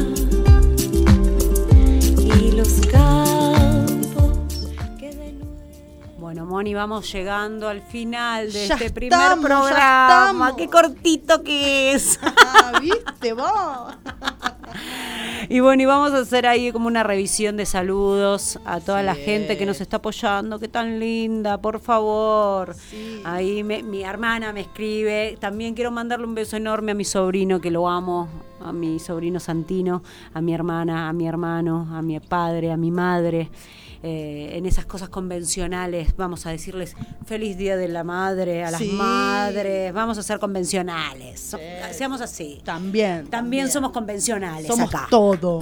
y los campos que de nuevo... Bueno, Moni, vamos llegando al final de Ya este primer estamos, ya programa. estamos. ¡Qué cortito que es! Ah, ¿viste vos? Y bueno, y vamos a hacer ahí como una revisión de saludos a toda Sí. la gente que nos está apoyando. Qué tan linda, por favor. Sí. Ahí me- mi hermana me escribe. También quiero mandarle un beso enorme a mi sobrino, que lo amo, a mi sobrino Santino, a mi hermana, a mi hermano, a mi padre, a mi madre. Eh, en esas cosas convencionales, vamos a decirles feliz día de la madre a las Sí. madres, vamos a ser convencionales. So- seamos así. También. También somos convencionales Somos acá. todo.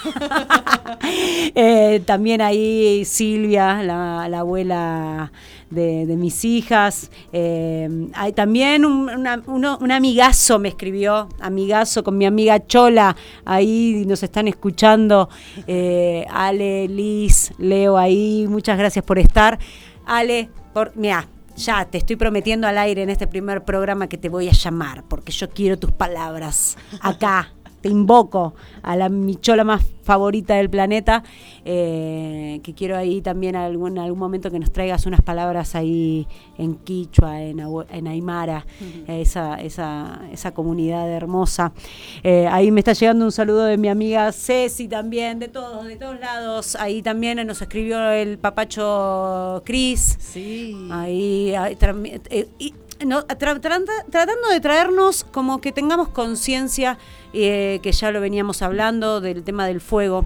Eh, también ahí Silvia, la, la abuela de, de mis hijas. Eh, hay también un, una- uno- un amigazo me escribió, amigazo con mi amiga Chola, ahí nos están escuchando. Eh, Ale, Liz, Leo ahí, muchas gracias por estar. Ale, por, mira, ya te estoy prometiendo al aire en este primer programa que te voy a llamar, porque yo quiero tus palabras acá. Te invoco a la mi chola más favorita del planeta, eh, que quiero ahí también algún, algún momento que nos traigas unas palabras ahí en quichua, en, abue- en aymara, uh-huh. esa, esa, esa comunidad hermosa. Eh, ahí me está llegando un saludo de mi amiga Ceci también, de todos, de todos lados. Ahí también nos escribió el papacho Cris. Sí. Ahí, ahí tra- eh, y, no, tra- tra- tratando de traernos como que tengamos conciencia, eh, que ya lo veníamos hablando, del tema del fuego,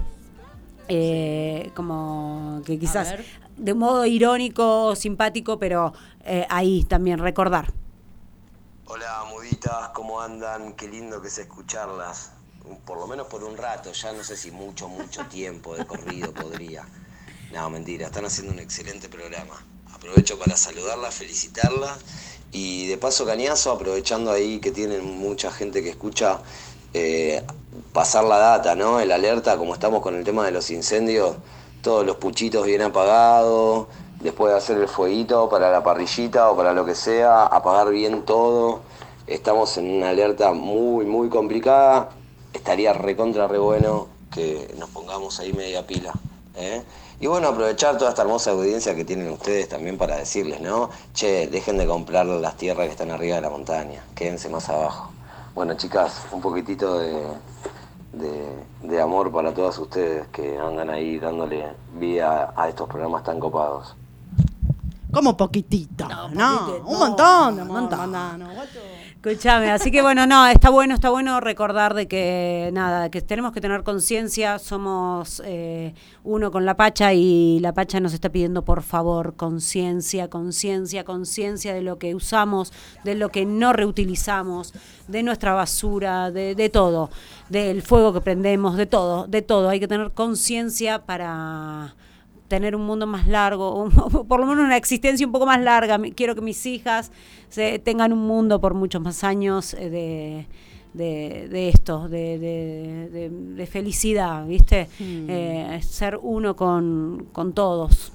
eh, como que quizás de modo irónico, simpático, pero eh, ahí también recordar. Hola, muditas, ¿cómo andan? Qué lindo que es escucharlas, por lo menos por un rato, ya no sé si mucho, mucho tiempo de corrido podría. No, mentira, están haciendo un excelente programa. Aprovecho para saludarlas, felicitarlas. Y de paso, cañazo, aprovechando ahí que tienen mucha gente que escucha, eh, pasar la data, ¿no? El alerta, como estamos con el tema de los incendios, todos los puchitos bien apagados, después de hacer el fueguito para la parrillita o para lo que sea, apagar bien todo. Estamos en una alerta muy, muy complicada. Estaría recontra re bueno que nos pongamos ahí media pila, ¿eh? Y bueno, aprovechar toda esta hermosa audiencia que tienen ustedes también para decirles, ¿no? Che, dejen de comprar las tierras que están arriba de la montaña, quédense más abajo. Bueno, chicas, un poquitito de, de, de amor para todas ustedes que andan ahí dándole vida a estos programas tan copados. Como poquitito, no, no poquitito, un montón de un amor, montón. mandano, guacho. Escúchame, así que bueno, no, está bueno, está bueno recordar de que nada, que tenemos que tener conciencia, somos eh, uno con la Pacha y la Pacha nos está pidiendo por favor conciencia, conciencia, conciencia de lo que usamos, de lo que no reutilizamos, de nuestra basura, de, de todo, del fuego que prendemos, de todo, de todo, hay que tener conciencia para... tener un mundo más largo, o por lo menos una existencia un poco más larga. Quiero que mis hijas se, tengan un mundo por muchos más años eh, de, de, de esto, de, de, de, de felicidad, ¿viste? Mm. Eh, ser uno con, con todos.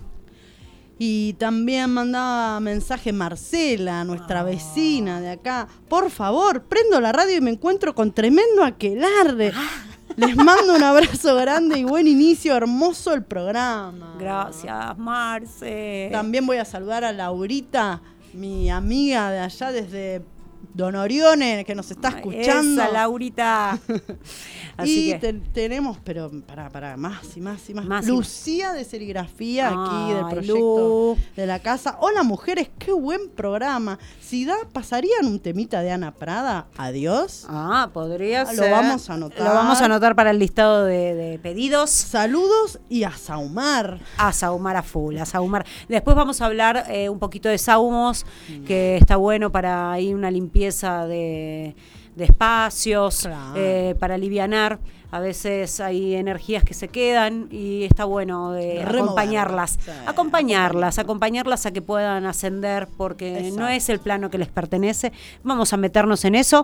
Y también mandaba mensaje Marcela, nuestra oh. vecina de acá. Por favor, prendo la radio y me encuentro con tremendo aquelarre. Ah. Les mando un abrazo grande y buen inicio, hermoso el programa. Gracias, Marce. También voy a saludar a Laurita, mi amiga de allá desde Don Orione, que nos está escuchando. Esa, Laurita. Así y que... te, tenemos, pero para, para, más y más y más. más Lucía y... de serigrafía aquí Ay, del proyecto Lu. de la casa. Hola, mujeres, qué buen programa. Si da, ¿pasarían un temita de Ana Prada? Adiós. Ah, podría Lo ser. Lo vamos a anotar. Lo vamos a anotar para el listado de, de pedidos. Saludos y a saumar. A saumar a full, a saumar. Después vamos a hablar eh, un poquito de saumos, mm. que está bueno para ahí una limpieza de, de espacios, claro. eh, para alivianar. A veces hay energías que se quedan y está bueno eh, acompañarlas, sí. acompañarlas, acompañarlas a que puedan ascender, porque Exacto. no es el plano que les pertenece. Vamos a meternos en eso.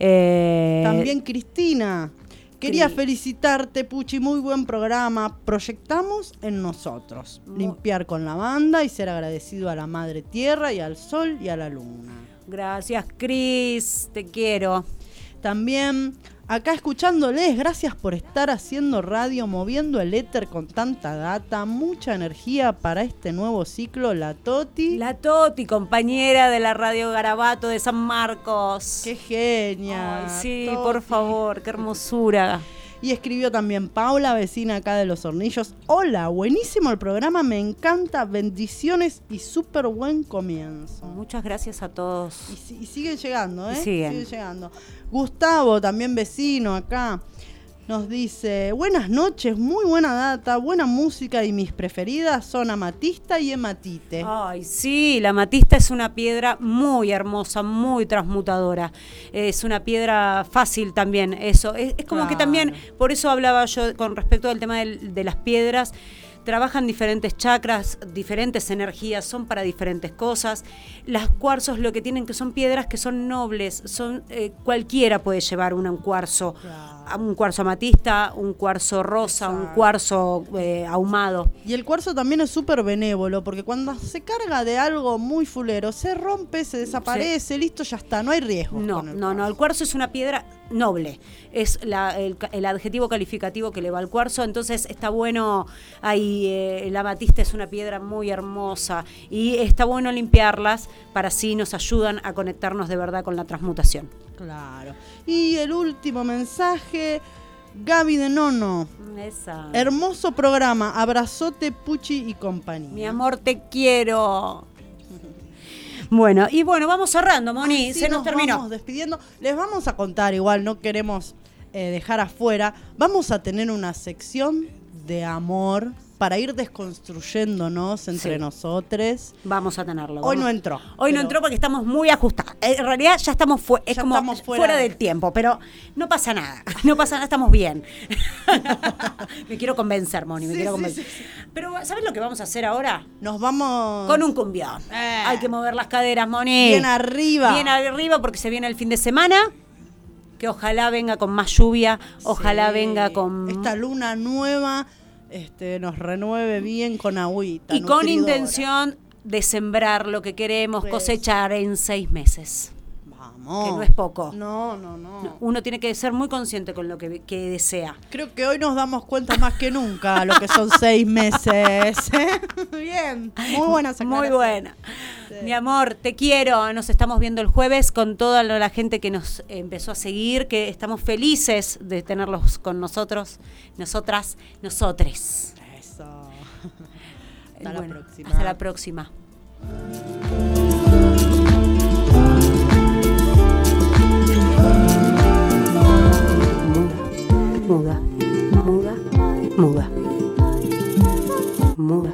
Eh, También Cristina, quería sí. felicitarte, Puchi, muy buen programa. Proyectamos en nosotros, muy... limpiar con la banda y ser agradecido a la Madre Tierra y al Sol y a la Luna. Gracias, Cris, te quiero. También... acá escuchándoles, gracias por estar haciendo radio, moviendo el éter con tanta data, mucha energía para este nuevo ciclo, la Toti. La Toti, compañera de la Radio Garabato de San Marcos. ¡Qué genia! Ay, sí, Toti. Por favor, qué hermosura. Y escribió también Paula, vecina acá de Los Hornillos. Hola, buenísimo el programa, me encanta, bendiciones y súper buen comienzo. Muchas gracias a todos. Y, y siguen llegando, ¿eh? Y siguen. siguen llegando. Gustavo, también vecino acá, nos dice, buenas noches, muy buena data, buena música y mis preferidas son amatista y hematite. Ay, sí, la amatista es una piedra muy hermosa, muy transmutadora. Es una piedra fácil también, eso. Es, es como claro. que también, por eso hablaba yo con respecto al tema de, de las piedras. Trabajan diferentes chakras, diferentes energías, son para diferentes cosas. Las cuarzos lo que tienen que son piedras que son nobles, son eh, cualquiera puede llevar una, un cuarzo, claro. un cuarzo amatista, un cuarzo rosa, Exacto. un cuarzo eh, ahumado. Y el cuarzo también es súper benévolo, porque cuando se carga de algo muy fulero, se rompe, se desaparece, sí. listo, ya está, no hay riesgo. No, con el no, cuarzo. no, el cuarzo es una piedra noble, es la, el, el adjetivo calificativo que le va al cuarzo, entonces está bueno ahí. Eh, la amatista es una piedra muy hermosa y está bueno limpiarlas para así nos ayudan a conectarnos de verdad con la transmutación. Claro. Y el último mensaje, Gaby de Nono. Esa. Hermoso programa, abrazote, Puchi y compañía. Mi amor, te quiero. Bueno, y bueno, vamos cerrando, Moni, Así se nos, nos terminó. Vamos despidiendo. Les vamos a contar, igual no queremos eh, dejar afuera, vamos a tener una sección de amor para ir desconstruyéndonos entre sí. nosotros. Vamos a tenerlo. Vamos. Hoy no entró. Hoy no entró porque estamos muy ajustados. En realidad ya estamos, fu- es ya como estamos fuera, fuera del tiempo, pero no pasa nada. No pasa nada, estamos bien. Me quiero convencer, Moni, me sí, quiero sí, convencer. Sí, sí. Pero ¿sabes lo que vamos a hacer ahora? Nos vamos... con un cumbión. Eh. Hay que mover las caderas, Moni. Bien arriba. Bien arriba porque se viene el fin de semana. Que ojalá venga con más lluvia, ojalá sí. venga con... esta luna nueva... Este, nos renueve bien con agüita. Y con intención de sembrar lo que queremos pues, cosechar en seis meses. Vamos. Que no es poco. No, no, no. Uno tiene que ser muy consciente con lo que, que desea. Creo que hoy nos damos cuenta más que nunca lo que son seis meses. Bien, muy buena Muy buena. Sí. Mi amor, te quiero. Nos estamos viendo el jueves con toda la gente que nos empezó a seguir, que estamos felices de tenerlos con nosotros, nosotras, nosotres. Eso. Hasta bueno, la próxima. Hasta la próxima. Muda, muda, muda, muda.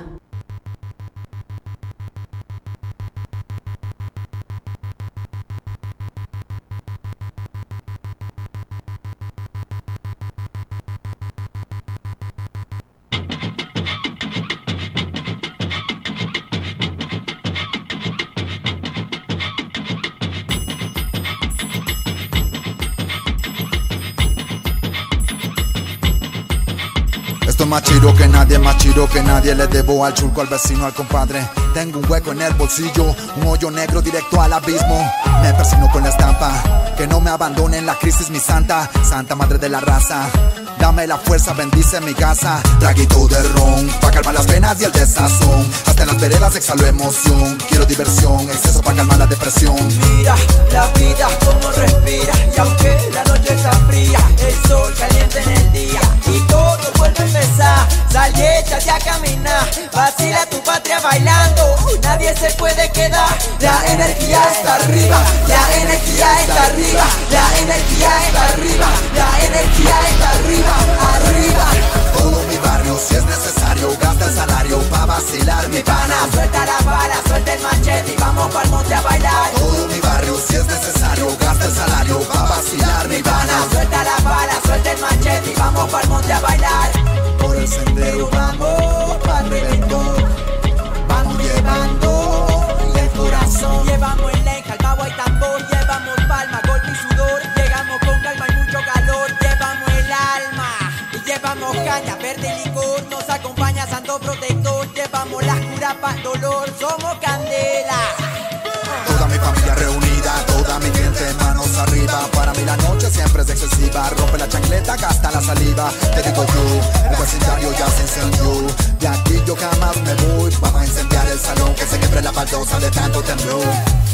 más chido que nadie, más chido que nadie. Le debo al chulco, al vecino, al compadre. Tengo un hueco en el bolsillo, un hoyo negro directo al abismo. Me persigno con la estampa, que no me abandone en la crisis mi santa, santa madre de la raza. Dame la fuerza, bendice mi casa. Traguito de ron, pa' calmar las penas y el desazón. Hasta en las veredas exhalo emoción. Quiero diversión, exceso pa' calmar la depresión. Mira la vida como respira, y aunque la noche está fría, el sol caliente en el día y todo vuelve a empezar. Sal y échate a caminar, vacila tu patria bailando, nadie se puede quedar. La energía está arriba, la energía está arriba, la energía está arriba, la energía está arriba, arriba. Todo mi barrio, si es necesario, gasta el salario pa' vacilar mi pana. Suelta la bala, suelta el machete y vamos pa'l monte a bailar. Todo mi barrio, si es necesario, gasta el salario pa' vacilar mi pana. Suelta la bala, suelta el machete y vamos pa'l monte a bailar. Por el sendero vamos pa'l reventón, vamos llevando el corazón. Llevamos el leja, el pavo y tambor, llevamos palma, golpe y sudor. Llegamos con calma y mucho calor, llevamos el alma y llevamos caña, verde y licor. Nos acompaña santo protector, llevamos las curas pa'l dolor, somos candela. Toda mi familia reunida, toda mi gente manos arriba. Para mí la noche siempre es excesiva, rompe la chancleta, gasta la saliva. Te digo yo, el vecindario ya se incendió. De aquí yo jamás me voy, vamos a incendiar el salón, que se quiebre la baldosa de tanto temblor.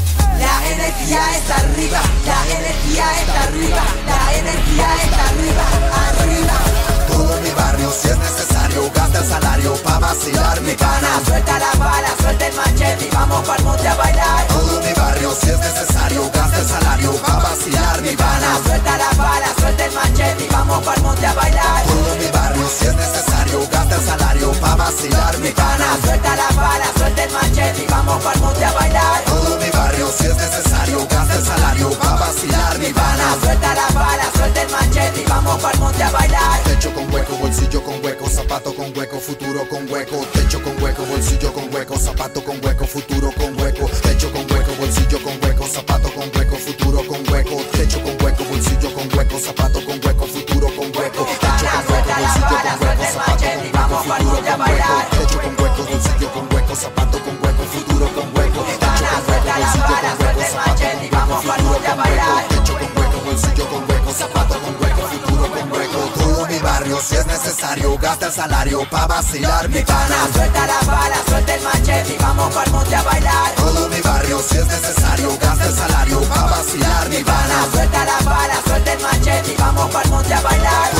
La energía está arriba, la energía está arriba, la energía está arriba, arriba. Todo mi barrio, si es necesario, gasta el salario pa' vacilar mi pana. Suelta la bala, suelta el machete y vamos pa'l monte a bailar. Todo mi barrio, si es necesario, gasta el salario pa' vacilar mi pana. Suelta la bala, suelta el machete y vamos pa'l monte a bailar. Todo mi barrio, si es necesario, gasta el salario pa' vacilar mi pana. Suelta la bala, suelta el machete y vamos pa'l monte a bailar. Todo mi barrio, si es necesario, gasta el salario pa' vacilar mi pana. Suelta la bala, suelta el machete y vamos pa'l monte a bailar. Techo con hueco, bolsillo con hueco, zapato con hueco, futuro con hueco. Techo con hueco, bolsillo con hueco, zapato con hueco, futuro con hueco. Techo con hueco, bolsillo con hueco, zapato con hueco, futuro con hueco. Techo con hueco, bolsillo con hueco, zapato con hueco, futuro con hueco. Techo con hueco, bolsillo con hueco, zapato con hueco, futuro con hueco. Techo con hueco, bolsillo con hueco, zapato con hueco, futuro con hueco. Techo con hueco, bolsillo con hueco, zapato con hueco, futuro con hueco. Techo con hueco, bolsillo con hueco, zapato con hueco, futuro con hueco. Todo mi barrio, si es necesario, gasta el salario pa' vacilar mi pana. Suelta la bala, suelta el machete y vamos pa'l monte a bailar. Todo mi barrio, si es necesario, gasta el salario pa' vacilar mi pana. Suelta la bala, suelta el machete y vamos pa'l monte a bailar.